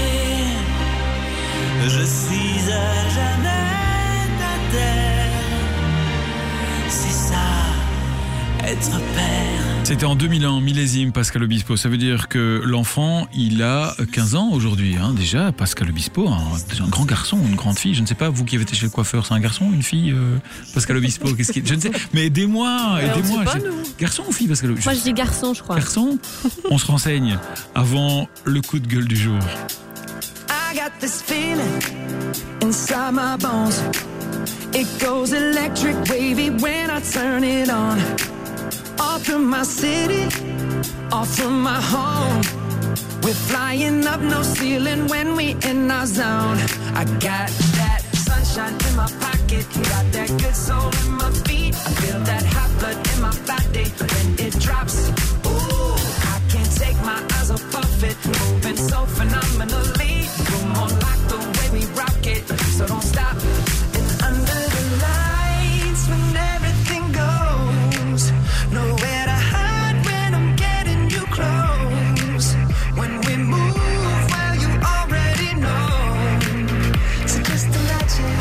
Je suis à jamais ta terre, c'est ça, être père. C'était en 2001, millésime, Pascal Obispo. Ça veut dire que l'enfant, il a 15 ans aujourd'hui, hein, déjà. Pascal Obispo, un grand garçon, une grande fille. Je ne sais pas, vous qui avez été chez le coiffeur, c'est un garçon, une fille, Pascal Obispo, qu'est-ce qu'il... Je ne sais. Mais aidez-moi. Garçon ou fille, Pascal Obispo? Moi, je dis garçon, je crois. Garçon? On se renseigne avant le coup de gueule du jour. I got this feeling inside my bones. It goes electric wavy when I turn it on. Off from my city, off from my home. We're flying up no ceiling when we in our zone. I got that sunshine in my pocket, got that good soul in my feet. I feel that hot blood in my body when it drops. Ooh, I can't take my eyes off of it, moving so phenomenally. You're more like the way we rock it, so don't stop. And under the lights when everything goes, nowhere to hide when I'm getting you close. When we move, well, you already know. So just imagine.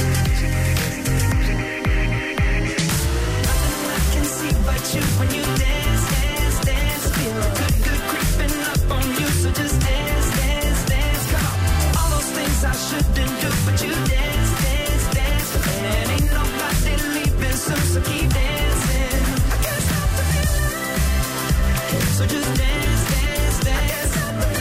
Nothing I can see but you when you dance, dance, dance. Feel good, good creeping up on you. So just dance, dance, dance. Come on. All those things I shouldn't do, but you dance, dance, dance. And ain't nobody leaving soon, so keep dancing. I can't stop the feeling. So just dance, dance, dance.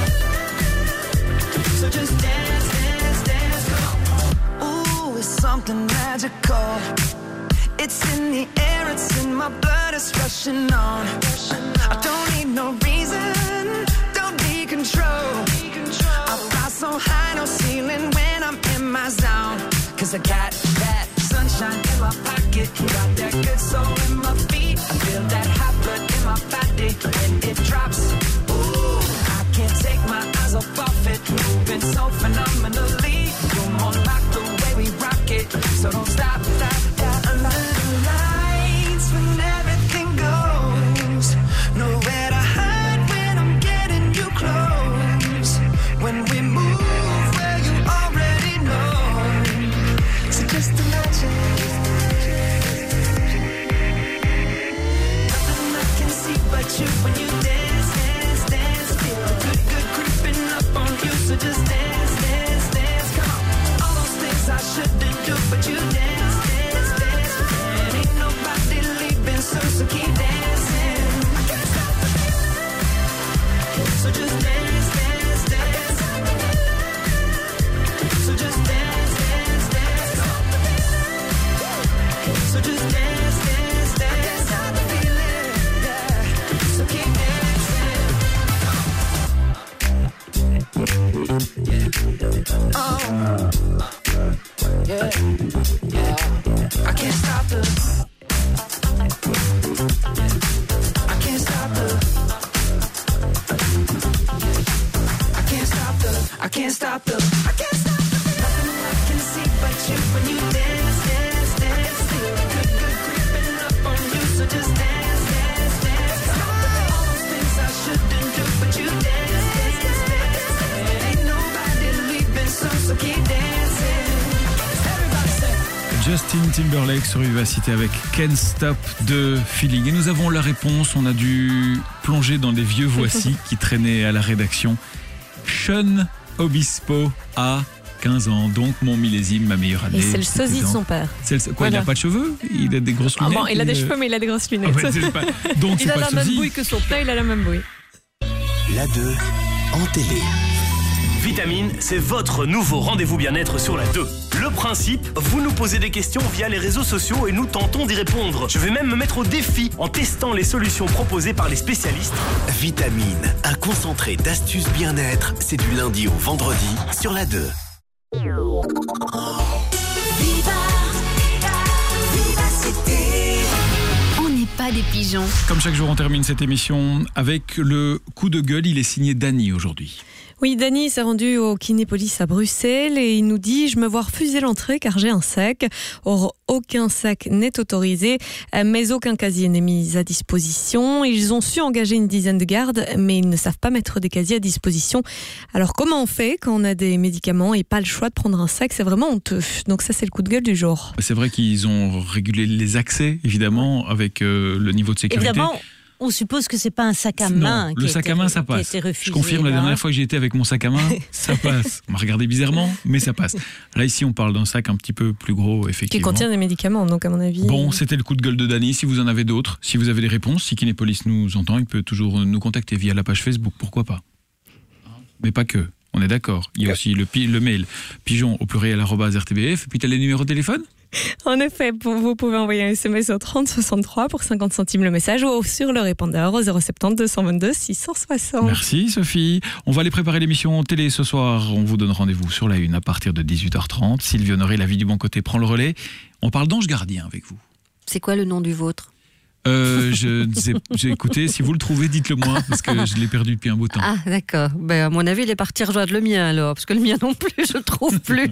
So just dance, dance, dance. Come on. Ooh, it's something magical. It's in the air, it's in my blood, it's rushing on. I don't need no reason, don't need control. I fly so high, no ceiling when I'm in my zone. Cause I got that sunshine in my pocket, got that good soul in my feet. I feel that hot blood in my body when it drops. Ooh, I can't take my eyes off of it, moving so phenomenally. You're more like the way we rock it, so don't stop, stop, stop. Under the lights when everything goes, nowhere to hide when I'm getting you close. When we move, well, you already know. So just imagine. Nothing I can see but you when you dance, dance, dance. Feel good, good creeping up on you. So just dance, dance, dance. Come on. All those things I shouldn't do, but you dance, dance, dance. And ain't nobody leaving soon, so keep dancing. I can't stop the feeling. So just dance, dance, dance. So just dance, dance, dance. So just dance, dance, dance. I can't stop the feeling, yeah. So keep dancing. Oh, yeah, yeah. I can't stop the. I can't stop the. I can't stop the. I can't stop the. I can't stop the. Nothing I can see but you when you dance, dance, dance. Feel good, good creeping up on you. So just dance, dance, dance. Come on. All those things I shouldn't do, but you dance, dance, dance. And ain't nobody leaving soon, so keep dancing. Everybody say. Justin Timberlake sur Vivacité avec Can't Stop the Feeling. Et nous avons la réponse, on a dû plonger dans les vieux voici qui traînaient à la rédaction. Sean Obispo a 15 ans, donc mon millésime, ma meilleure année. Et c'est le sosie de son père. Quoi, il n'a pas de cheveux? Il a des grosses lunettes? Bon, il a des cheveux, mais il a des grosses lunettes. Ah ouais, donc il c'est a pas la le même sosie. bouille que son père, il a la même bouille. La 2 en télé. Vitamine, c'est votre nouveau rendez-vous bien-être sur la 2. Le principe, vous nous posez des questions via les réseaux sociaux et nous tentons d'y répondre. Je vais même me mettre au défi en testant les solutions proposées par les spécialistes. Vitamine, un concentré d'astuces bien-être, c'est du lundi au vendredi sur la 2. On n'est pas des pigeons. Comme chaque jour, on termine cette émission avec le coup de gueule. Il est signé Dany aujourd'hui. Oui, Dany s'est rendu au Kinépolis à Bruxelles et il nous dit « Je me vois refuser l'entrée car j'ai un sac. Or, aucun sac n'est autorisé, mais aucun casier n'est mis à disposition. Ils ont su engager une dizaine de gardes, mais ils ne savent pas mettre des casiers à disposition. Alors, comment on fait quand on a des médicaments et pas le choix de prendre un sac ? C'est vraiment honteux. Donc ça, c'est le coup de gueule du jour. C'est vrai qu'ils ont régulé les accès, évidemment, avec le niveau de sécurité. Évidemment. On suppose que c'est pas un sac à main. Non, le sac à main, ça passe. Je confirme, la dernière fois que j'y étais avec mon sac à main, ça passe. On m'a regardé bizarrement, mais ça passe. Là, ici, on parle d'un sac un petit peu plus gros, effectivement. Qui contient des médicaments, donc à mon avis. Bon, c'était le coup de gueule de Dany. Si vous en avez d'autres, si vous avez des réponses, si Kinépolis nous entend, il peut toujours nous contacter via la page Facebook, pourquoi pas. Mais pas que, on est d'accord. Il y a aussi le mail pigeon au pluriel @rtbf, et puis tu as les numéros de téléphone. En effet, vous pouvez envoyer un SMS au 3063 pour 50 centimes le message ou sur le répondeur au 070 222 660. Merci Sophie. On va aller préparer l'émission télé ce soir. On vous donne rendez-vous sur la 1 à partir de 18h30. Sylvie Honoré, La vie du bon côté, prend le relais. On parle d'ange gardien avec vous. C'est quoi le nom du vôtre ? J'ai écouté, si vous le trouvez, dites-le moi, parce que je l'ai perdu depuis un bout de temps. Ah, d'accord. Ben, à mon avis, il est parti rejoindre le mien alors, parce que le mien non plus, je le trouve plus.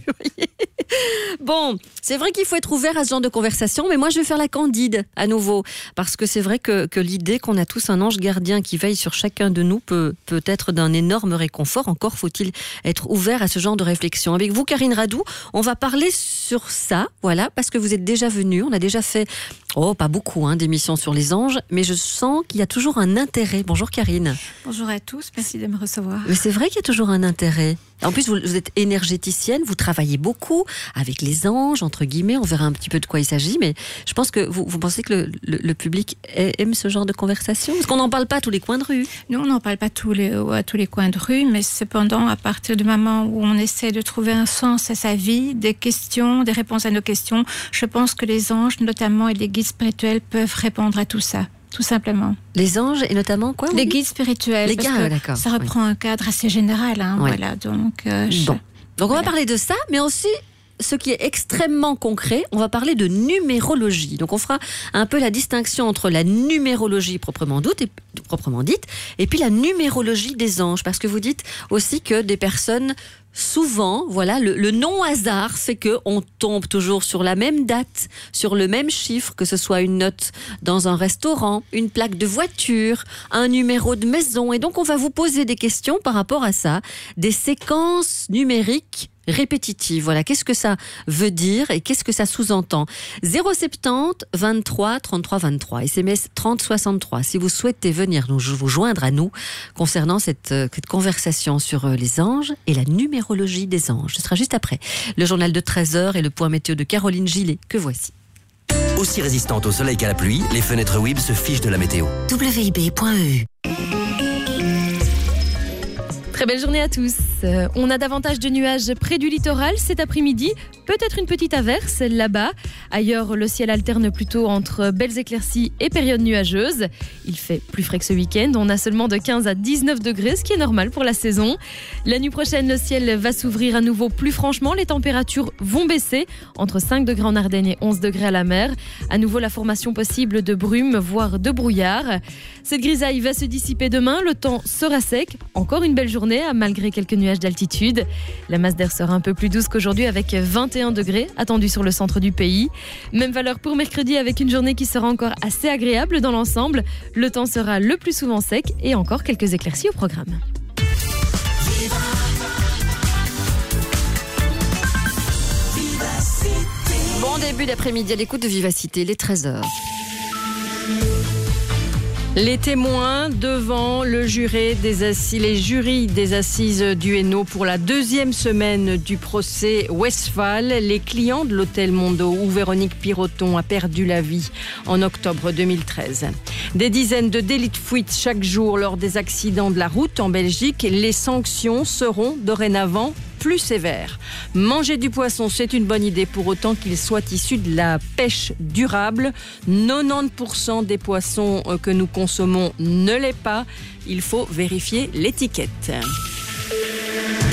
Bon, c'est vrai qu'il faut être ouvert à ce genre de conversation, mais moi je vais faire la candide à nouveau, parce que c'est vrai que l'idée qu'on a tous un ange gardien qui veille sur chacun de nous peut être d'un énorme réconfort. Encore faut-il être ouvert à ce genre de réflexion. Avec vous, Karine Radou, on va parler sur ça, voilà, parce que vous êtes déjà venue, on a déjà fait, pas beaucoup d'émissions sur les anges, mais je sens qu'il y a toujours un intérêt. Bonjour Karine. Bonjour à tous, merci de me recevoir. Mais c'est vrai qu'il y a toujours un intérêt. En plus, vous êtes énergéticienne, vous travaillez beaucoup avec les anges, entre guillemets, on verra un petit peu de quoi il s'agit, mais je pense que vous pensez que le public aime ce genre de conversation ? Parce qu'on n'en parle pas à tous les coins de rue. Nous, on n'en parle pas à tous les coins de rue, mais cependant, à partir du moment où on essaie de trouver un sens à sa vie, des questions, des réponses à nos questions, je pense que les anges, notamment, et les guides spirituels peuvent répondre à tout ça. Tout simplement. Les anges et notamment quoi ? Les guides spirituels. Les guides, d'accord. Ça reprend un cadre assez général. Oui. Voilà, donc on va parler de ça, mais aussi ce qui est extrêmement concret, on va parler de numérologie. Donc on fera un peu la distinction entre la numérologie proprement dite et puis la numérologie des anges. Parce que vous dites aussi que des personnes, souvent, voilà, le non-hasard fait qu'on tombe toujours sur la même date, sur le même chiffre, que ce soit une note dans un restaurant, une plaque de voiture, un numéro de maison. Et donc on va vous poser des questions par rapport à ça, des séquences numériques répétitive. Voilà, qu'est-ce que ça veut dire et qu'est-ce que ça sous-entend ? 070 23 33 23, SMS 30 63. Si vous souhaitez venir vous joindre à nous concernant cette conversation sur les anges et la numérologie des anges. Ce sera juste après le journal de 13h et le point météo de Caroline Gillet, que voici. Aussi résistantes au soleil qu'à la pluie, les fenêtres WIB se fichent de la météo. WIB.eu. Très belle journée à tous. On a davantage de nuages près du littoral cet après-midi. Peut-être une petite averse là-bas. Ailleurs, le ciel alterne plutôt entre belles éclaircies et périodes nuageuses. Il fait plus frais que ce week-end. On a seulement de 15 à 19 degrés, ce qui est normal pour la saison. La nuit prochaine, le ciel va s'ouvrir à nouveau plus franchement. Les températures vont baisser, entre 5 degrés en Ardennes et 11 degrés à la mer. À nouveau, la formation possible de brumes, voire de brouillard. Cette grisaille va se dissiper demain. Le temps sera sec. Encore une belle journée, malgré quelques nuages d'altitude. La masse d'air sera un peu plus douce qu'aujourd'hui, avec 21 degrés attendus sur le centre du pays. Même valeur pour mercredi, avec une journée qui sera encore assez agréable dans l'ensemble. Le temps sera le plus souvent sec et encore quelques éclaircies au programme. Bon début d'après-midi à l'écoute de Vivacité, les 13h. Les témoins devant le jury les jurys des assises du Hainaut pour la deuxième semaine du procès Westphal. Les clients de l'hôtel Mondo où Véronique Piroton a perdu la vie en octobre 2013. Des dizaines de délits de fuite chaque jour lors des accidents de la route en Belgique. Les sanctions seront dorénavant plus sévères. Manger du poisson, c'est une bonne idée pour autant qu'il soit issu de la pêche durable. 90% des poissons que nous consommons ne l'est pas. Il faut vérifier l'étiquette.